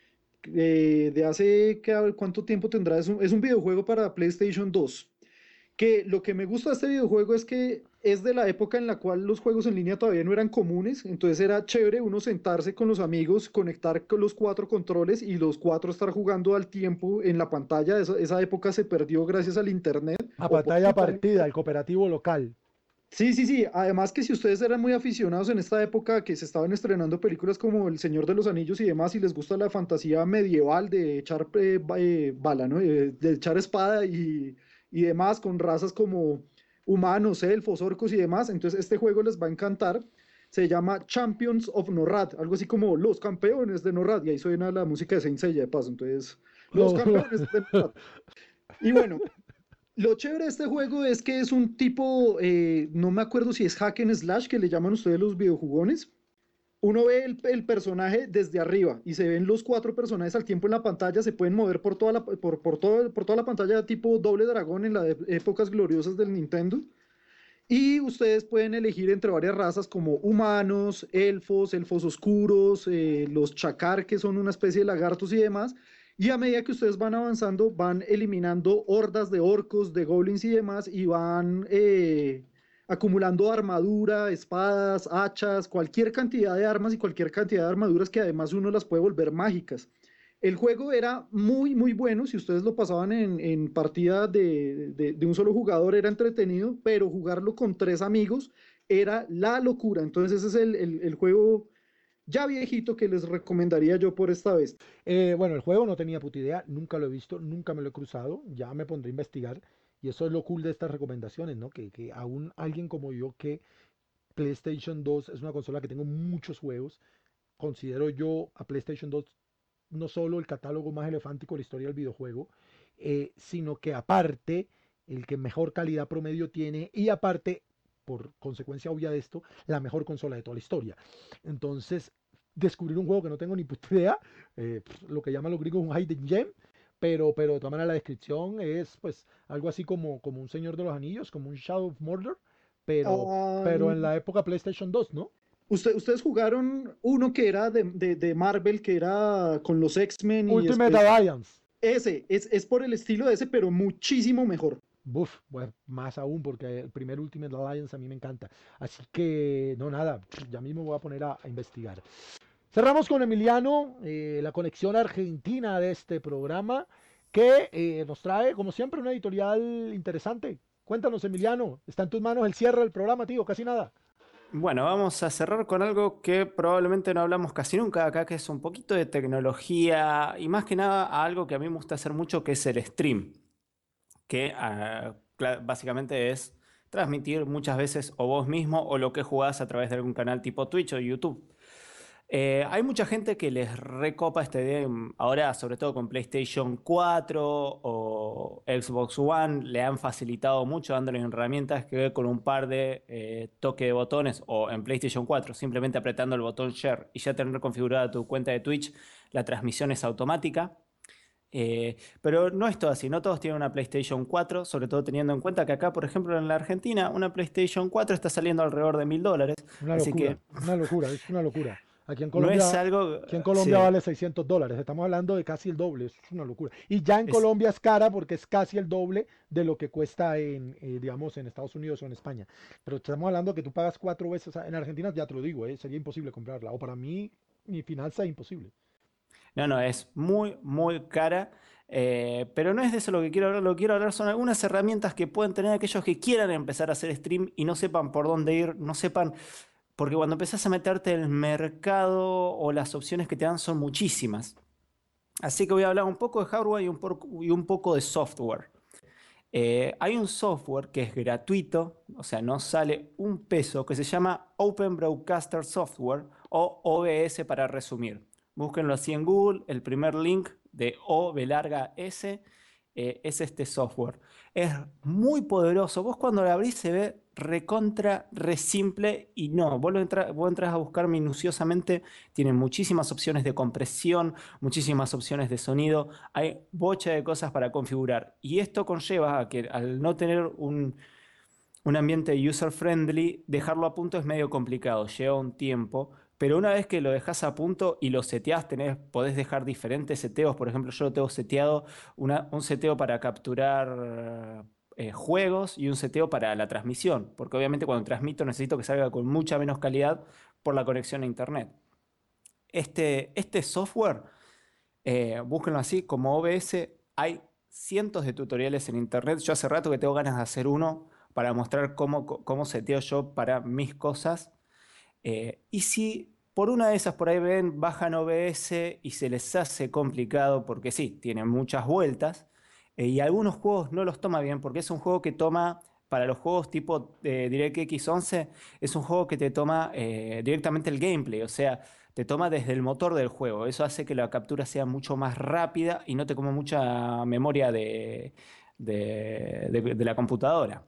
eh, de hace, ¿qué- a ver, ¿cuánto tiempo tendrá? Es un, es un videojuego para PlayStation dos, que lo que me gusta de este videojuego es que es de la época en la cual los juegos en línea todavía no eran comunes, entonces era chévere uno sentarse con los amigos, conectar con los cuatro controles y los cuatro estar jugando al tiempo en la pantalla. Esa, esa época se perdió gracias al internet. A o por pantalla culpa del partida, internet. el cooperativo local. Sí, sí, sí. Además que si ustedes eran muy aficionados en esta época que se estaban estrenando películas como El Señor de los Anillos y demás, y les gusta la fantasía medieval de echar eh, ba- eh, bala, ¿no? Eh, de echar espada y, y demás con razas como humanos, elfos, orcos y demás, entonces este juego les va a encantar. Se llama Champions of Norrad, algo así como Los Campeones de Norrad, y ahí suena la música de Saint Seiya de paso. Entonces, Los Lo- Campeones de Norrad. Y bueno, lo chévere de este juego es que es un tipo, eh, no me acuerdo si es hack and slash, que le llaman ustedes los videojugones. Uno ve el, el personaje desde arriba y se ven los cuatro personajes al tiempo en la pantalla, se pueden mover por toda la, por, por todo, por toda la pantalla tipo doble dragón en las ep- épocas gloriosas del Nintendo. Y ustedes pueden elegir entre varias razas como humanos, elfos, elfos oscuros, eh, los chakar, que son una especie de lagartos y demás. Y a medida que ustedes van avanzando, van eliminando hordas de orcos, de goblins y demás, y van eh, acumulando armadura, espadas, hachas, cualquier cantidad de armas y cualquier cantidad de armaduras que además uno las puede volver mágicas. El juego era muy, muy bueno. Si ustedes lo pasaban en, en partida de, de, de un solo jugador, era entretenido, pero jugarlo con tres amigos era la locura. Entonces, ese es el, el, el juego ya viejito que les recomendaría yo por esta vez. Eh, bueno, el juego no tenía puta idea, nunca lo he visto, nunca me lo he cruzado, ya me pondré a investigar. Y eso es lo cool de estas recomendaciones, ¿no? Que, que aún alguien como yo, que PlayStation dos es una consola que tengo muchos juegos, considero yo a PlayStation dos no solo el catálogo más elefántico de la historia del videojuego, eh, sino que aparte, el que mejor calidad promedio tiene y aparte, por consecuencia obvia de esto, la mejor consola de toda la historia. Entonces, descubrir un juego que no tengo ni puta idea, eh, lo que llaman los gringos un hidden gem, pero, pero de todas maneras la descripción es pues algo así como, como un Señor de los Anillos, como un Shadow of Mordor, pero, pero Um, en la época PlayStation dos, ¿no? usted, ustedes jugaron uno que era de, de, de Marvel, que era con los X-Men y Ultimate después... Alliance. Ese, es, es por el estilo de ese, pero muchísimo mejor. Buf, bueno, más aún porque el primer Ultimate Alliance a mí me encanta. Así que, no, nada, ya mismo voy a poner a, a investigar. Cerramos con Emiliano, eh, la conexión argentina de este programa. que eh, nos trae, como siempre, una editorial interesante. Cuéntanos, Emiliano, está en tus manos el cierre del programa, tío, casi nada. Bueno, vamos a cerrar con algo que probablemente no hablamos casi nunca acá, que es un poquito de tecnología y más que nada a algo que a mí me gusta hacer mucho, que es el stream, que uh, básicamente es transmitir muchas veces o vos mismo o lo que jugás a través de algún canal tipo Twitch o YouTube. Eh, hay mucha gente que les recopa esta idea, ahora sobre todo con PlayStation cuatro o Xbox One, le han facilitado mucho dándole herramientas que con un par de eh, toques de botones o en PlayStation cuatro, simplemente apretando el botón Share y ya tener configurada tu cuenta de Twitch, la transmisión es automática. Eh, pero no es todo así, no todos tienen una PlayStation cuatro, sobre todo teniendo en cuenta que acá, por ejemplo, en la Argentina, una PlayStation cuatro está saliendo alrededor de mil dólares. Una Así locura, que una locura, es una locura. Aquí en no es Colombia, algo... aquí en Colombia Sí, vale seiscientos dólares. Estamos hablando de casi el doble. Eso es una locura. Y ya en es, Colombia es cara porque es casi el doble de lo que cuesta en, eh, digamos, en Estados Unidos o en España. Pero estamos hablando que tú pagas cuatro veces. O sea, en Argentina, ya te lo digo, eh, sería imposible comprarla. O para mí, mi finanza es imposible. no, no, es muy, muy cara. Eh, pero no es de eso lo que quiero hablar. Lo que quiero hablar son algunas herramientas que pueden tener aquellos que quieran empezar a hacer stream y no sepan por dónde ir, no sepan. Porque cuando empezás a meterte en el mercado o las opciones que te dan son muchísimas. Así que voy a hablar un poco de hardware y un, por- y un poco de software. Eh, hay un software que es gratuito, o sea, no sale un peso, que se llama Open Broadcaster Software o O B S para resumir. Búsquenlo así en Google, el primer link de O B larga S eh, es este software. Es muy poderoso. Vos cuando lo abrís se ve recontra, re simple y no. Vos, lo entra- vos entras a buscar minuciosamente, tiene muchísimas opciones de compresión, muchísimas opciones de sonido, hay bocha de cosas para configurar. Y esto conlleva a que al no tener un, un ambiente user-friendly, dejarlo a punto es medio complicado, lleva un tiempo. Pero una vez que lo dejas a punto y lo seteás, tenés, podés dejar diferentes seteos. Por ejemplo, yo lo tengo seteado, una- un seteo para capturar eh, juegos y un seteo para la transmisión. Porque obviamente cuando transmito necesito que salga con mucha menos calidad por la conexión a internet. Este, este software, eh, búsquenlo así, como O B S, hay cientos de tutoriales en internet. Yo hace rato que tengo ganas de hacer uno para mostrar cómo, cómo seteo yo para mis cosas. Eh, y si por una de esas por ahí ven, bajan O B S y se les hace complicado, porque sí, tiene muchas vueltas, eh, y algunos juegos no los toma bien, porque es un juego que toma, para los juegos tipo eh, DirectX once, es un juego que te toma eh, directamente el gameplay, o sea, te toma desde el motor del juego. Eso hace que la captura sea mucho más rápida y no te coma mucha memoria de, de de- de la computadora.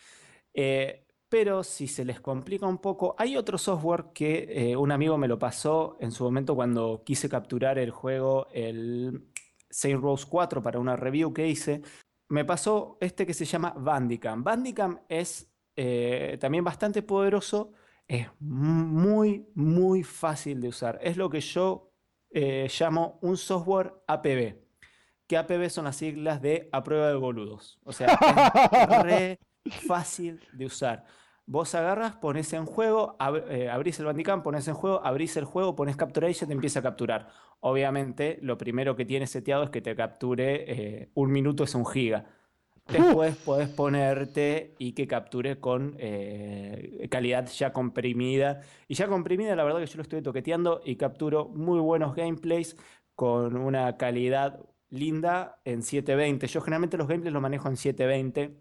Eh, pero si se les complica un poco, hay otro software que eh, un amigo me lo pasó en su momento cuando quise capturar el juego, el Saints Row cuatro para una review que hice. Me pasó este que se llama Bandicam. Bandicam es eh, también bastante poderoso, es muy, muy fácil de usar. Es lo que yo eh, llamo un software A P B. Que A P B son las siglas de a prueba de boludos. O sea, es re fácil de usar. Vos agarras, pones en juego, ab- eh, abrís el Bandicam, pones en juego, abrís el juego, pones Capture y ya te empieza a capturar. Obviamente, lo primero que tiene seteado es que te capture eh, un minuto es un giga. Después podés ponerte y que capture con eh, calidad ya comprimida. Y ya comprimida, la verdad que yo lo estoy toqueteando y capturo muy buenos gameplays con una calidad linda en setecientos veinte. Yo generalmente los gameplays los manejo en setecientos veinte.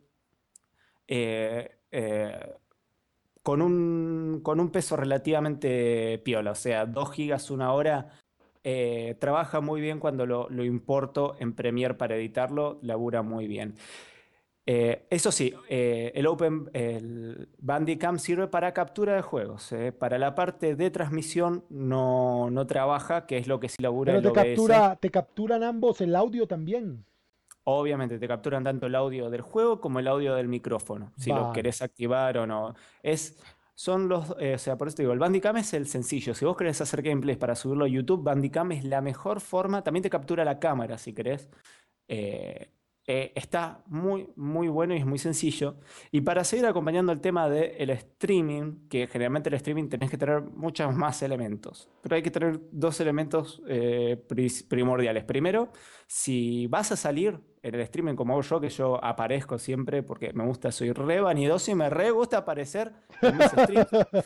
eh, eh, con un, con un peso relativamente piola, o sea, dos gigas una hora. Eh, trabaja muy bien cuando lo, lo importo en Premiere para editarlo, labura muy bien. Eh, eso sí, eh, el Open, el Bandicam sirve para captura de juegos. eh. Para la parte de transmisión no, no trabaja, que es lo que sí labura Pero el te O B S. captura, te capturan ambos el audio también. Obviamente te capturan tanto el audio del juego como el audio del micrófono, si lo Vale. querés activar o no. Es, son los, eh, o sea, por eso te digo, el Bandicam es el sencillo. Si vos querés hacer gameplays para subirlo a YouTube, Bandicam es la mejor forma. También te captura la cámara si querés. Eh, Eh, está muy, muy bueno y es muy sencillo. Y para seguir acompañando el tema del streaming, que generalmente el streaming tenés que tener muchos más elementos, pero hay que tener dos elementos eh, pris- primordiales. Primero, si vas a salir en el streaming como hago yo, que yo aparezco siempre porque me gusta, soy re vanidoso y me re gusta aparecer en mis streams.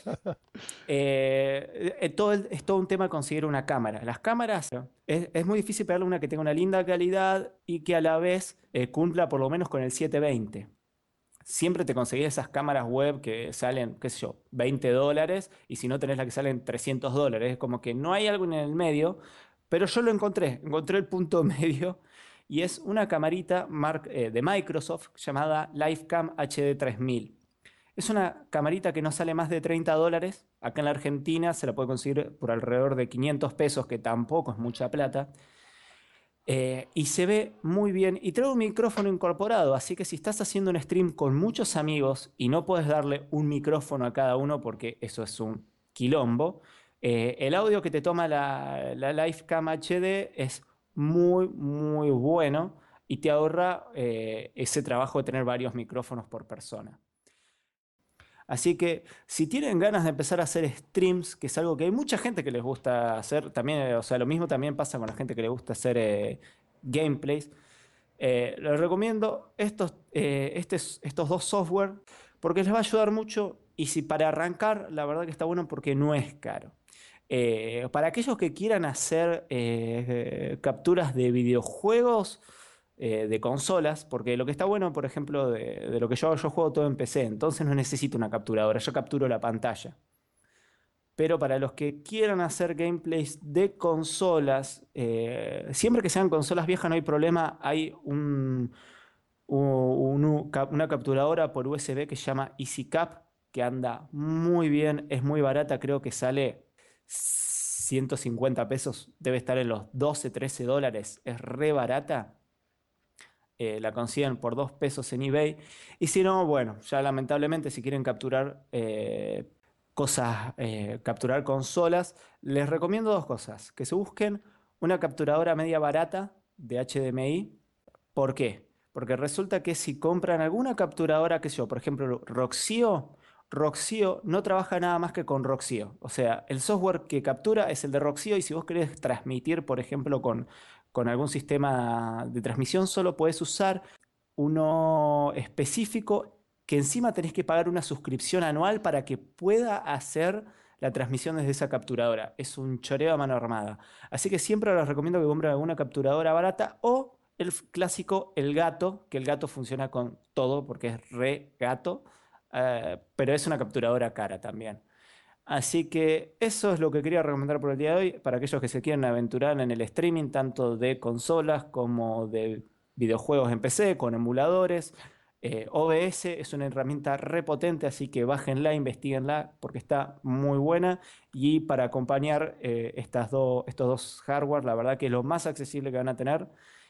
Eh, eh, todo el- es todo un tema conseguir una cámara. Las cámaras, es, es muy difícil pegarle una que tenga una linda calidad y que a la vez eh, cumpla por lo menos con el setecientos veinte. Siempre te conseguís esas cámaras web que salen, qué sé yo, veinte dólares y si no tenés la que salen trescientos dólares. Es como que no hay algo en el medio, pero yo lo encontré, encontré el punto medio y es una camarita mar- eh, de Microsoft llamada Livecam H D tres mil. Es una camarita que no sale más de treinta dólares. Acá en la Argentina se la puede conseguir por alrededor de quinientos pesos, que tampoco es mucha plata. Eh, y se ve muy bien. Y trae un micrófono incorporado, así que si estás haciendo un stream con muchos amigos y no puedes darle un micrófono a cada uno porque eso es un quilombo, eh, el audio que te toma la, la Livecam H D es muy, muy bueno y te ahorra eh, ese trabajo de tener varios micrófonos por persona. Así que si tienen ganas de empezar a hacer streams, que es algo que hay mucha gente que les gusta hacer, también, eh, o sea, lo mismo también pasa con la gente que le gusta hacer eh, gameplays, eh, les recomiendo estos, eh, este- estos dos software porque les va a ayudar mucho y si para arrancar, la verdad que está bueno porque no es caro. Eh, para aquellos que quieran hacer eh, eh, capturas de videojuegos, eh, de consolas, porque lo que está bueno, por ejemplo, de, de lo que yo hago, yo juego todo en P C, entonces no necesito una capturadora, yo capturo la pantalla. Pero para los que quieran hacer gameplays de consolas, eh, siempre que sean consolas viejas no hay problema, hay un, un- un- una capturadora por U S B que se llama EasyCap, que anda muy bien, es muy barata, creo que sale ciento cincuenta pesos, debe estar en los doce, trece dólares, es re barata. Eh, la consiguen por dos pesos en eBay. Y si no, bueno, ya lamentablemente si quieren capturar eh, cosas, eh, capturar consolas, les recomiendo dos cosas. Que se busquen una capturadora media barata de H D M I. ¿Por qué? Porque resulta que si compran alguna capturadora, que sé yo, por ejemplo, Roxio, Roxio no trabaja nada más que con Roxio. O sea, el software que captura es el de Roxio y si vos querés transmitir, por ejemplo, con, con algún sistema de transmisión, solo podés usar uno específico que encima tenés que pagar una suscripción anual para que pueda hacer la transmisión desde esa capturadora. Es un choreo a mano armada. Así que siempre les recomiendo que compren alguna capturadora barata o el f- clásico, el gato, que el gato funciona con todo porque es re gato, eh, pero es una capturadora cara también. Así que eso es lo que quería recomendar por el día de hoy para aquellos que se quieren aventurar en el streaming, tanto de consolas como de videojuegos en P C, con emuladores. Eh, O B S es una herramienta repotente, así que bájenla, investiguenla porque está muy buena. Y para acompañar eh, estas do- estos dos hardware, la verdad que es lo más accesible que van a tener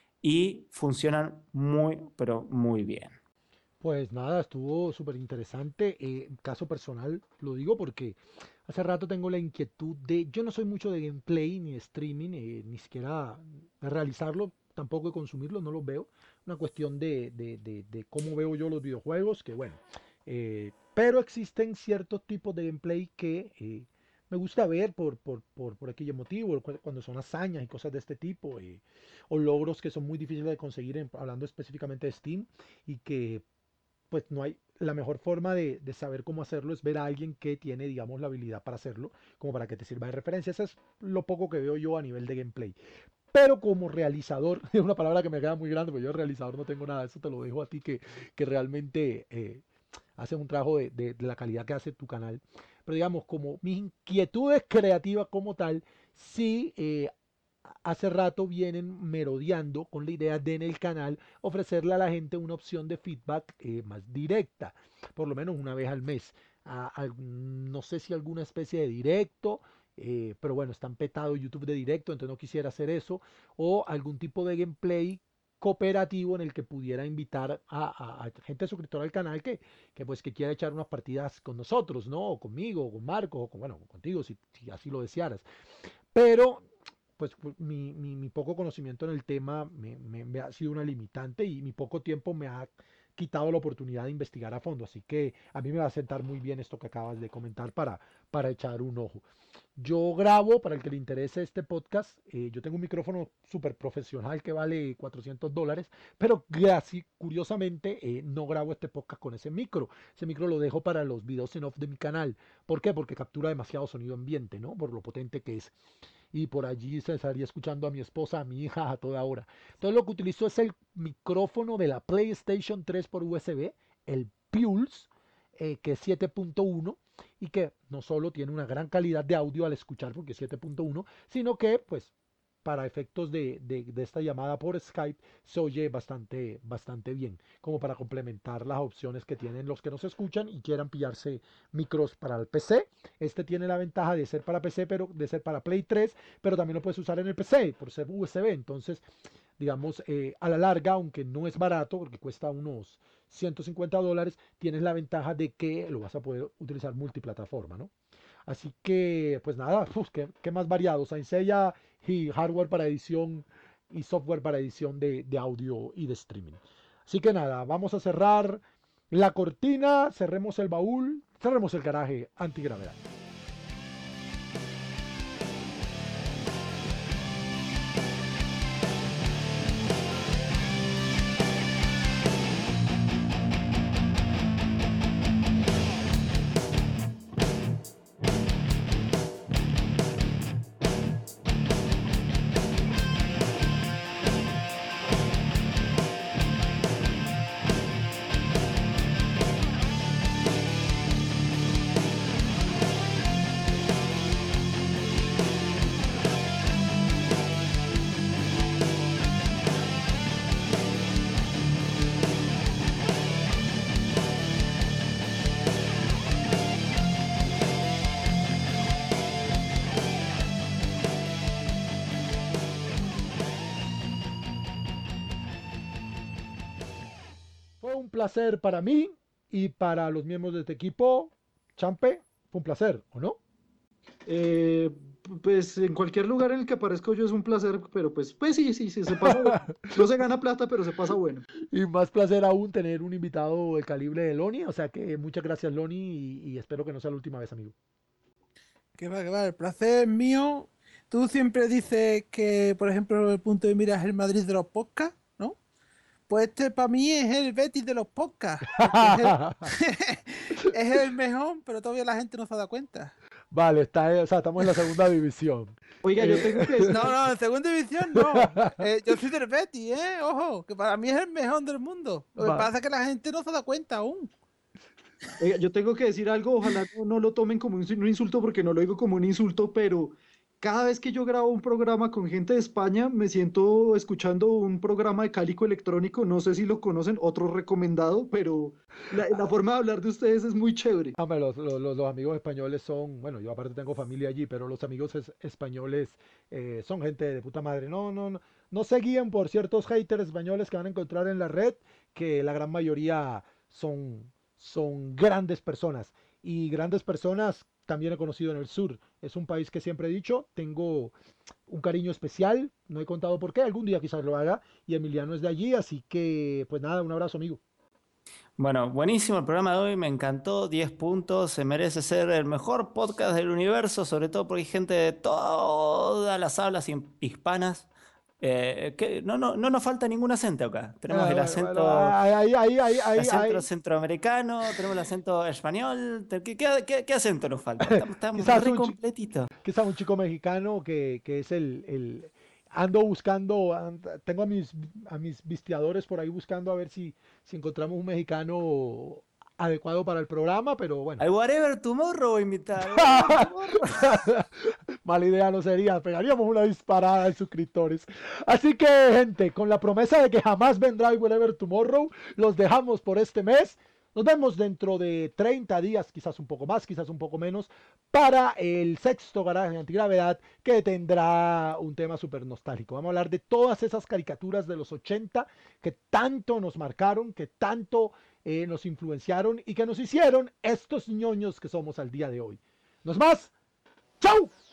y funcionan muy, pero muy bien. Pues nada, estuvo súper interesante. Eh, caso personal, lo digo porque hace rato tengo la inquietud de, yo no soy mucho de gameplay ni de streaming, eh, ni siquiera de realizarlo, tampoco de consumirlo, no lo veo. Una cuestión de, de- de- de cómo veo yo los videojuegos, que bueno, eh, pero existen ciertos tipos de gameplay que eh, me gusta ver por, por, por, por aquello motivo, cu- cuando son hazañas y cosas de este tipo, eh, o logros que son muy difíciles de conseguir, en- hablando específicamente de Steam, y que pues no hay, la mejor forma de, de saber cómo hacerlo es ver a alguien que tiene, digamos, la habilidad para hacerlo, como para que te sirva de referencia. Eso es lo poco que veo yo a nivel de gameplay. Pero como realizador, es una palabra que me queda muy grande, porque yo realizador no tengo nada, eso te lo dejo a ti que, que realmente eh, haces un trabajo de, de, de la calidad que hace tu canal. Pero digamos, como mis inquietudes creativas como tal, sí eh, hace rato vienen merodeando con la idea de en el canal ofrecerle a la gente una opción de feedback eh, más directa, por lo menos una vez al mes. A- a- no sé si alguna especie de directo, eh, pero bueno, están petado YouTube de directo, entonces no quisiera hacer eso, o algún tipo de gameplay cooperativo en el que pudiera invitar a, a- a gente suscriptora al canal que, que pues que quiera echar unas partidas con nosotros, ¿no? O conmigo, o con Marco, o con, bueno, contigo, si, si así lo desearas. Pero pues mi, mi, mi poco conocimiento en el tema me, me, me ha sido una limitante y mi poco tiempo me ha quitado la oportunidad de investigar a fondo. Así que a mí me va a sentar muy bien esto que acabas de comentar para, para echar un ojo. Yo grabo, para el que le interese este podcast, eh, yo tengo un micrófono súper profesional que vale cuatrocientos dólares, pero así, curiosamente, eh, no grabo este podcast con ese micro. Ese micro lo dejo para los videos en off de mi canal. ¿Por qué? Porque captura demasiado sonido ambiente, ¿no? Por lo potente que es. Y por allí se estaría escuchando a mi esposa, a mi hija a toda hora. Entonces lo que utilizo es el micrófono de la PlayStation tres por U S B, el Pulse, eh, que es siete punto uno y que no solo tiene una gran calidad de audio al escuchar porque es siete punto uno, sino que pues para efectos de, de, de esta llamada por Skype se oye bastante, bastante bien, como para complementar las opciones que tienen los que nos escuchan y quieran pillarse micros para el P C. Este tiene la ventaja de ser para P C, pero de ser para Play tres, pero también lo puedes usar en el P C por ser U S B. Entonces, digamos, eh, a la larga, aunque no es barato, porque cuesta unos ciento cincuenta dólares, tienes la ventaja de que lo vas a poder utilizar multiplataforma, ¿no? Así que, pues nada, uf, ¿qué, qué más variado? Saint Seiya y hardware para edición y software para edición de, de audio y de streaming. Así que nada, vamos a cerrar la cortina, cerremos el baúl, cerremos el garaje antigravedad. Un placer para mí y para los miembros de este equipo. Champe, fue un placer, ¿o no? Eh, pues en cualquier lugar en el que aparezco yo es un placer, pero pues, pues sí, sí, sí, se pasa bueno. No se gana plata, pero se pasa bueno. Y más placer aún tener un invitado del calibre de Loni, o sea que muchas gracias Loni y, y espero que no sea la última vez, amigo. Que va, que va, el placer es mío. Tú siempre dices que, por ejemplo, el punto de mira es el Madrid de los podcasts, ¿no? Pues este para mí es el Betis de los podcasts. Es el, es el mejor, pero todavía la gente no se da cuenta. Vale, está, o sea, estamos en la segunda división. Oiga, yo Eh, tengo que decir, No, no, en segunda división no. Eh, yo soy del Betis, ¿eh? Ojo, que para mí es el mejor del mundo. Lo que Va. pasa es que la gente no se da cuenta aún. oiga, yo tengo que decir algo, ojalá no, no lo tomen como un, un insulto porque no lo digo como un insulto, pero cada vez que yo grabo un programa con gente de España, me siento escuchando un programa de Cálico Electrónico, no sé si lo conocen, otro recomendado, pero la, la forma de hablar de ustedes es muy chévere. Hombre, los, los- los- los amigos españoles son, bueno, yo aparte tengo familia allí, pero los amigos es- españoles eh, son gente de puta madre. No, no, no, no se guíen por ciertos haters españoles que van a encontrar en la red, que la gran mayoría son, son grandes personas. Y grandes personas también he conocido en el sur. Es un país que siempre he dicho, tengo un cariño especial, no he contado por qué, algún día quizás lo haga, y Emiliano es de allí, así que, pues nada, un abrazo, amigo. Bueno, buenísimo el programa de hoy, me encantó, diez puntos, se merece ser el mejor podcast del universo, sobre todo porque hay gente de todas las hablas him- hispanas. Eh, que no, no, no nos falta ningún acento acá. Tenemos Ah, el bueno, acento, bueno, ahí, ahí, ahí, ahí, acento ahí. centroamericano, tenemos el acento español. te- ¿Qué, qué- qué- qué acento nos falta? Estamos, estamos Quizás re un chi- completitos. Quizá un chico mexicano que, que es el, el- ando buscando, and- tengo a mis, a mis vistiadores por ahí buscando a ver si, si encontramos un mexicano adecuado para el programa, pero bueno, Al Whatever Tomorrow voy a invitar. Whatever Tomorrow. mala idea no sería, pegaríamos una disparada de suscriptores. Así que, gente, con la promesa de que jamás vendrá el Whatever Tomorrow, los dejamos por este mes. Nos vemos dentro de treinta días, quizás un poco más, quizás un poco menos, para el sexto garaje antigravedad, que tendrá un tema súper nostálgico. Vamos a hablar de todas esas caricaturas de los ochenta que tanto nos marcaron, que tanto eh, nos influenciaron y que nos hicieron estos ñoños que somos al día de hoy. ¿Nos más? ¡Chao!